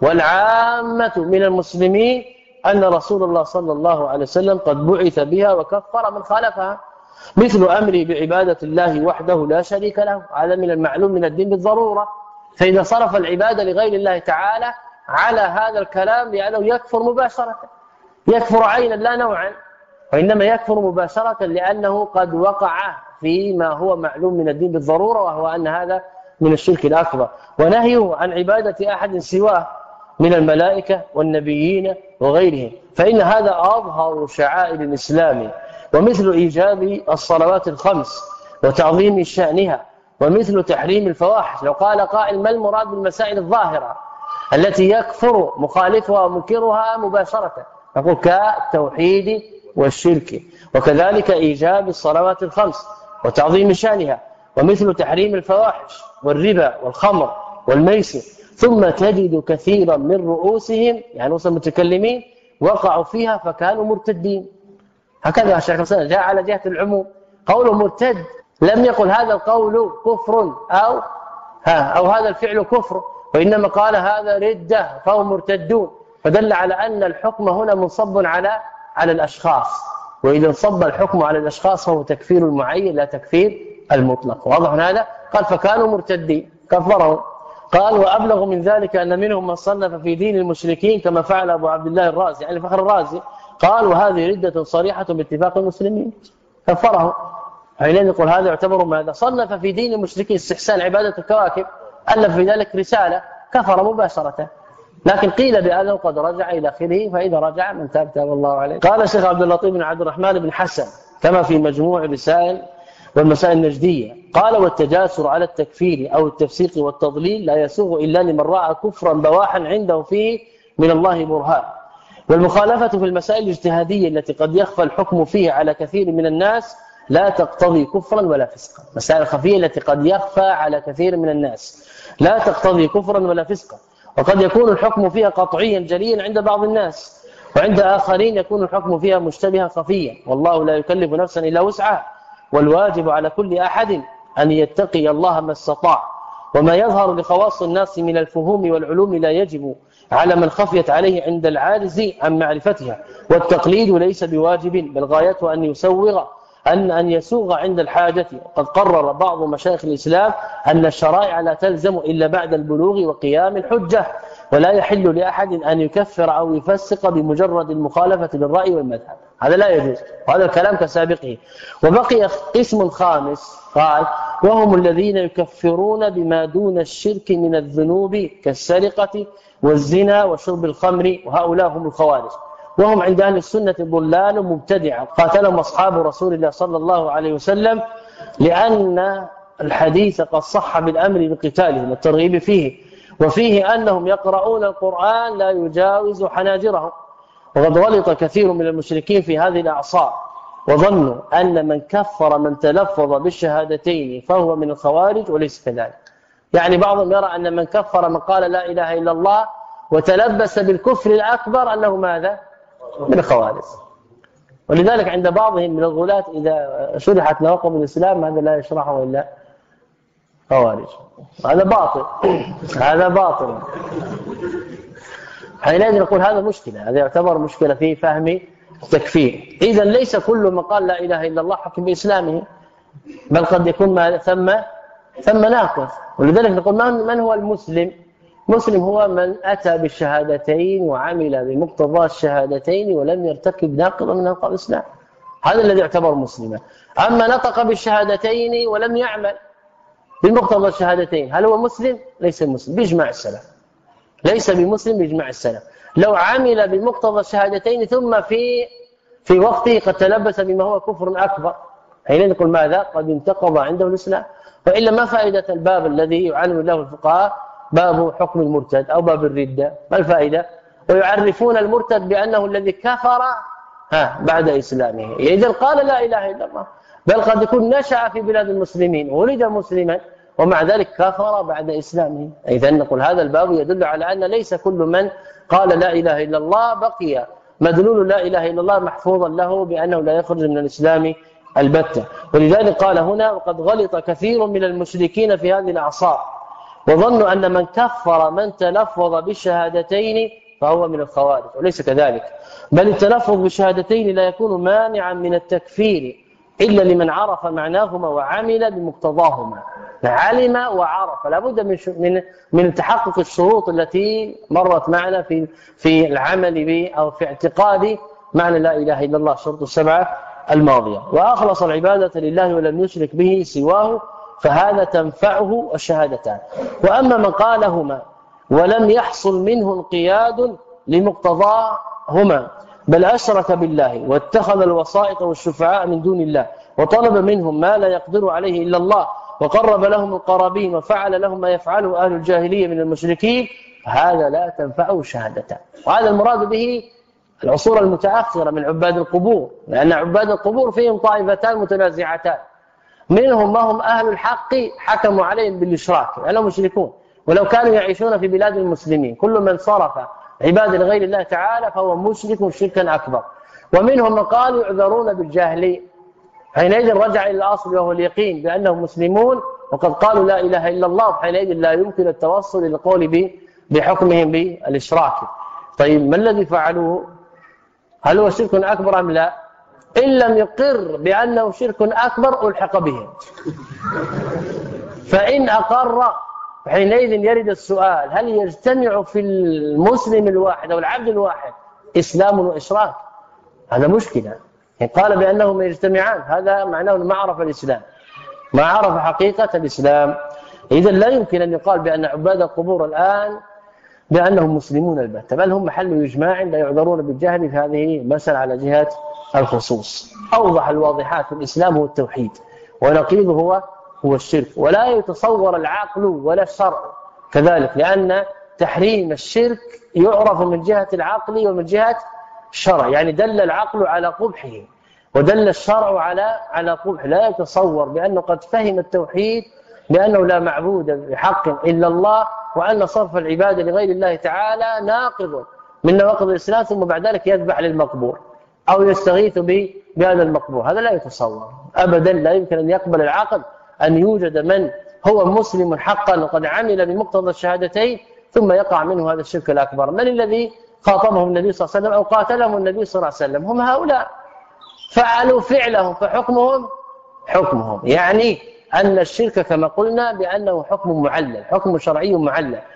والعامة من المسلمين أن رسول الله صلى الله عليه وسلم قد بعث بها وكفر من خالفها، مثل أمره بعبادة الله وحده لا شريك له، هذا من المعلوم من الدين بالضرورة. فإذا صرف العبادة لغير الله تعالى على هذا الكلام لأنه يكفر مباشرة، يكفر عينا لا نوعا، وإنما يكفر مباشرة لأنه قد وقع فيما هو معلوم من الدين بالضرورة، وهو أن هذا من الشرك الأكبر. ونهيه عن عبادة أحد سواه من الملائكة والنبيين وغيرهم، فإن هذا أظهر شعائر الإسلام، ومثل إيجاب الصلوات الخمس وتعظيم شأنها، ومثل تحريم الفواحش. لو قال قائل ما المراد بالمسائل الظاهرة التي يكفر مخالفها ومنكرها مباشرة، نقول كالتوحيد والشرك، وكذلك إيجاب الصلوات الخمس وتعظيم شأنها، ومثل تحريم الفواحش والربا والخمر والميسر. ثم تجد كثيرا من رؤوسهم يعني رؤوس المتكلمين وقعوا فيها فكانوا مرتدين. هكذا الشيخ الإسلام جاء على جهة العموم، قوله مرتد لم يقل هذا القول كفر أو ها أو هذا الفعل كفر، وإنما قال هذا ردة فهم مرتدون، فدل على أن الحكم هنا منصب على على الأشخاص، وإذا انصب الحكم على الأشخاص فهو تكفير المعين لا تكفير المطلق. واضح هذا؟ قال فكانوا مرتدين كفرهم. قال وأبلغ من ذلك أن منهم من صنف في دين المشركين كما فعل أبو عبد الله الرازي يعني فخر الرازي، قال وهذه ردة صريحة باتفاق المسلمين كفره. حينئذ يقول هذا يعتبر ماذا؟ صنف في دين المشركين استحسان عبادة الكواكب، ألف في ذلك رسالة، كفر مباشرة، لكن قيل بأنه قد رجع إلى آخره، فإذا رجع من تاب تاب الله عليه. قال الشيخ عبد اللطيف بن عبد الرحمن بن حسن كما في مجموع الرسائل والمسائل النجدية، قال والتجاسر على التكفير أو التفسيق والتضليل لا يسوغ إلا لمن رأى كفرا بواحا عنده فيه من الله برهان. والمخالفة في المسائل الاجتهادية التي قد يخفى الحكم فيها على كثير من الناس لا تقتضي كفرا ولا فسقا. المسائل الخفية التي قد يخفى على كثير من الناس لا تقتضي كفرا ولا فسقا، وقد يكون الحكم فيها قطعيا جليا عند بعض الناس، وعند آخرين يكون الحكم فيها مشتبها خفيا، والله لا يكلف نفسا إلا وسعها، والواجب على كل أحد أن يتقي الله ما استطاع. وما يظهر لخواص الناس من الفهوم والعلوم لا يجب على من خفيت عليه عند العاجز عن معرفتها، والتقليد ليس بواجب، بل غايته أن يسوغ أن أن يسوغ عند الحاجة. قد قرر بعض مشايخ الإسلام أن الشرائع لا تلزم إلا بعد البلوغ وقيام الحجة، ولا يحل لأحد أن يكفر أو يفسق بمجرد المخالفة للرأي والمذهب، هذا لا يجوز، وهذا الكلام كسابقه. وبقي قسم خامس قال: وهم الذين يكفرون بما دون الشرك من الذنوب كالسرقة والزنا وشرب الخمر، وهؤلاء هم الخوارج، وهم عند أهل السنة ضلال مبتدعة قاتلهم أصحاب رسول الله صلى الله عليه وسلم، لأن الحديث قد صح بالأمر بقتالهم والترغيب فيه، وفيه أنهم يقرؤون القرآن لا يجاوز حناجرهم. وقد غلط كثير من المشركين في هذه الأعصار وظنوا أن من كفر من تلفظ بالشهادتين فهو من الخوارج، وليس كذلك. يعني بعضهم يرى أن من كفر من قال لا إله إلا الله وتلبس بالكفر الأكبر أنه ماذا؟ من الخوارج. ولذلك عند بعضهم من الغلاة إذا شرحت نواقض الإسلام هذا لا يشرحه إلا خوارج، هذا باطل، هذا باطل. حينئذ نقول هذا مشكلة، هذا يعتبر مشكلة في فهم التكفير. إذا ليس كل من قال لا إله إلا الله حكم بإسلامه، بل قد يكون ما ثم ثم ناقض. ولذلك نقول من هو المسلم؟ مسلم هو من أتى بالشهادتين وعمل بمقتضى الشهادتين ولم يرتكب ناقضا من نواقض الإسلام، هذا الذي يعتبر مسلما. أما نطق بالشهادتين ولم يعمل بمقتضى الشهادتين، هل هو مسلم؟ ليس مسلم بإجماع السلف، ليس بمسلم بإجماع السلف. لو عمل بمقتضى الشهادتين ثم في في وقته قد تلبس بما هو كفر أكبر، حينئذ نقول ماذا؟ قد انتقض عنده الإسلام. وإلا ما فائدة الباب الذي يعلم له الفقهاء باب حكم المرتد أو باب الردة؟ ما الفائدة؟ ويعرفون المرتد بأنه الذي كفر ها بعد إسلامه. إذا قال لا إله إلا الله، بل قد يكون نشأ في بلاد المسلمين ولد مسلما ومع ذلك كفر بعد إسلامه. إذا نقول هذا الباب يدل على أن ليس كل من قال لا إله إلا الله بقي مدلول لا إله إلا الله محفوظا له بأنه لا يخرج من الإسلام البتة. ولذلك قال هنا: وقد غلط كثير من المشركين في هذه الأعصار وظنوا أن من كفر من تلفظ بالشهادتين فهو من الخوارج، وليس كذلك، بل التلفظ بالشهادتين لا يكون مانعا من التكفير إلا لمن عرف معناهما وعمل بمقتضاهما. علم وعرف، لا بد من من من تحقق الشروط التي مرت معنا في في العمل به أو في اعتقاد معنى لا إله إلا الله، الشروط السبعة الماضية. وأخلص العبادة لله ولم يشرك به سواه فهذا تنفعه الشهادتان. وأما من قالهما ولم يحصل منه انقياد لمقتضاهما بل أشرك بالله واتخذ الوسائط والشفعاء من دون الله وطلب منهم ما لا يقدر عليه إلا الله وقرب لهم القرابين وفعل لهم ما يفعله أهل الجاهلية من المشركين، هذا لا تنفعه شهادتان. وهذا المراد به العصور المتأخرة من عباد القبور، لأن عباد القبور فيهم طائفتان متنازعتان، منهم ما هم أهل الحق حكموا عليهم بالإشراك لأنهم مشركون ولو كانوا يعيشون في بلاد المسلمين، كل من صرف عباد لغير الله تعالى فهو مشرك شركا أكبر. ومنهم من قالوا يعذرون بالجاهلية، حينئذ رجع إلى الأصل وهو اليقين بأنهم مسلمون وقد قالوا لا إله إلا الله، حينئذ لا يمكن التوصل إلى القول بحكمهم بالإشراك. طيب ما الذي فعلوه؟ هل هو شرك أكبر أم لا؟ إن لم يقر بأنه شرك أكبر ألحق بهم، فإن أقر حينئذ يرد السؤال: هل يجتمع في المسلم الواحد أو العبد الواحد إسلام وإشراك؟ هذا مشكلة. إن قال بأنهما يجتمعان هذا معناه ما عرف الإسلام، ما عرف حقيقة الإسلام. إذن لا يمكن أن يقال بأن عباد القبور الآن بأنهم مسلمون البتة، بل هم محل إجماع لا يعذرون بالجهل في هذه المسألة على جهة الخصوص. أوضح الواضحات في الإسلام هو التوحيد، ونقيضه هو هو الشرك، ولا يتصور العقل ولا الشرع كذلك، لأن تحريم الشرك يعرف من جهة العقل ومن جهة الشرع، يعني دل العقل على قبحه ودل الشرع على على قبحه. لا يتصور بأنه قد فهم التوحيد بأنه لا معبود بحق إلا الله، وأن صرف العبادة لغير الله تعالى ناقض من نواقض الإسلام، ثم بعد ذلك يذبح للمقبور أو يستغيث بهذا المقبور. هذا لا يتصور أبدا، لا يمكن أن يقبل العقل أن يوجد من هو مسلم حقا وقد عمل بمقتضى الشهادتين ثم يقع منه هذا الشرك الأكبر. من الذي خاطبهم النبي صلى الله عليه وسلم أو قاتلهم النبي صلى الله عليه وسلم؟ هم هؤلاء، فعلوا فعلهم فحكمهم حكمهم، يعني أن الشرك كما قلنا بأنه حكم معلل، حكم شرعي معلل.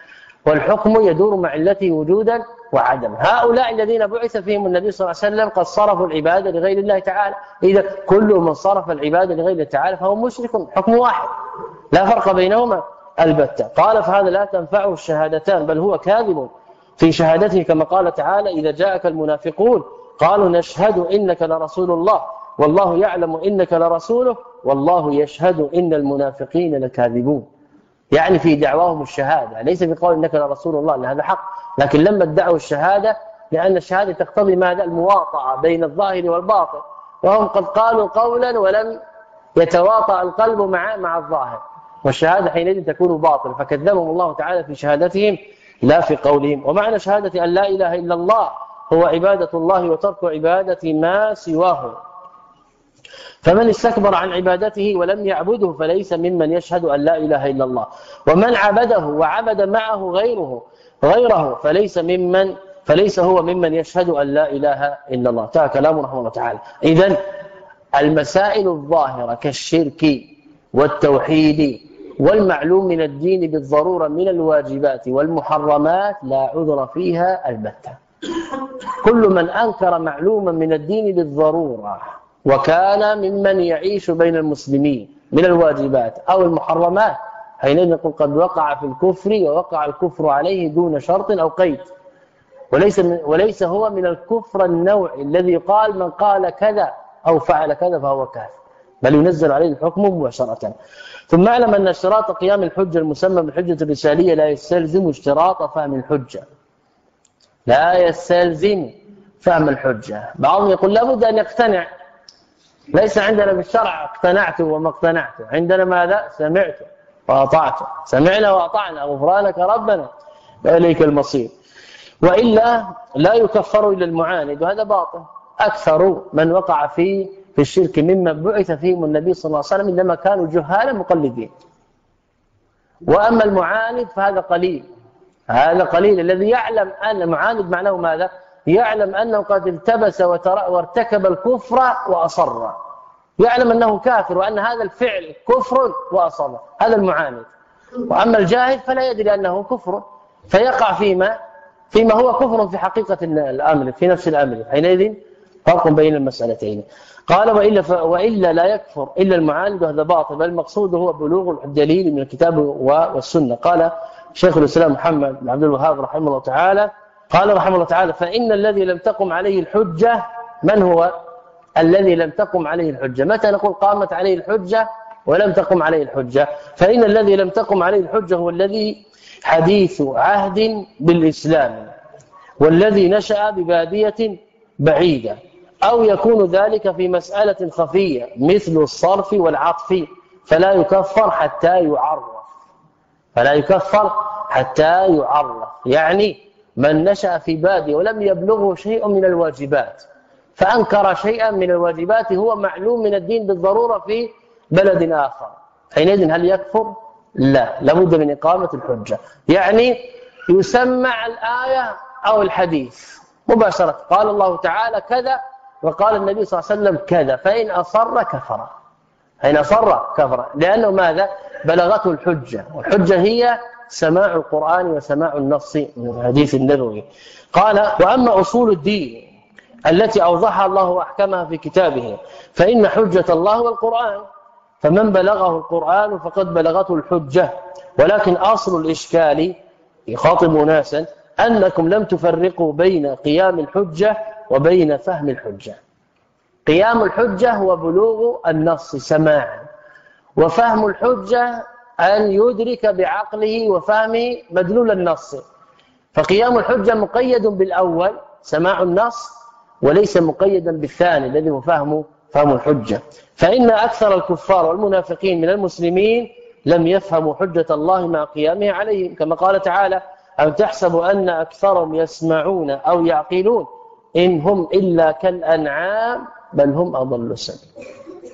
والحكم يدور مع علته وجودا وعدما. هؤلاء الذين بعث فيهم النبي صلى الله عليه وسلم قد صرفوا العبادة لغير الله تعالى. إذا كل من صرف العبادة لغير الله تعالى فهو مشرك، حكم واحد لا فرق بينهما البتة. قال فهذا لا تنفعه الشهادتان بل هو كاذب في شهادته، كما قال تعالى إذا جاءك المنافقون قالوا نشهد إنك لرسول الله والله يعلم إنك لرسوله والله يشهد إن المنافقين لكاذبون. يعني في دعواهم الشهادة، ليس في قول إنك لرسول الله، لهذا حق، لكن لما ادعوا الشهادة لأن الشهادة تقتضي ماذا؟ المواطأة بين الظاهر والباطن، وهم قد قالوا قولا ولم يتواطأ القلب مع مع الظاهر، والشهادة حينئذ تكون باطل، فكذبهم الله تعالى في شهادتهم لا في قولهم. ومعنى شهادة أن لا إله إلا الله هو عبادة الله وترك عبادة ما سواه، فمن استكبر عن عبادته ولم يعبده فليس ممن يشهد أن لا إله إلا الله، ومن عبده وعبد معه غيره غيره فليس ممن فليس هو ممن يشهد أن لا إله إلا الله. تعالى كلام رحمه الله تعالى. إذن المسائل الظاهرة كالشرك والتوحيد والمعلوم من الدين بالضرورة من الواجبات والمحرمات لا عذر فيها البتة. كل من أنكر معلوما من الدين بالضرورة وكان ممن يعيش بين المسلمين من الواجبات أو المحرمات حينئذ نقول قد وقع في الكفر، ووقع الكفر عليه دون شرط أو قيد، وليس من وليس هو من الكفر النوعي الذي يقال من قال كذا أو فعل كذا فهو كافر، بل ينزل عليه الحكم مباشرة. ثم اعلم أن اشتراط قيام الحجة المسمى بالحجة الرسالية لا يستلزم اشتراط فهم الحجة، لا يستلزم فهم الحجة. بعضهم يقول لابد أن يقتنع، ليس عندنا بالشرع اقتنعت وما اقتنعت، عندنا ماذا؟ سمعت وأطعت، سمعنا وأطعنا غفرانك ربنا وإليك المصير. وإلا لا يكفر إلا المعاند، وهذا باطل. أكثر من وقع في في الشرك ممن بعث فيهم النبي صلى الله عليه وسلم إنما كانوا جهالا مقلدين، وأما المعاند فهذا قليل، هذا قليل الذي يعلم أن المعاند معناه ماذا؟ يعلم أنه قد التبس وارتكب الكفر وأصر، يعلم أنه كافر وأن هذا الفعل كفر وأصر، هذا المعاند. وأما الجاهل فلا يدري أنه كفر فيقع فيما فيما هو كفر في حقيقة الأمر، في نفس الأمر، حينئذ فرق بين المسألتين. قال وإلا, ف... وإلا لا يكفر إلا المعاند، وهذا باطل، بل المقصود هو بلوغ الدليل من الكتاب والسنة. قال شيخ الإسلام محمد بن عبد الوهاب رحمه الله تعالى قال رحمه الله تعالى فإن الذي لم تقم عليه الحجة، من هو الذي لم تقم عليه الحجة؟ متى نقول قامت عليه الحجة ولم تقم عليه الحجة؟ فإن الذي لم تقم عليه الحجة هو الذي حديث عهد بالإسلام، والذي نشأ ببادية بعيدة، أو يكون ذلك في مسألة خفية مثل الصرف والعطف، فلا يكفر حتى يعرف فلا يكفر حتى يعرف يعني من نشأ في بادية ولم يبلغه شيء من الواجبات فأنكر شيئا من الواجبات هو معلوم من الدين بالضرورة في بلد آخر، حينئذ هل يكفر؟ لا، لابد من إقامة الحجة، يعني يسمع الآية أو الحديث مباشرة، قال الله تعالى كذا وقال النبي صلى الله عليه وسلم كذا، فإن أصر كفر، فإن أصر كفر، لأنه ماذا؟ بلغته الحجة، والحجة هي سماع القرآن وسماع النص من الحديث النبوي. قال وأما أصول الدين التي أوضحها الله وأحكمها في كتابه فإن حجة الله والقرآن، فمن بلغه القرآن فقد بلغته الحجة، ولكن أصل الإشكال يخاطب ناسا أنكم لم تفرقوا بين قيام الحجة وبين فهم الحجة. قيام الحجة هو بلوغ النص سماعا، وفهم الحجة أن يدرك بعقله وفهمه مدلول النص، فقيام الحجة مقيد بالأول سماع النص، وليس مقيدا بالثاني الذي هو فهم فهم الحجة. فإن أكثر الكفار والمنافقين من المسلمين لم يفهموا حجة الله مع قيامه عليهم، كما قال تعالى أم تحسب أن أكثرهم يسمعون أو يعقلون إن هم إلا كالأنعام بل هم أضل سبيلا.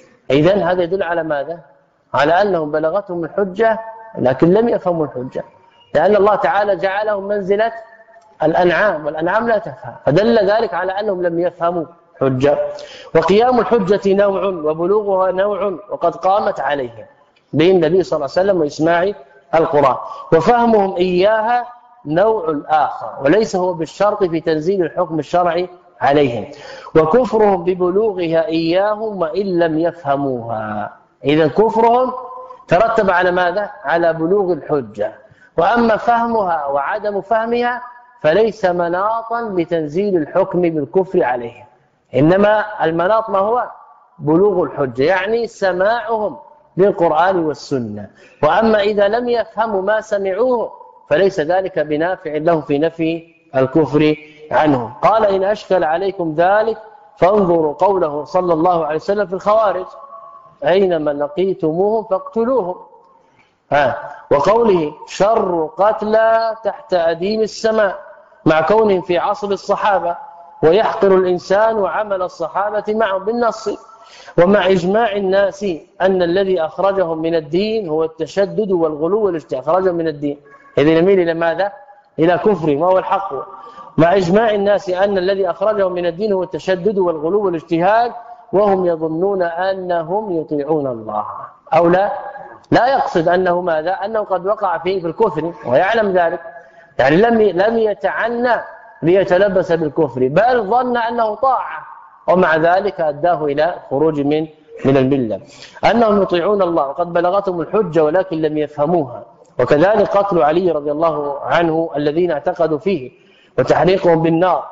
إذن هذا يدل على ماذا؟ على أنهم بلغتهم الحجة لكن لم يفهموا الحجة، لأن الله تعالى جعلهم منزلة الأنعام، والأنعام لا تفهم، فدل ذلك على أنهم لم يفهموا حجة. وقيام الحجة نوع وبلوغها نوع، وقد قامت عليهم به النبي صلى الله عليه وسلم وإسماع القرآن، وفهمهم إياها نوع آخر وليس هو بالشرط في تنزيل الحكم الشرعي عليهم، وكفرهم ببلوغها إياهم وإن لم يفهموها. إذا كفرهم ترتب على ماذا؟ على بلوغ الحجة، وأما فهمها وعدم فهمها فليس مناطا لتنزيل الحكم بالكفر عليهم، إنما المناط ما هو؟ بلوغ الحجة، يعني سماعهم للقرآن والسنة. وأما إذا لم يفهموا ما سمعوه فليس ذلك بنافع لهم في نفي الكفر عنهم. قال إن أشكل عليكم ذلك فانظروا قوله صلى الله عليه وسلم في الخوارج أينما لقيتموهم فاقتلوهم، ها، وقوله شر قتلى تحت أديم السماء، مع كونهم في عصر الصحابة ويحقر الإنسان عمل الصحابة معهم بالنص، ومع إجماع الناس أن الذي أخرجهم من الدين هو التشدد والغلو والاجتهاد، أخرجهم من الدين إذن يميل إلى ماذا؟ إلى كفر ما هو الحق. مع إجماع الناس أن الذي أخرجهم من الدين هو التشدد والغلو والاجتهاد، وهم يظنون أنهم يطيعون الله أو لا لا يقصد أنه ماذا؟ أنه قد وقع فيه في الكفر ويعلم ذلك، يعني لم لم يتعنى ليتلبس بالكفر، بل ظن أنه طاعة، ومع ذلك أداه إلى خروج من من الملة. أنهم يطيعون الله وقد بلغتهم الحجة ولكن لم يفهموها. وكذلك قتل علي رضي الله عنه الذين اعتقدوا فيه وتحريقهم بالنار،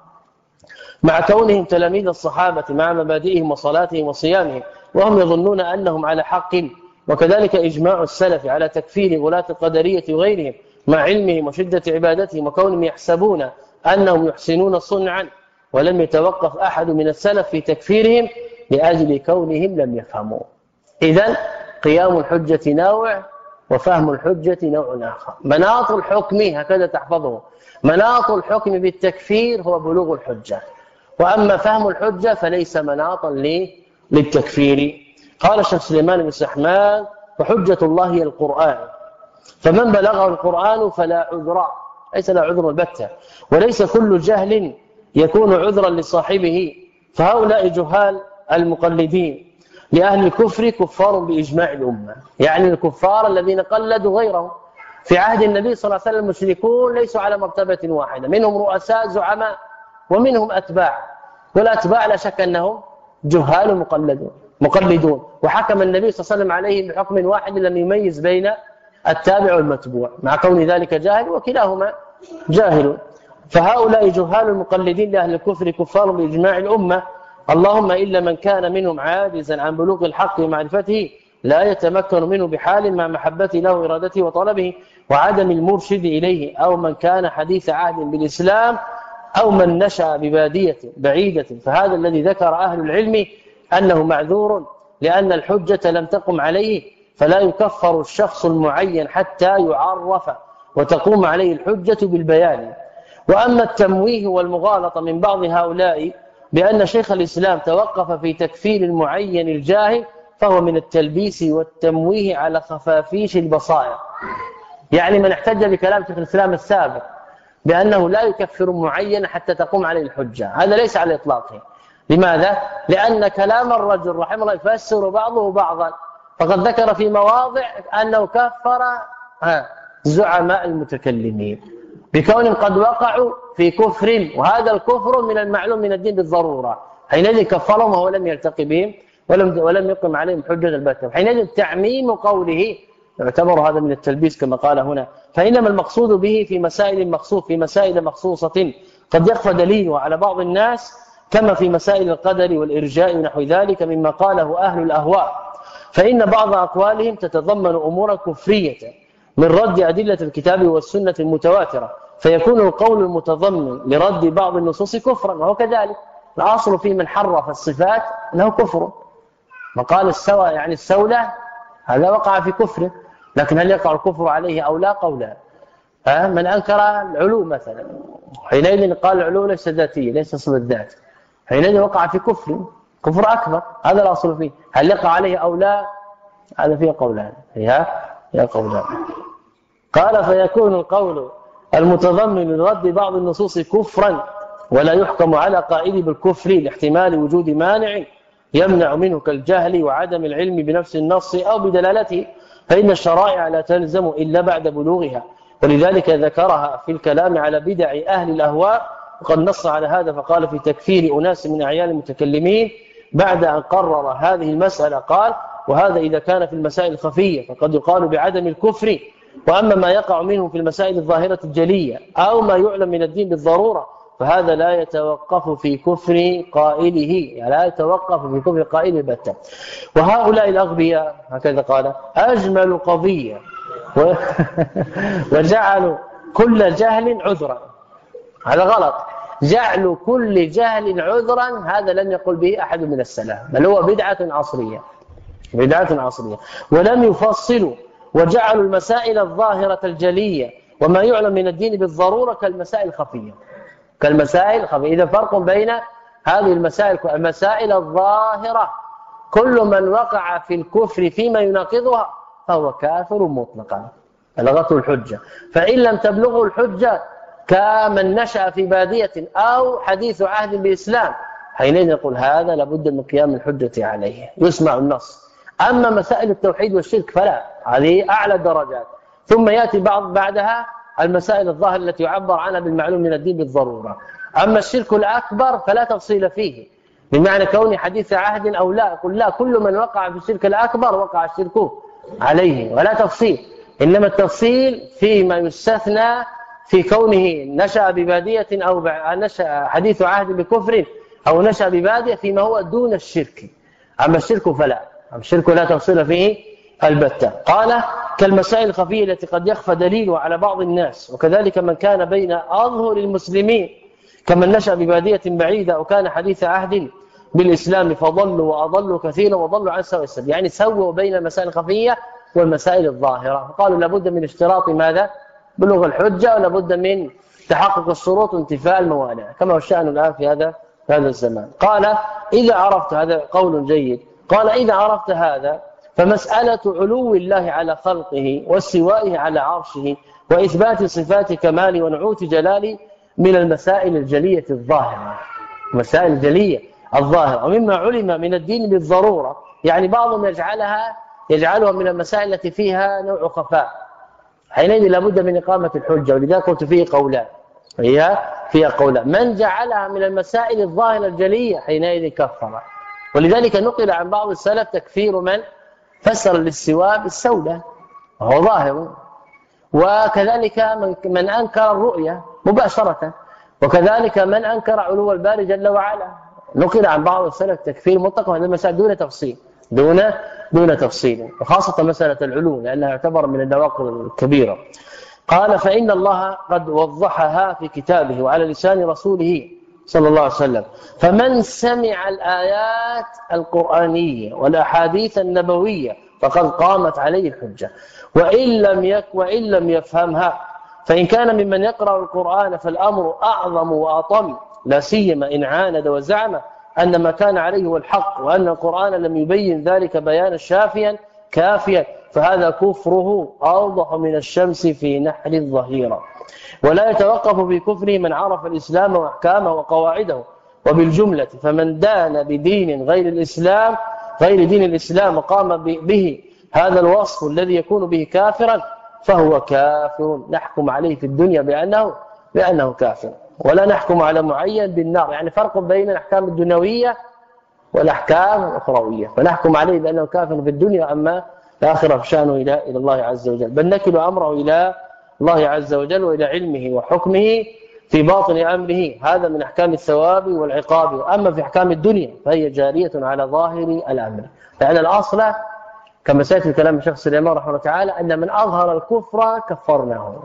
مع كونهم تلاميذ الصحابة مع مبادئهم وصلاتهم وصيامهم، وهم يظنون أنهم على حق. وكذلك إجماع السلف على تكفير ولاة القدرية وغيرهم مع علمهم وشدة عبادتهم، وكونهم يحسبون أنهم يحسنون صنعا، ولم يتوقف أحد من السلف في تكفيرهم لأجل كونهم لم يفهموا. إذن قيام الحجة نوع وفهم الحجة نوع آخر. مناط الحكم هكذا تحفظه، مناط الحكم بالتكفير هو بلوغ الحجة، وأما فهم الحجة فليس مناطا للتكفير. قال الشيخ سليمان بن سحمان وحجة الله هي القرآن، فمن بلغه القرآن فلا عذر، ليس لا عذر البتة، وليس كل جهل يكون عذرا لصاحبه، فهؤلاء جهال المقلدين لأهل الكفر كفار بإجماع الأمة، يعني الكفار الذين قلدوا غيرهم. في عهد النبي صلى الله عليه وسلم المشركون ليسوا على مرتبة واحدة، منهم رؤساء زعماء ومنهم أتباع، والأتباع لا شك أنهم جهال مقلدون مقلدون وحكم النبي صلى الله عليه وسلم عليهم بحكم واحد لم يميز بين التابع والمتبوع، مع كون ذلك جاهل وكلاهما جاهل. فهؤلاء جهال المقلدين لأهل الكفر كفار بإجماع الأمة، اللهم إلا من كان منهم عاجزا عن بلوغ الحق ومعرفته لا يتمكن منه بحال مع محبته له وإرادته وطلبه وعدم المرشد إليه، أو من كان حديث عهد بالإسلام، أو من نشأ ببادية بعيدة، فهذا الذي ذكر أهل العلم أنه معذور لأن الحجة لم تقم عليه، فلا يكفر الشخص المعين حتى يعرف وتقوم عليه الحجة بالبيان. وأما التمويه والمغالطة من بعض هؤلاء بأن شيخ الإسلام توقف في تكفير المعين الجاهل فهو من التلبيس والتمويه على خفافيش البصائر، يعني من احتج بكلام شيخ الإسلام السابق بأنه لا يكفر معين حتى تقوم عليه الحجة، هذا ليس على إطلاقه. لماذا؟ لأن كلام الرجل رحمه الله يفسر بعضه بعضا، فقد ذكر في مواضع أنه كفر زعماء المتكلمين بكون قد وقعوا في كفر، وهذا الكفر من المعلوم من الدين بالضرورة، حينئذ كفرهم وهو لم يلتقي بهم ولم ولم يقم عليهم حجة البتة، حينئذ تعميم قوله يعتبر هذا من التلبيس كما قال هنا. فإنما المقصود به في مسائل مخصوص في مسائل مخصوصة قد يخفى دليله على بعض الناس، كما في مسائل القدر والإرجاء ونحو ذلك مما قاله أهل الأهواء، فإن بعض أقوالهم تتضمن أمورا كفرية من رد أدلة الكتاب والسنة المتواترة، فيكون القول المتضمن لرد بعض النصوص كفرا، وهو كذلك الأصل في من حرف الصفات أنه كفر. مقال السوى يعني السولة هذا وقع في كفر، لكن هل يقع الكفر عليه أو لا؟ قولا. من أنكر العلو مثلا حينئذ قال العلو ليس ذاتية ليس صفة الذات، حينئذ وقع في كفر كفر أكبر، هذا الأصل فيه. هل يقع عليه أو لا؟ هذا فيه قولان فيها يا قولان. قال فيكون القول المتضمن لرد بعض النصوص كفرا، ولا يحكم على قائل بالكفر لاحتمال وجود مانع يمنع منه كالجهل وعدم العلم بنفس النص أو بدلالته، فإن الشرائع لا تلزم إلا بعد بلوغها، ولذلك ذكرها في الكلام على بدع أهل الأهواء، وقد نص على هذا فقال في تكفير أناس من أعيان المتكلمين بعد أن قرر هذه المسألة قال: وهذا إذا كان في المسائل الخفية فقد يقال بعدم الكفر، وأما ما يقع منه في المسائل الظاهرة الجلية أو ما يعلم من الدين بالضرورة فهذا لا يتوقف في كفر قائله، يعني لا يتوقف في كفر قائله بتة. وهؤلاء الأغبياء هكذا قال أجمل قضية وجعلوا كل جهل عذرا. هذا غلط، جعل كل جهل عذرا هذا لم يقل به أحد من السلف، بل هو بدعة عصرية بدعة عصرية ولم يفصلوا، وجعلوا المسائل الظاهرة الجلية وما يعلم من الدين بالضرورة كالمسائل الخفية كالمسائل الخفية. إذا فرق بين هذه المسائل المسائل الظاهرة كل من وقع في الكفر فيما يناقضها فهو كافر مطلقا، بلغته الحجة، فإن لم تبلغه الحجة كمن نشأ في بادية أو حديث عهد بالإسلام حينئذ نقول هذا لابد من قيام الحجة عليه، يسمع النص. أما مسائل التوحيد والشرك فلا، هذه أعلى الدرجات، ثم يأتي بعض بعدها المسائل الظاهرة التي يعبر عنها بالمعلوم من الدين بالضرورة. أما الشرك الأكبر فلا تفصيل فيه بمعنى كون حديث عهد أو لا، قل لا، كل من وقع في الشرك الأكبر وقع الشرك عليه، ولا تفصيل، إنما التفصيل فيما يستثنى في كونه نشأ ببادية أو نشأ حديث عهد بكفر أو نشأ ببادية فيما هو دون الشرك. أما الشرك فلا، أما الشرك لا تفصيل فيه البتة. قال كالمسائل الخفية التي قد يخفى دليلها على بعض الناس، وكذلك من كان بين أظهر المسلمين كمن نشأ ببادية بعيدة أو كان حديث عهد بالإسلام فضلوا وأضلوا كثيرا وضلوا عن سواء السبيل، يعني سووا بين المسائل الخفية والمسائل الظاهرة. قالوا لابد من اشتراط ماذا؟ بلوغ الحجة، ولابد من تحقق الشروط وانتفاء الموانع، كما هو الشأن الآن في هذا في هذا الزمان. قال إذا عرفت، هذا قول جيد، قال إذا عرفت هذا فمسألة علو الله على خلقه واستوائه على عرشه وإثبات صفات كمال ونعوت جلال من المسائل الجلية الظاهرة، مسائل الجلية الظاهرة، ومما علم من الدين بالضرورة، يعني بعضهم يجعلها يجعلها من المسائل التي فيها نوع خفاء، حينئذ لابد من إقامة الحجة، ولذلك قلت فيه قولان، هي فيها قولان، من جعلها من المسائل الظاهرة الجلية حينئذ كفر. ولذلك نقل عن بعض السلف تكفير من فسر الاستواء بالسودة وهو ظاهر، وكذلك من, من أنكر الرؤية مباشرة، وكذلك من أنكر علو الباري جل وعلا. نقل عن بعض السلف تكفير مطلق هذه المسائل دون تفصيل دون دون تفصيل، وخاصة مسألة العلو لأنها يعتبر من النواقض الكبيرة. قال فإن الله قد وضحها في كتابه وعلى لسان رسوله صلى الله عليه وسلم، فمن سمع الآيات القرآنية والأحاديث النبوية فقد قامت عليه الحجة، وإن لم يك وإن لم يفهمها، فإن كان ممن يقرأ القرآن فالأمر أعظم وأطم، لا سيما إن عاند وزعم أن ما كان عليه هو الحق، وأن القرآن لم يبين ذلك بيانا شافيا كافيا، فهذا كفره أوضح من الشمس في نحر الظهيرة. ولا يتوقف بكفره من عرف الإسلام وأحكامه وقواعده، وبالجملة فمن دان بدين غير الإسلام غير دين الإسلام وقام به هذا الوصف الذي يكون به كافرا فهو كافر، نحكم عليه في الدنيا بأنه بأنه كافر، ولا نحكم على معين بالنار. يعني فرق بين الأحكام الدنيوية والأحكام الأخروية، فنحكم عليه بأنه كافر في الدنيا، أما الآخرة فشأنه إلى إلى الله عز وجل، بل نكل أمره إلى الله عز وجل وإلى علمه وحكمه في باطن أمره، هذا من أحكام الثواب والعقاب. أما في أحكام الدنيا فهي جارية على ظاهر الأمر، لأن الأصل كما سيأتي الكلام الشيخ سليمان رحمه الله تعالى أن من أظهر الكفر كفرناه،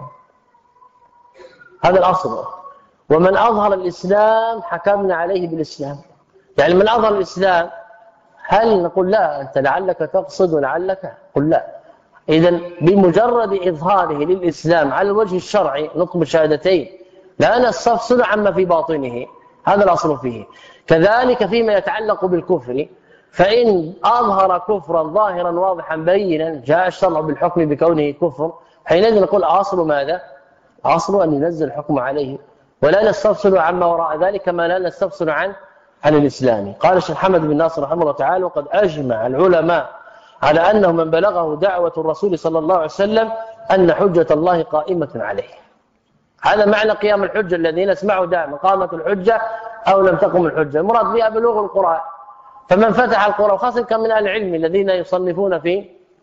هذا الأصل، ومن أظهر الإسلام حكمنا عليه بالإسلام. يعني من أظهر الإسلام هل نقول لا أنت لعلك تقصد ولعلك؟ قل لا. إذن بمجرد إظهاره للإسلام على الوجه الشرعي نطق بالشهادتين لا نستفصل عما في باطنه، هذا الأصل فيه. كذلك فيما يتعلق بالكفر، فإن أظهر كفرا ظاهرا واضحا بينا جاء الشرع بالحكم بكونه كفر، حينئذ نقول أصل ماذا؟ أصل أن ينزل الحكم عليه، ولا نستفصل عما وراء ذلك كما لا نستفصل عن عن الإسلام. قال الشيخ محمد بن ناصر رحمه الله تعالى وقد أجمع العلماء على أنه من بلغه دعوة الرسول صلى الله عليه وسلم أن حجة الله قائمة عليه. هذا معنى قيام الحجة الذي نسمعه دائما، قامت الحجة أو لم تقم الحجة، المراد بها بلوغ القرآن. فمن فتح القرآن، خاصة كم من أهل العلم الذين يصنفون في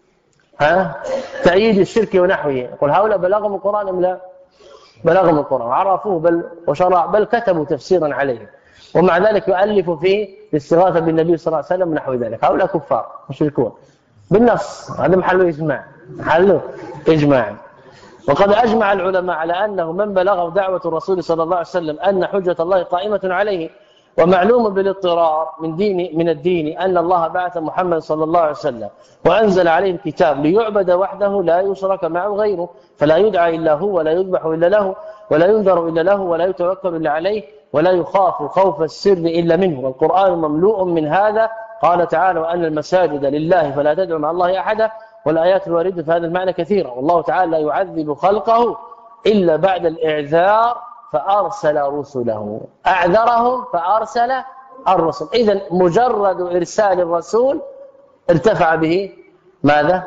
ها تأييد الشرك ونحوه، يقول هؤلاء بلغهم القرآن أم لا؟ بلغهم القرآن وعرفوه بل وشرع بل كتبوا تفسيرا عليه، ومع ذلك يؤلفوا فيه الاستغاثة بالنبي صلى الله عليه وسلم ونحو ذلك. هؤلاء كفار مشركون بالنص، هذا محله إجماع، محله إجماع. وقد أجمع العلماء على أنه من بلغه دعوة الرسول صلى الله عليه وسلم أن حجة الله قائمة عليه. ومعلوم بالاضطرار من دين من الدين أن الله بعث محمد صلى الله عليه وسلم وأنزل عليه الكتاب ليعبد وحده لا يشرك معه غيره، فلا يدعى إلا هو ولا يذبح إلا له ولا ينذر إلا له ولا يتوكل إلا عليه ولا يخاف خوف السر إلا منه. والقرآن مملوء من هذا. قال تعالى: وأن المساجد لله فلا تدعوا مع الله أحدا. والآيات الواردة في هذا المعنى كثيرة. والله تعالى لا يعذب خلقه إلا بعد الإعذار فأرسل رسله، أعذرهم فأرسل الرسل. إذن مجرد إرسال الرسول ارتفع به ماذا؟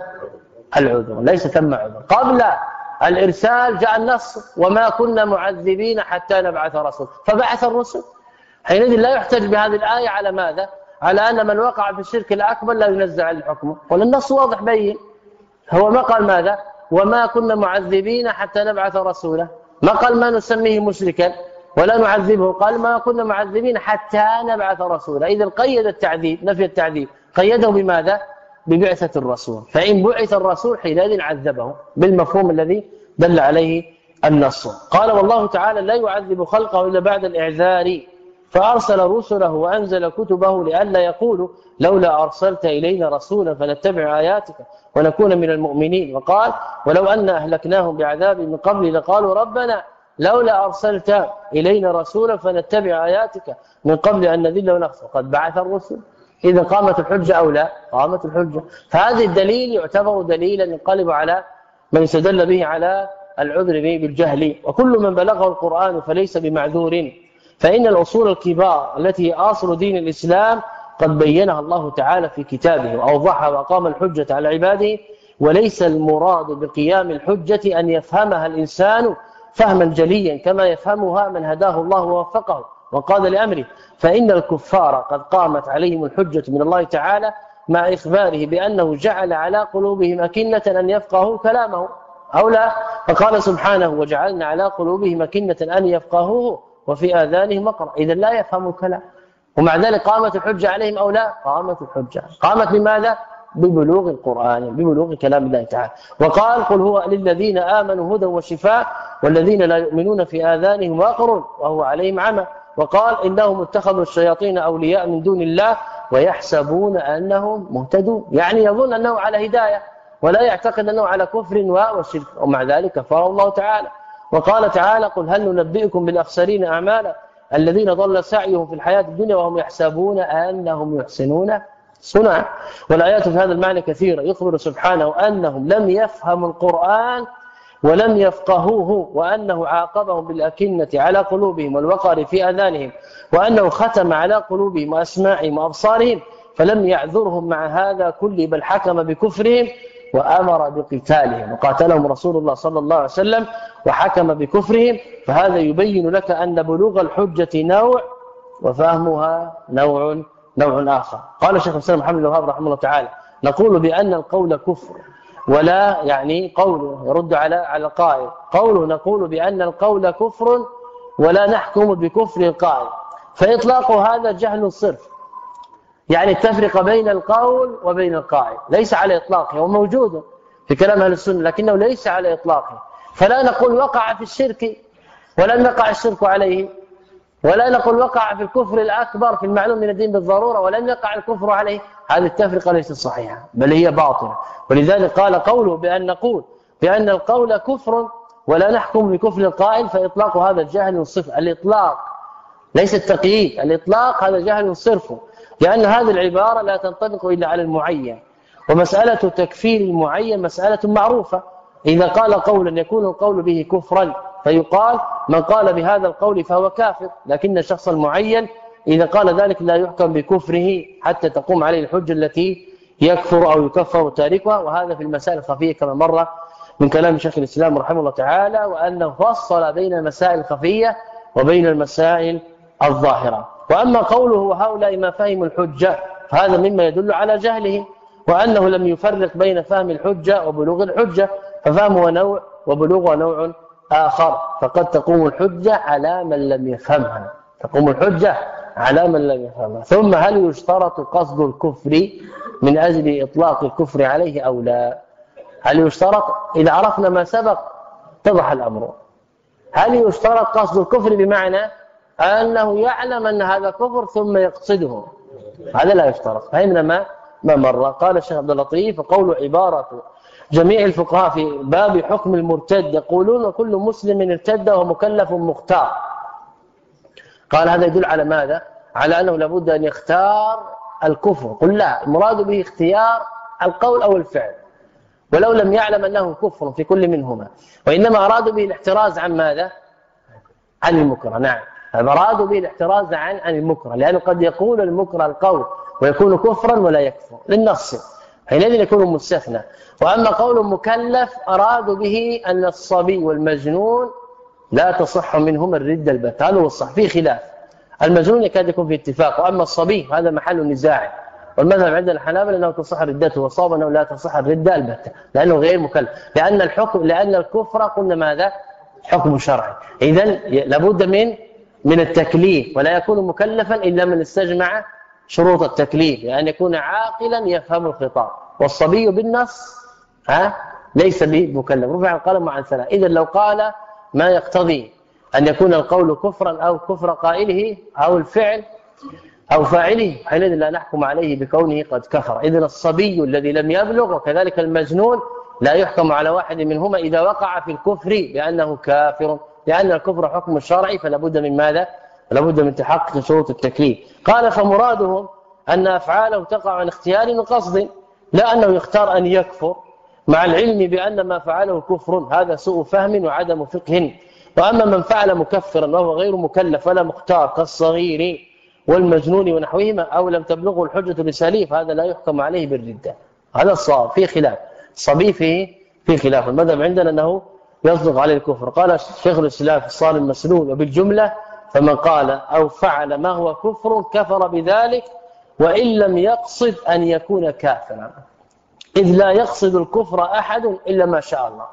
العذر، ليس ثم عذر. قبل الإرسال جاء النص: وما كنا معذبين حتى نبعث رسول، فبعث الرسل. حينئذ لا يحتج بهذه الآية على ماذا؟ على أن من وقع في الشرك الأكبر لا ينزع عليه الحكم، والنص واضح بين. هو ما قال ماذا؟ وما كنا معذبين حتى نبعث رسولا، ما قال ما نسميه مشركا ولا نعذبه، قال ما كنا معذبين حتى نبعث رسولا. إذا قيد التعذيب، نفي التعذيب قيده بماذا؟ ببعثة الرسول. فإن بعث الرسول حينئذ عذبه بالمفهوم الذي دل عليه النص. قال: والله تعالى لا يعذب خلقه إلا بعد الإعذار فأرسل رسله وأنزل كتبه لئلا يقولوا لولا أرسلت إلينا رسولا فنتبع آياتك ونكون من المؤمنين. وقال: ولو أن أهلكناهم بعذاب من قبل لقالوا ربنا لولا أرسلت إلينا رسولا فنتبع آياتك من قبل أن نذل ونخزى. قد بعث الرسل. إذا قامت الحجة أو لا؟ قامت الحجة. فهذا الدليل يعتبر دليلا ينقلب على من يستدل به على العذر به بالجهل. وكل من بلغه القرآن فليس بمعذور، فإن الأصول الكبار التي أصل دين الإسلام قد بينها الله تعالى في كتابه وأوضحها وأقام الحجة على عباده. وليس المراد بقيام الحجة أن يفهمها الإنسان فهما جليا كما يفهمها من هداه الله ووفقه وقاد لأمره، فإن الكفار قد قامت عليهم الحجة من الله تعالى مع إخباره بأنه جعل على قلوبهم أكنة أن يفقهوا كلامه أو لا. فقال سبحانه: وجعلنا على قلوبهم أكنة أن يفقهوه وفي آذانهم وقرا. إذا لا يفهموا الكلام، ومع ذلك قامت الحجة عليهم أو لا؟ قامت الحجة. قامت لماذا؟ ببلوغ القرآن، ببلوغ كلام الله تعالى. وقال: قل هو للذين آمنوا هدى وشفاء والذين لا يؤمنون في آذانهم وقر وهو عليهم عمى. وقال: إنهم اتخذوا الشياطين أولياء من دون الله ويحسبون أنهم مهتدون، يعني يظن أنه على هداية ولا يعتقد أنه على كفر وشرك، ومع ذلك كفر الله تعالى. وقال تعالى: قل هل ننبئكم بالأخسرين أعمالا الذين ضل سعيهم في الحياة الدنيا وهم يحسبون أنهم يحسنون صنعا. والآيات في هذا المعنى كثيرة. يخبر سبحانه أنهم لم يفهموا القرآن ولم يفقهوه، وأنه عاقبهم بالأكنة على قلوبهم والوقر في أذانهم، وأنه ختم على قلوبهم وأسماعهم وأبصارهم فلم يعذرهم مع هذا كله، بل حكم بكفرهم وأمر بقتالهم وقاتلهم رسول الله صلى الله عليه وسلم وحكم بكفرهم. فهذا يبين لك أن بلوغ الحجة نوع وفهمها نوع نوع آخر. قال الشيخ الإسلام محمد بن الوهاب رحمه الله تعالى: نقول بأن القول كفر، ولا يعني قوله يرد على على القائل، قوله نقول بأن القول كفر ولا نحكم بكفر القائل، فإطلاق هذا جهل صرف، يعني التفرقة بين القول وبين القائل ليس على إطلاقه، هو موجود في كلام أهل السنة لكنه ليس على إطلاقه. فلا نقول وقع في الشرك ولم يقع الشرك عليه، ولا نقول وقع في الكفر الأكبر في المعلوم من الدين بالضرورة ولم يقع الكفر عليه. هذه التفرقة ليست صحيحة بل هي باطلة. ولذلك قال قوله بأن نقول بأن القول كفر ولا نحكم بكفر القائل، فإطلاق هذا الجهل صرف. الإطلاق ليس التقييد، الإطلاق هذا جهل صرف، لأن هذه العبارة لا تنطبق إلا على المعين، ومسألة تكفير المعين مسألة معروفة. إذا قال قولا يكون القول به كفرا فيقال من قال بهذا القول فهو كافر، لكن الشخص المعين إذا قال ذلك لا يحكم بكفره حتى تقوم عليه الحجة التي يكفر أو يكفر تاركها. وهذا في المسائل الخفية كما مر من كلام شيخ الإسلام رحمه الله تعالى، وأنه فصل بين المسائل الخفية وبين المسائل الظاهرة. وأما قوله وهؤلاء ما فهموا الحجة فهذا مما يدل على جهله، وأنه لم يفرق بين فهم الحجة وبلوغ الحجة، ففهمه نوع وبلوغه نوع آخر، فقد تقوم الحجة على من لم يفهمها، تقوم الحجة على من لم يفهمها. ثم هل يشترط قصد الكفر من أجل إطلاق الكفر عليه أو لا؟ هل يشترط؟ إذا عرفنا ما سبق اتضح الأمر. هل يشترط قصد الكفر بمعنى أنه يعلم أن هذا كفر ثم يقصده؟ هذا لا يشترط، فهمنا ما ما مر. قال الشيخ عبد اللطيف: وقول عبارة جميع الفقهاء في باب حكم المرتد يقولون وكل مسلم ارتد وهو مكلف مختار. قال هذا يدل على ماذا؟ على أنه لابد أن يختار الكفر. قل لا، المراد به اختيار القول أو الفعل، ولو لم يعلم أنه كفر في كل منهما، وإنما أرادوا به الاحتراز عن ماذا؟ عن المكره. نعم، أرادوا به الاحتراز عن عن المكره، لأنه قد يكون المكره القول ويكون كفرا ولا يكفر للنص، حينئذ يكون مستثنى. وأما قول مكلف أرادوا به أن الصبي والمجنون لا تصح منهما الردة البتة، هذا هو الصح، فيه خلاف. المجنون يكاد يكون في اتفاق، وأما الصبي هذا محل نزاع، والمذهب عند الحنابلة أنه تصح ردته، وصاب أنه لا تصح الردة البتة لأنه غير مكلف، لأن الحكم لأن الكفر قلنا ماذا؟ حكم شرعي. إذن لابد من من التكليف، ولا يكون مكلفا إلا من استجمع شروط التكليف، لأن يعني يكون عاقلا يفهم الخطاب. والصبي بالنص ها ليس بمكلف، رفع القلم عن ثلاث. إذن لو قال ما يقتضي أن يكون القول كفرا أو كفر قائله أو الفعل أو فاعله، حينئذ لا نحكم عليه بكونه قد كفر. إذن الصبي الذي لم يبلغ وكذلك المجنون لا يحكم على واحد منهما إذا وقع في الكفر بأنه كافر، لأن الكفر حكم شرعي، فلا بد من ماذا؟ فلا بد من تحقق شروط التكليف. قال فمرادهم أن أفعاله تقع عن اختيار وقصد، لا أنه يختار أن يكفر مع العلم بأن ما فعله كفر، هذا سوء فهم وعدم فقه. وأما من فعل مكفرا وهو غير مكلف ولا مختار كالصغير والمجنون ونحوهما أو لم تبلغه الحجة الرسالية فهذا لا يحكم عليه بالردة. هذا الصواب، في خلاف الصبي فيه في خلاف. المذهب عندنا أنه يصدق عليه الكفر. قال شيخ الإسلام في الصارم المسلول: وبالجملة فمن قال أو فعل ما هو كفر كفر بذلك وإن لم يقصد أن يكون كافرا، إذ لا يقصد الكفر أحد إلا ما شاء الله.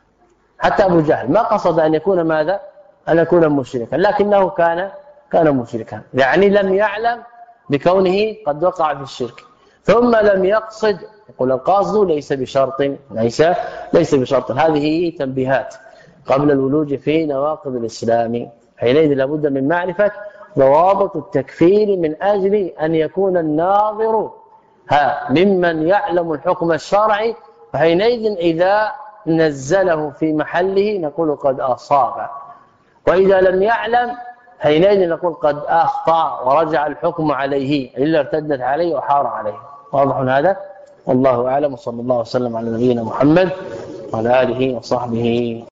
حتى أبو جهل ما قصد أن يكون ماذا؟ أن يكون مشركا، لكنه كان كان مشركا، يعني لم يعلم بكونه قد وقع في الشرك، ثم لم يقصد. يقول القاصد ليس بشرط، ليس ليس بشرط. هذه تنبيهات قبل الولوج في نواقض الإسلام. حينئذ لابد من معرفة ضوابط التكفير من أجل أن يكون الناظر ها ممن يعلم الحكم الشرعي، فحينئذ إذا نزله في محله نقول قد أصاب، وإذا لم يعلم حينئذ نقول قد أخطأ ورجع الحكم عليه إلا ارتدت عليه وحار عليه. واضح هذا؟ والله أعلم، وصلى الله وسلم على نبينا محمد وعلى آله وصحبه